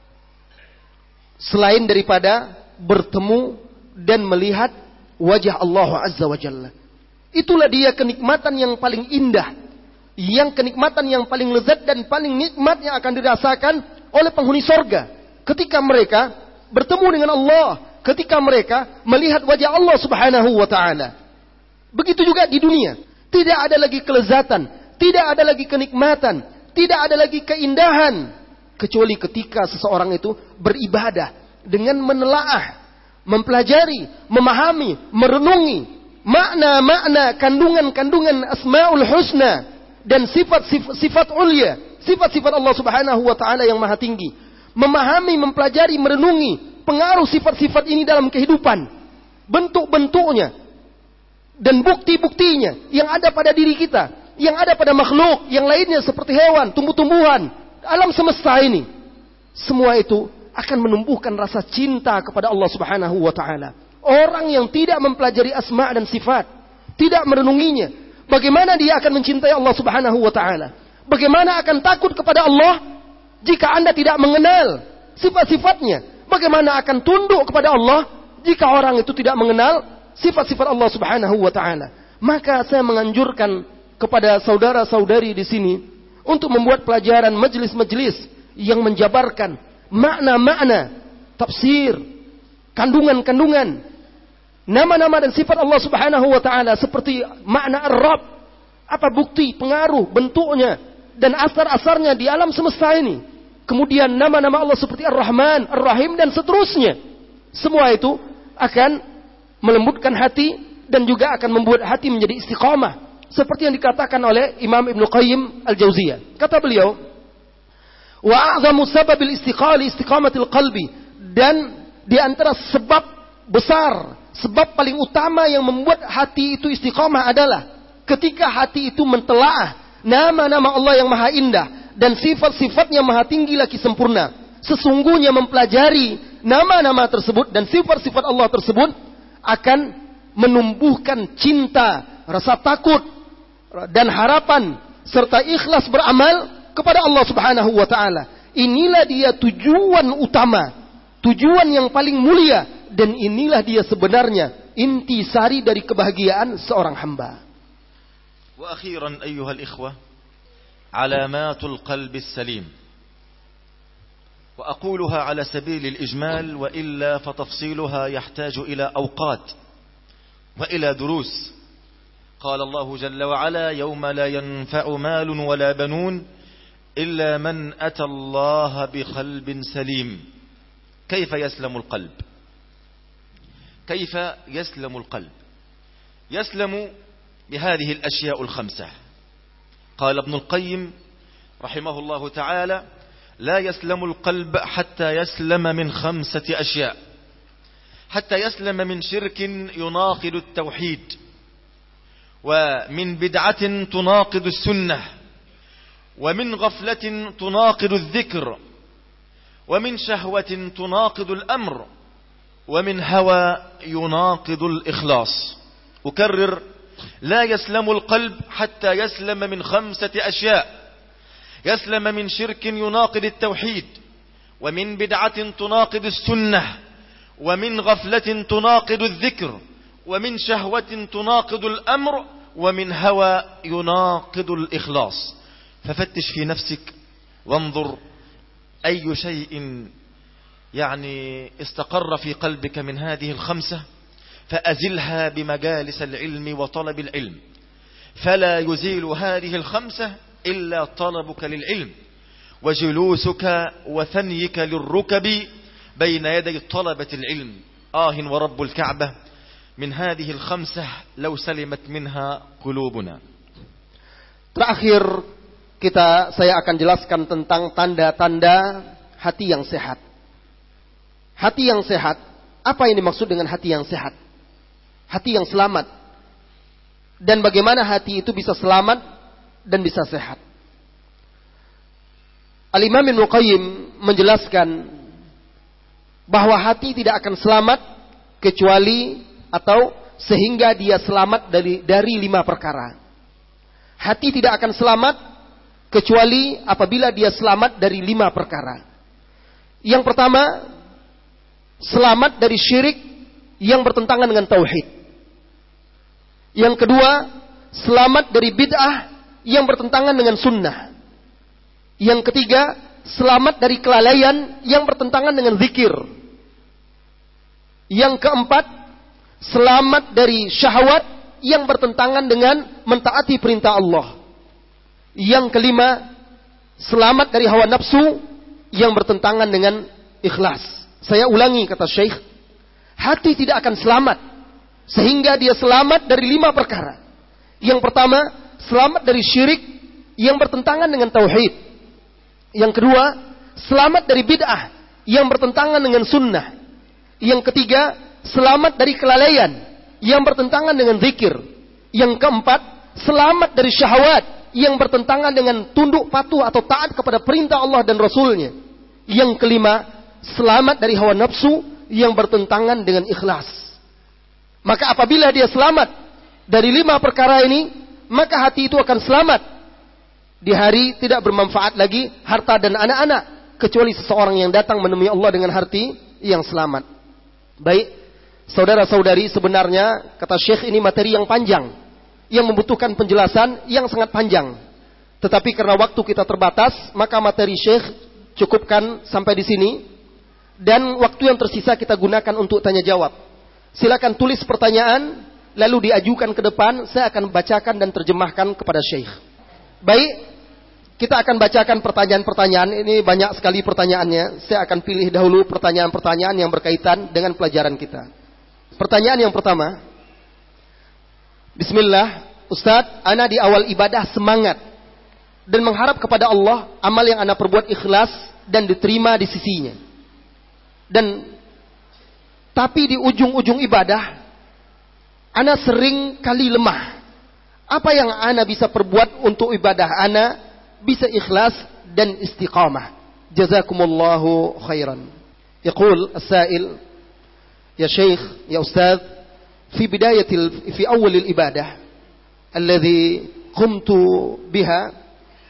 selain daripada bertemu dan melihat wajah Allah Azza wa Jalla. Itulah dia kenikmatan yang paling indah, yang kenikmatan yang paling lezat dan paling nikmat yang akan dirasakan oleh penghuni sorga ketika mereka bertemu dengan Allah, ketika mereka melihat wajah Allah Subhanahu wa ta'ala. Begitu juga di dunia, tidak ada lagi kelezatan, tidak ada lagi kenikmatan, tidak ada lagi keindahan kecuali ketika seseorang itu beribadah dengan menelaah, mempelajari, memahami, merenungi, makna-makna, kandungan-kandungan Asmaul Husna dan sifat-sifat ulya, sifat-sifat Allah Subhanahu wa taala yang maha tinggi. Memahami, mempelajari, merenungi pengaruh sifat-sifat ini dalam kehidupan, bentuk-bentuknya dan bukti-buktinya yang ada pada diri kita, yang ada pada makhluk yang lainnya seperti hewan, tumbuh-tumbuhan, alam semesta ini. Semua itu akan menumbuhkan rasa cinta kepada Allah Subhanahu wa taala. Orang yang tidak mempelajari asma dan sifat, tidak merenunginya, bagaimana dia akan mencintai Allah Subhanahu wa taala? Bagaimana akan takut kepada Allah jika Anda tidak mengenal sifat-sifatnya? Bagaimana akan tunduk kepada Allah jika orang itu tidak mengenal sifat-sifat Allah Subhanahu wa taala? Maka saya menganjurkan kepada saudara-saudari di sini untuk membuat pelajaran majelis-majelis yang menjabarkan makna-makna, tafsir, kandungan-kandungan nama-nama dan sifat Allah Subhanahu wa taala, seperti makna Ar-Rabb, apa bukti, pengaruh, bentuknya dan asar-asarnya di alam semesta ini. Kemudian nama-nama Allah seperti Ar-Rahman, Ar-Rahim dan seterusnya. Semua itu akan melembutkan hati dan juga akan membuat hati menjadi istiqamah, seperti yang dikatakan oleh Imam Ibnu Qayyim Al-Jauziyah. Kata beliau, wa a'zamu sababil istiqamatil qalbi, dan di antara sebab besar, sebab paling utama yang membuat hati itu istiqamah adalah ketika hati itu mentelaah nama-nama Allah yang maha indah dan sifat-sifatnya maha tinggi lagi sempurna. Sesungguhnya mempelajari nama-nama tersebut dan sifat-sifat Allah tersebut akan menumbuhkan cinta, rasa takut dan harapan serta ikhlas beramal kepada Allah Subhanahu wa taala. Inilah dia tujuan utama, tujuan yang paling mulia, dan inilah dia sebenarnya intisari dari kebahagiaan seorang hamba. Wa akhiran ayyuhal ikhwah, alamatul qalbi salim. Wa aquluha ala sabilil ijmal, wa illa fatafsiluha yahtaju ila awqat wa ila durus. Qala Allah jalla wa ala, yawma la yanfa'u malun wala banun illa man ata Allah bi qalbin salim. Kayfa yaslamu al-qalb? كيف يسلم القلب؟ يسلم بهذه الأشياء الخمسة. قال ابن القيم رحمه الله تعالى: لا يسلم القلب حتى يسلم من 5 أشياء. حتى يسلم من شرك يناقض التوحيد، ومن بدعة تناقض السنة، ومن غفلة تناقض الذكر، ومن شهوة تناقض الأمر، ومن هوى يناقض الإخلاص. أكرر: لا يسلم القلب حتى يسلم من 5 أشياء. يسلم من شرك يناقض التوحيد، ومن بدعة تناقض السنة، ومن غفلة تناقض الذكر، ومن شهوة تناقض الأمر، ومن هوى يناقض الإخلاص. ففتش في نفسك وانظر أي شيء يعني استقر في قلبك من هذه ال5، فأزلها بمجالس العلم وطلب العلم. فلا يزيل هذه ال5 إلا طلبك للعلم وجلوسك وثنيك للركب بين يدي طلبة العلم. ورب الكعبة من هذه ال5 لو سلمت منها قلوبنا. Terakhir saya akan jelaskan tentang tanda-tanda hati yang sehat. Hati yang sehat, apa yang dimaksud dengan hati yang sehat? Hati yang selamat. Dan bagaimana hati itu bisa selamat dan bisa sehat? Al-Imam Ibnu Qayyim menjelaskan bahwa hati tidak akan selamat kecuali atau sehingga dia selamat dari 5 perkara. Hati tidak akan selamat kecuali apabila dia selamat dari 5 perkara. Yang pertama, selamat dari syirik yang bertentangan dengan tauhid. Yang kedua, selamat dari bid'ah yang bertentangan dengan sunnah. Yang ketiga, selamat dari kelalaian yang bertentangan dengan zikir. Yang keempat, selamat dari syahwat yang bertentangan dengan mentaati perintah Allah. Yang kelima, selamat dari hawa nafsu yang bertentangan dengan ikhlas. Saya ulangi, kata Syekh, hati tidak akan selamat Sehingga dia selamat dari 5 perkara. Yang pertama, selamat dari syirik yang bertentangan dengan tauhid. Yang kedua, selamat dari bid'ah yang bertentangan dengan sunnah. Yang ketiga, selamat dari kelalaian yang bertentangan dengan zikir. Yang keempat, selamat dari syahwat yang bertentangan dengan tunduk patuh atau taat kepada perintah Allah dan Rasulnya. Yang kelima, selamat dari hawa nafsu yang bertentangan dengan ikhlas. Maka apabila dia selamat dari 5 perkara ini, maka hati itu akan selamat. Di hari tidak bermanfaat lagi harta dan anak-anak, kecuali seseorang yang datang menemui Allah dengan hati yang selamat. Baik, saudara-saudari, sebenarnya kata Syekh ini materi yang panjang, yang membutuhkan penjelasan yang sangat panjang. Tetapi karena waktu kita terbatas, maka materi Syekh cukupkan sampai di sini. Dan waktu yang tersisa kita gunakan untuk tanya jawab. Silakan tulis pertanyaan, lalu diajukan ke depan, saya akan bacakan dan terjemahkan kepada Syekh. Baik, kita akan bacakan pertanyaan-pertanyaan. Ini banyak sekali pertanyaannya. Saya akan pilih dahulu pertanyaan-pertanyaan yang berkaitan dengan pelajaran kita. Pertanyaan yang pertama. Bismillah, Ustadz, ana di awal ibadah semangat dan mengharap kepada Allah amal yang ana perbuat ikhlas dan diterima di sisinya. Tapi di ujung-ujung ibadah, ana sering kali lemah. Apa yang ana bisa perbuat untuk ibadah ana bisa ikhlas dan istiqamah? Jazakumullahu khairan. Yaqul as-sa'il, ya Syekh, ya Ustaz, fi awal al-ibadah alladhi qumtu biha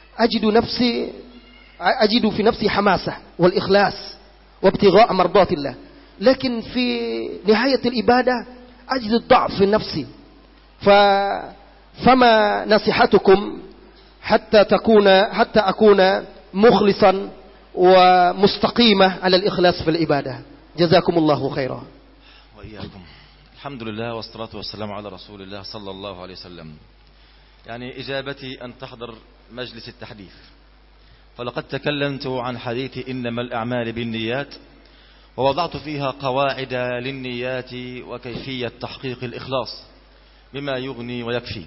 ajidu fi nafsi hamasah wal ikhlas wa ibtigha'a mardatillah. لكن في نهاية الإبادة أجد الضعف في نفسي فما نصيحتكم حتى أكون مخلصا ومستقيمة على الإخلاص في العبادة جزاكم الله خيرا. وإياكم. الحمد لله والصلاة والسلام على رسول الله صلى الله عليه وسلم. يعني إجابتي أن تحضر مجلس التحديث، فلقد تكلمت عن حديث إنما الأعمال بالنيات، ووضعت فيها قواعد للنيات وكيفية تحقيق الإخلاص بما يغني ويكفي.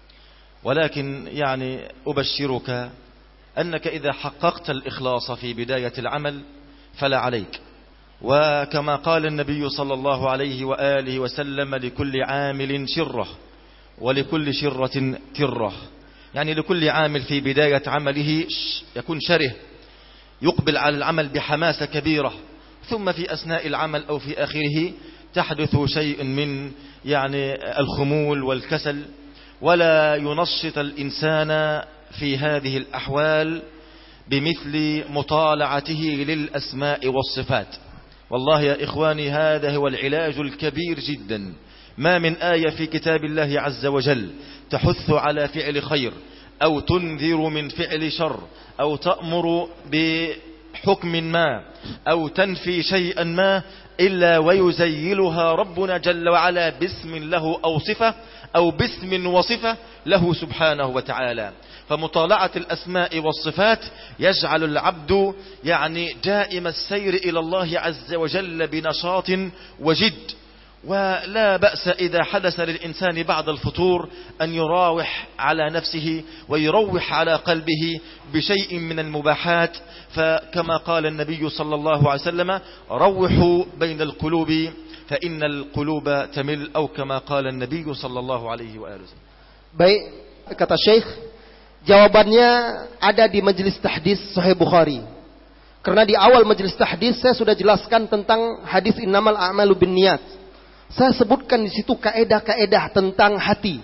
ولكن يعني أبشرك أنك إذا حققت الإخلاص في بداية العمل فلا عليك. وكما قال النبي صلى الله عليه وآله وسلم: لكل عامل شرة ولكل شرة ترة. يعني لكل عامل في بداية عمله يكون شره، يقبل على العمل بحماسة كبيرة، ثم في أثناء العمل أو في آخره تحدث شيء من يعني الخمول والكسل، ولا ينشط الإنسان في هذه الأحوال بمثل مطالعته للأسماء والصفات. والله يا إخواني هذا هو العلاج الكبير جدا. ما من آية في كتاب الله عز وجل تحث على فعل خير أو تنذر من فعل شر أو تأمر بحكم ما أو تنفي شيئا ما إلا ويزيلها ربنا جل وعلا باسم له أو صفة أو باسم وصفة له سبحانه وتعالى. فمطالعة الأسماء والصفات يجعل العبد يعني دائم السير إلى الله عز وجل بنشاط وجد. ولا بأس إذا حدث للإنسان بعد الفطور أن يراوح على نفسه ويروح على قلبه بشيء من المباحات، فكما قال النبي صلى الله عليه وسلم: روحوا بين القلوب فإن القلوب تمل، أو كما قال النبي صلى الله عليه وآله وسلم. Baik, kata Syekh, jawabannya ada di majelis tahdits Sahih Bukhari. Karena di awal majelis tahdits saya sudah jelaskan tentang hadis innamal a'malu binniyat. Saya sebutkan di situ kaedah-kaedah tentang hati.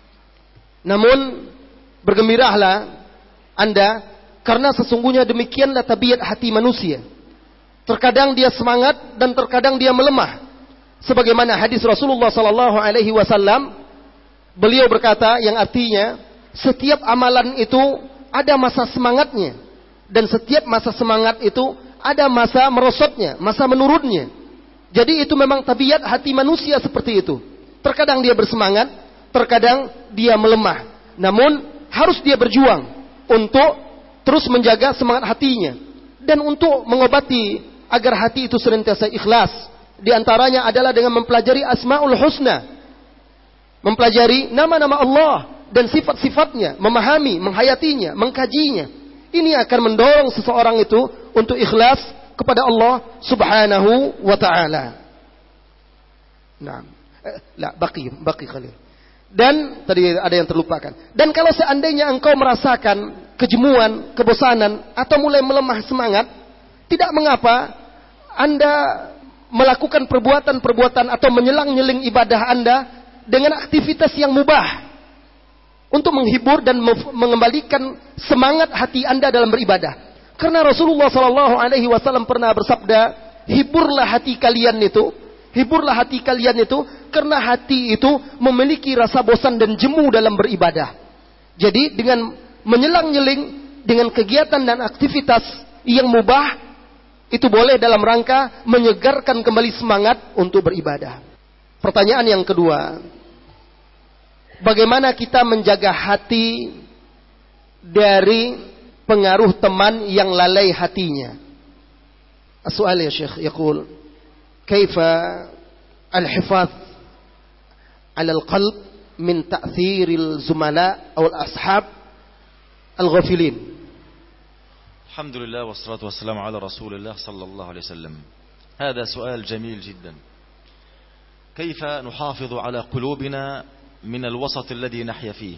Namun bergembiralah Anda, karena sesungguhnya demikianlah tabiat hati manusia. Terkadang dia semangat dan terkadang dia melemah. Sebagaimana hadis Rasulullah sallallahu alaihi wasallam, beliau berkata yang artinya setiap amalan itu ada masa semangatnya, dan setiap masa semangat itu ada masa merosotnya, masa menurunnya. Jadi itu memang tabiat hati manusia seperti itu. Terkadang dia bersemangat, terkadang dia melemah. Namun harus dia berjuang untuk terus menjaga semangat hatinya dan untuk mengobati agar hati itu senantiasa ikhlas. Di antaranya adalah dengan mempelajari Asmaul Husna, mempelajari nama-nama Allah dan sifat-sifatnya, memahami, menghayatinya, mengkajinya. Ini akan mendorong seseorang itu untuk ikhlas kepada Allah Subhanahu wa taala. Nah, baqi khalil. Dan tadi ada yang terlupakan. Dan kalau seandainya engkau merasakan kejemuan, kebosanan atau mulai melemah semangat, tidak mengapa Anda melakukan perbuatan-perbuatan atau menyelang-nyeling ibadah Anda dengan aktivitas yang mubah untuk menghibur dan mengembalikan semangat hati Anda dalam beribadah. Karena Rasulullah SAW pernah bersabda, hiburlah hati kalian itu, karena hati itu memiliki rasa bosan dan jemu dalam beribadah. Jadi dengan menyelang-nyeling dengan kegiatan dan aktivitas yang mubah, itu boleh dalam rangka menyegarkan kembali semangat untuk beribadah. Pertanyaan yang kedua, bagaimana kita menjaga hati dari pengaruh teman yang lalai hatinya? As-su'al ya Syekh, yaqul, kaifa al-hifaz 'ala al-qalb min ta'thiril zumala aw al-ashab al-ghafilin? الحمد لله والصلاة والسلام على رسول الله صلى الله عليه وسلم. هذا سؤال جميل جدا. كيف نحافظ على قلوبنا من الوسط الذي نحيا فيه؟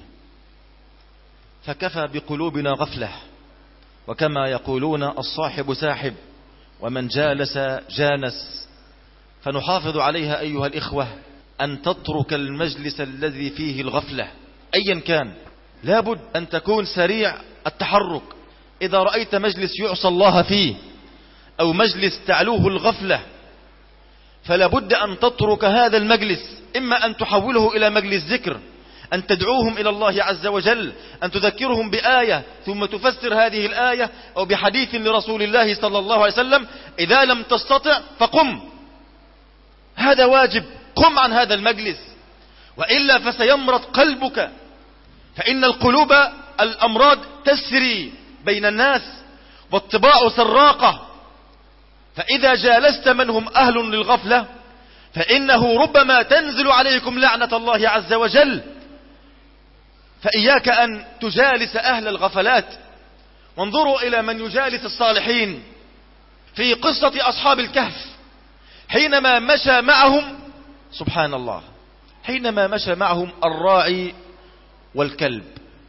فكفى بقلوبنا غفلة، وكما يقولون الصاحب ساحب ومن جالس جانس. فنحافظ عليها أيها الإخوة أن تترك المجلس الذي فيه الغفلة أيا كان. لابد أن تكون سريع التحرك. إذا رأيت مجلس يعصى الله فيه أو مجلس تعلوه الغفلة فلا بد أن تترك هذا المجلس، إما أن تحوله إلى مجلس ذكر، أن تدعوهم إلى الله عز وجل، أن تذكرهم بآية ثم تفسر هذه الآية أو بحديث لرسول الله صلى الله عليه وسلم. إذا لم تستطع فقم، هذا واجب، قم عن هذا المجلس، وإلا فسيمرض قلبك. فإن القلوب الأمراض تسري بين الناس والطباع سراقة، فإذا جالست من هم أهل للغفلة فإنه ربما تنزل عليكم لعنة الله عز وجل. فإياك أن تجالس أهل الغفلات. وانظروا إلى من يجالس الصالحين في قصة أصحاب الكهف، حينما مشى معهم، سبحان الله، حينما مشى معهم الراعي والكلب،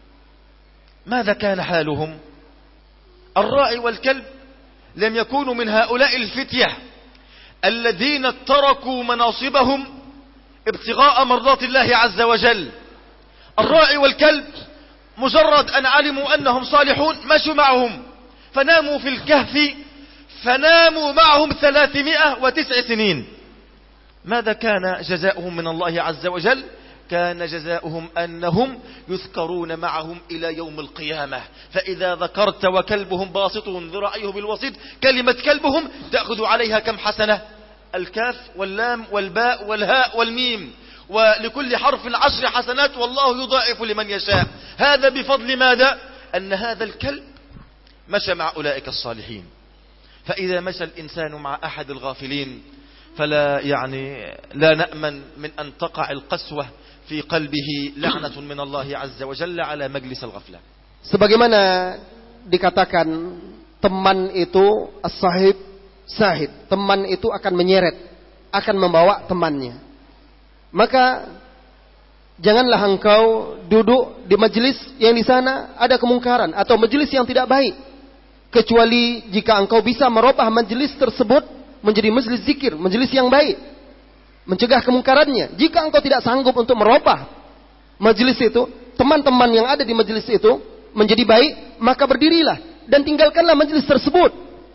ماذا كان حالهم؟ الراعي والكلب لم يكونوا من هؤلاء الفتية الذين تركوا مناصبهم ابتغاء مرضات الله عز وجل. الراعي والكلب مجرد أن علموا أنهم صالحون مشوا معهم، فناموا في الكهف، فناموا معهم 309 سنين. ماذا كان جزاؤهم من الله عز وجل؟ كان جزاؤهم أنهم يذكرون معهم إلى يوم القيامة. فإذا ذكرت وكلبهم باسط ذراعيه بالوسيط، كلمة كلبهم تأخذ عليها كم حسنة؟ الكاف واللام والباء والهاء والميم، ولكل حرف 10 حسنات، والله يضاعف لمن يشاء. هذا بفضل ماذا؟ أن هذا الكلب مشى مع أولئك الصالحين. فإذا مشى الإنسان مع أحد الغافلين فلا لا نأمن من أن تقع القسوة في قلبه، لعنة من الله عز وجل على مجلس الغفلة. Sebagaimana dikatakan, teman itu as-sahib sahib, teman itu akan menyeret, akan membawa temannya. Maka janganlah engkau duduk di majelis yang di sana ada kemungkaran atau majelis yang tidak baik, kecuali jika engkau bisa merubah majelis tersebut menjadi majelis zikir, majelis yang baik, mencegah kemungkarannya. Jika engkau tidak sanggup untuk merubah majelis itu, teman-teman yang ada di majelis itu menjadi baik, maka berdirilah dan tinggalkanlah majelis tersebut.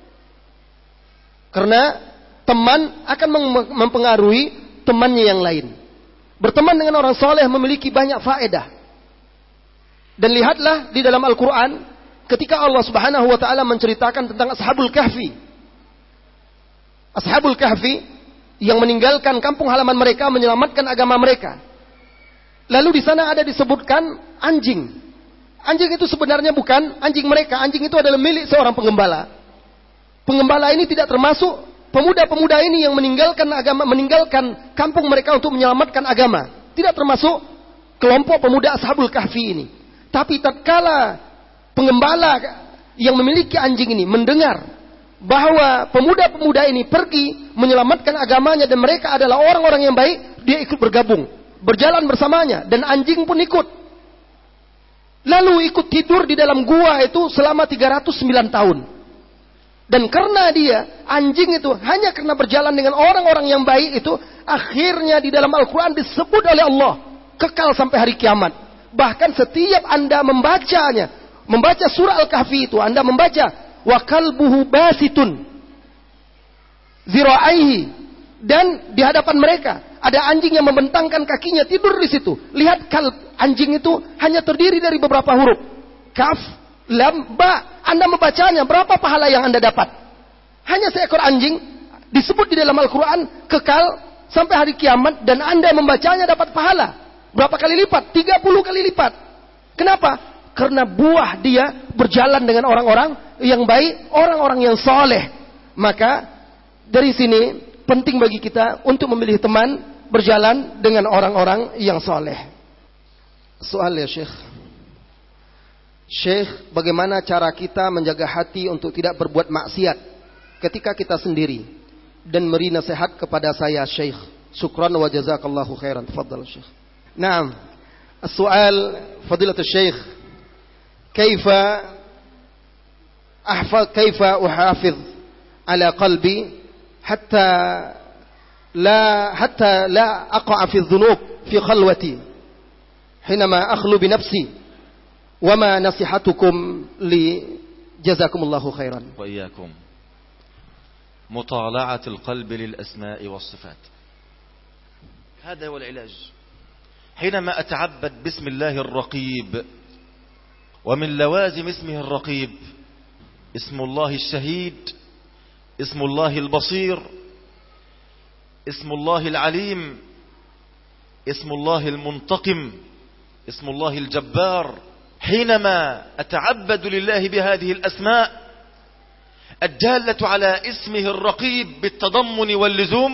Karena teman akan mempengaruhi temannya yang lain. Berteman dengan orang soleh memiliki banyak faedah. Dan lihatlah di dalam Al-Quran, ketika Allah Subhanahu wa ta'ala menceritakan tentang Ashabul Kahfi. Ashabul Kahfi yang meninggalkan kampung halaman mereka, menyelamatkan agama mereka. Lalu di sana ada disebutkan anjing. Anjing itu sebenarnya bukan anjing mereka. Anjing itu adalah milik seorang penggembala. Penggembala ini tidak termasuk pemuda-pemuda ini yang meninggalkan agama, meninggalkan kampung mereka untuk menyelamatkan agama. tidak termasuk kelompok pemuda Ashabul Kahfi ini. Tapi tatkala pengembala yang memiliki anjing ini mendengar bahwa pemuda-pemuda ini pergi menyelamatkan agamanya dan mereka adalah orang-orang yang baik, dia ikut bergabung, berjalan bersamanya, dan anjing pun ikut. Lalu ikut tidur di dalam gua itu selama 309 tahun. Dan karena dia, anjing itu hanya karena berjalan dengan orang-orang yang baik itu, akhirnya di dalam Al-Quran disebut oleh Allah kekal sampai hari kiamat. Bahkan setiap Anda membacanya, membaca surah Al-Kahfi itu, Anda membaca wa kalbuhu basitun zira'aihi, dan di hadapan mereka ada anjing yang membentangkan kakinya tidur di situ. Lihat, anjing itu hanya terdiri dari beberapa huruf, kaf, lam, ba. Anda membacanya, berapa pahala yang Anda dapat? Hanya seekor anjing disebut di dalam Al-Quran kekal sampai hari kiamat, dan Anda membacanya dapat pahala berapa kali lipat? 30 kali lipat. Kenapa? Karena buah dia berjalan dengan orang-orang yang baik, orang-orang yang soleh. Maka dari sini penting bagi kita untuk memilih teman berjalan dengan orang-orang yang soleh. Soal ya Syekh, bagaimana cara kita menjaga hati untuk tidak berbuat maksiat ketika kita sendiri, dan beri nasihat kepada saya Syekh. Syukran wa jazakallahu khairan. Tafadhal Syekh. Naam. As-su'al fadilatul Syekh, kaifa uhafidh ala qalbi hatta la aqa'a fi dhunub fi khalwati hinama akhlu bi nafsi. وما نصيحتكم لي جزاكم الله خيرا. وإياكم. مطالعة القلب للأسماء والصفات، هذا هو العلاج. حينما أتعبد باسم الله الرقيب، ومن لوازم اسمه الرقيب اسم الله الشهيد، اسم الله البصير، اسم الله العليم، اسم الله المنتقم، اسم الله الجبار. حينما أتعبد لله بهذه الأسماء الدالة على اسمه الرقيب بالتضمن واللزوم،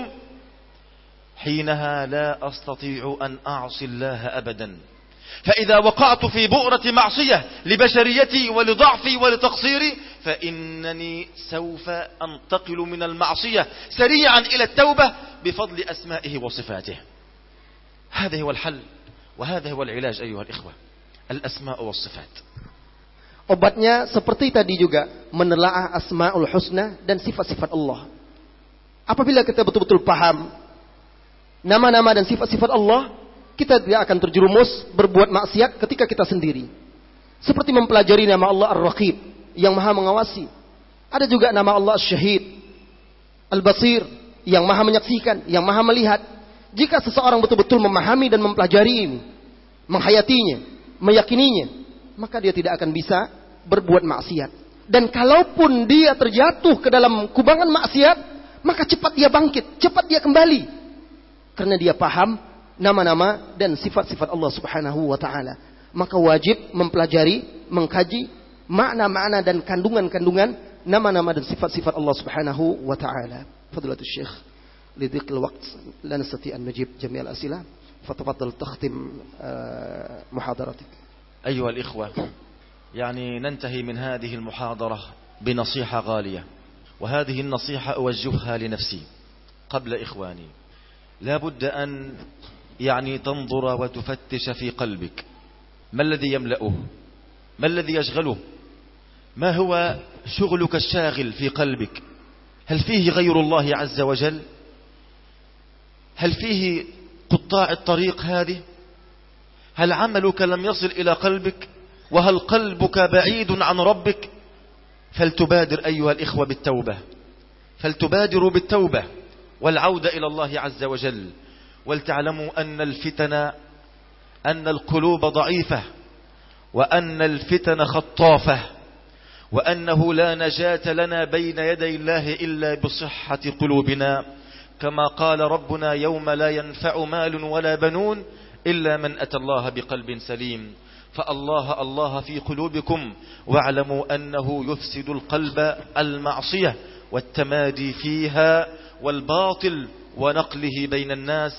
حينها لا أستطيع أن أعصي الله أبدا. فإذا وقعت في بؤرة معصية لبشريتي ولضعفي ولتقصيري، فإنني سوف أنتقل من المعصية سريعا إلى التوبة بفضل أسمائه وصفاته. هذا هو الحل وهذا هو العلاج أيها الإخوة، al-asma' wa sifat. Obatnya seperti tadi juga, menelaah asmaul husna dan sifat-sifat Allah. Apabila kita betul-betul paham nama-nama dan sifat-sifat Allah, kita tidak akan terjerumus berbuat maksiat ketika kita sendiri. Seperti mempelajari nama Allah Ar-Raqib, yang maha mengawasi. Ada juga nama Allah Syahid, Al-Basir, yang maha menyaksikan, yang maha melihat. Jika seseorang betul-betul memahami dan mempelajari ini, menghayatinya, meyakininya, maka dia tidak akan bisa berbuat maksiat. Dan kalaupun dia terjatuh ke dalam kubangan maksiat, maka cepat dia bangkit, cepat dia kembali, karena dia paham nama-nama dan sifat-sifat Allah Subhanahu wa ta'ala. Maka wajib mempelajari, mengkaji makna-makna dan kandungan-kandungan nama-nama dan sifat-sifat Allah Subhanahu wa ta'ala. Fadilatul Syekh, lidhiqil waqt la nastati an najib jami' al-as'ilah. فتفضل تختم محاضرتك. أيها الإخوة، يعني ننتهي من هذه المحاضرة بنصيحة غالية، وهذه النصيحة أوجهها لنفسي قبل إخواني. لا بد أن تنظر وتفتش في قلبك، ما الذي يملأه، ما الذي يشغله، ما هو شغلك الشاغل في قلبك؟ هل فيه غير الله عز وجل؟ هل فيه قطاع الطريق هذه؟ هل عملك لم يصل إلى قلبك؟ وهل قلبك بعيد عن ربك؟ فلتبادر أيها الإخوة بالتوبة، فلتبادروا بالتوبة والعودة إلى الله عز وجل. ولتعلموا أن القلوب ضعيفة، وأن الفتن خطافة، وأنه لا نجاة لنا بين يدي الله إلا بصحة قلوبنا، كما قال ربنا يوم لا ينفع مال ولا بنون إلا من أتى الله بقلب سليم. فالله الله في قلوبكم، واعلموا أنه يفسد القلب المعصية والتمادي فيها والباطل ونقله بين الناس.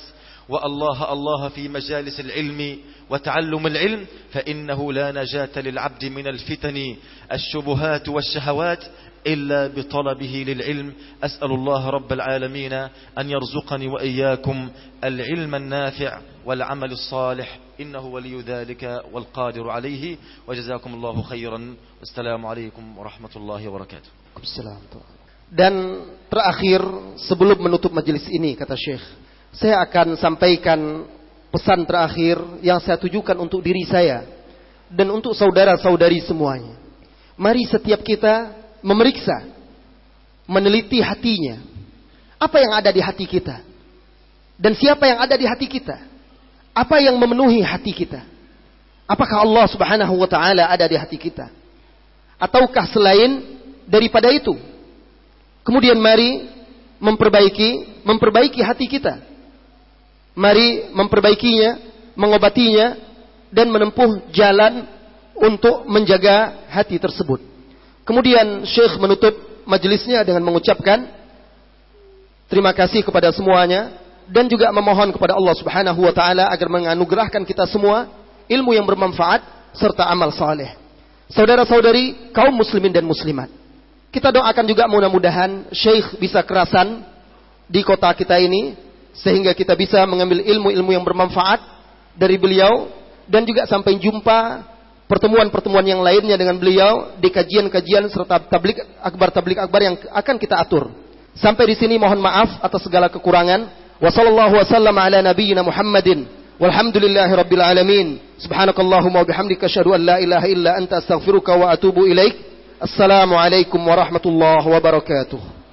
الله في مجالس العلم وتعلم العلم، فإنه لا نجاة للعبد من الفتن الشبهات والشهوات إلا بطلبه للعلم. أسأل الله رب العالمين أن يرزقني وإياكم العلم النافع والعمل الصالح، إنه ولي ذلك والقادر عليه. وجزاكم الله خيرا، والسلام عليكم ورحمة الله وبركاته. Dan terakhir, sebelum menutup majelis ini, kata Syekh, saya akan sampaikan pesan terakhir yang saya tujukan untuk diri saya dan untuk saudara-saudari semuanya. Mari setiap kita memeriksa, meneliti hatinya. Apa yang ada di hati kita? Dan siapa yang ada di hati kita? Apa yang memenuhi hati kita? Apakah Allah Subhanahu wa ta'ala ada di hati kita? Ataukah selain daripada itu? Kemudian mari memperbaiki hati kita. Mari memperbaikinya, mengobatinya, dan menempuh jalan untuk menjaga hati tersebut. Kemudian Syekh menutup majelisnya dengan mengucapkan terima kasih kepada semuanya, dan juga memohon kepada Allah Subhanahu wa ta'ala agar menganugerahkan kita semua ilmu yang bermanfaat serta amal saleh. Saudara-saudari kaum muslimin dan muslimat, kita doakan juga mudah-mudahan Syekh bisa kerasan di kota kita ini, sehingga kita bisa mengambil ilmu-ilmu yang bermanfaat dari beliau, dan juga sampai jumpa pertemuan-pertemuan yang lainnya dengan beliau di kajian-kajian serta tablik akbar yang akan kita atur. Sampai di sini mohon maaf atas segala kekurangan. Wassallallahu wasallam ala nabiyyina Muhammadin walhamdulillahi rabbil alamin. Subhanakallahumma wa bihamdika asyhadu an la ilaha illa anta astaghfiruka wa atubu ilaik. Assalamualaikum warahmatullahi wabarakatuh.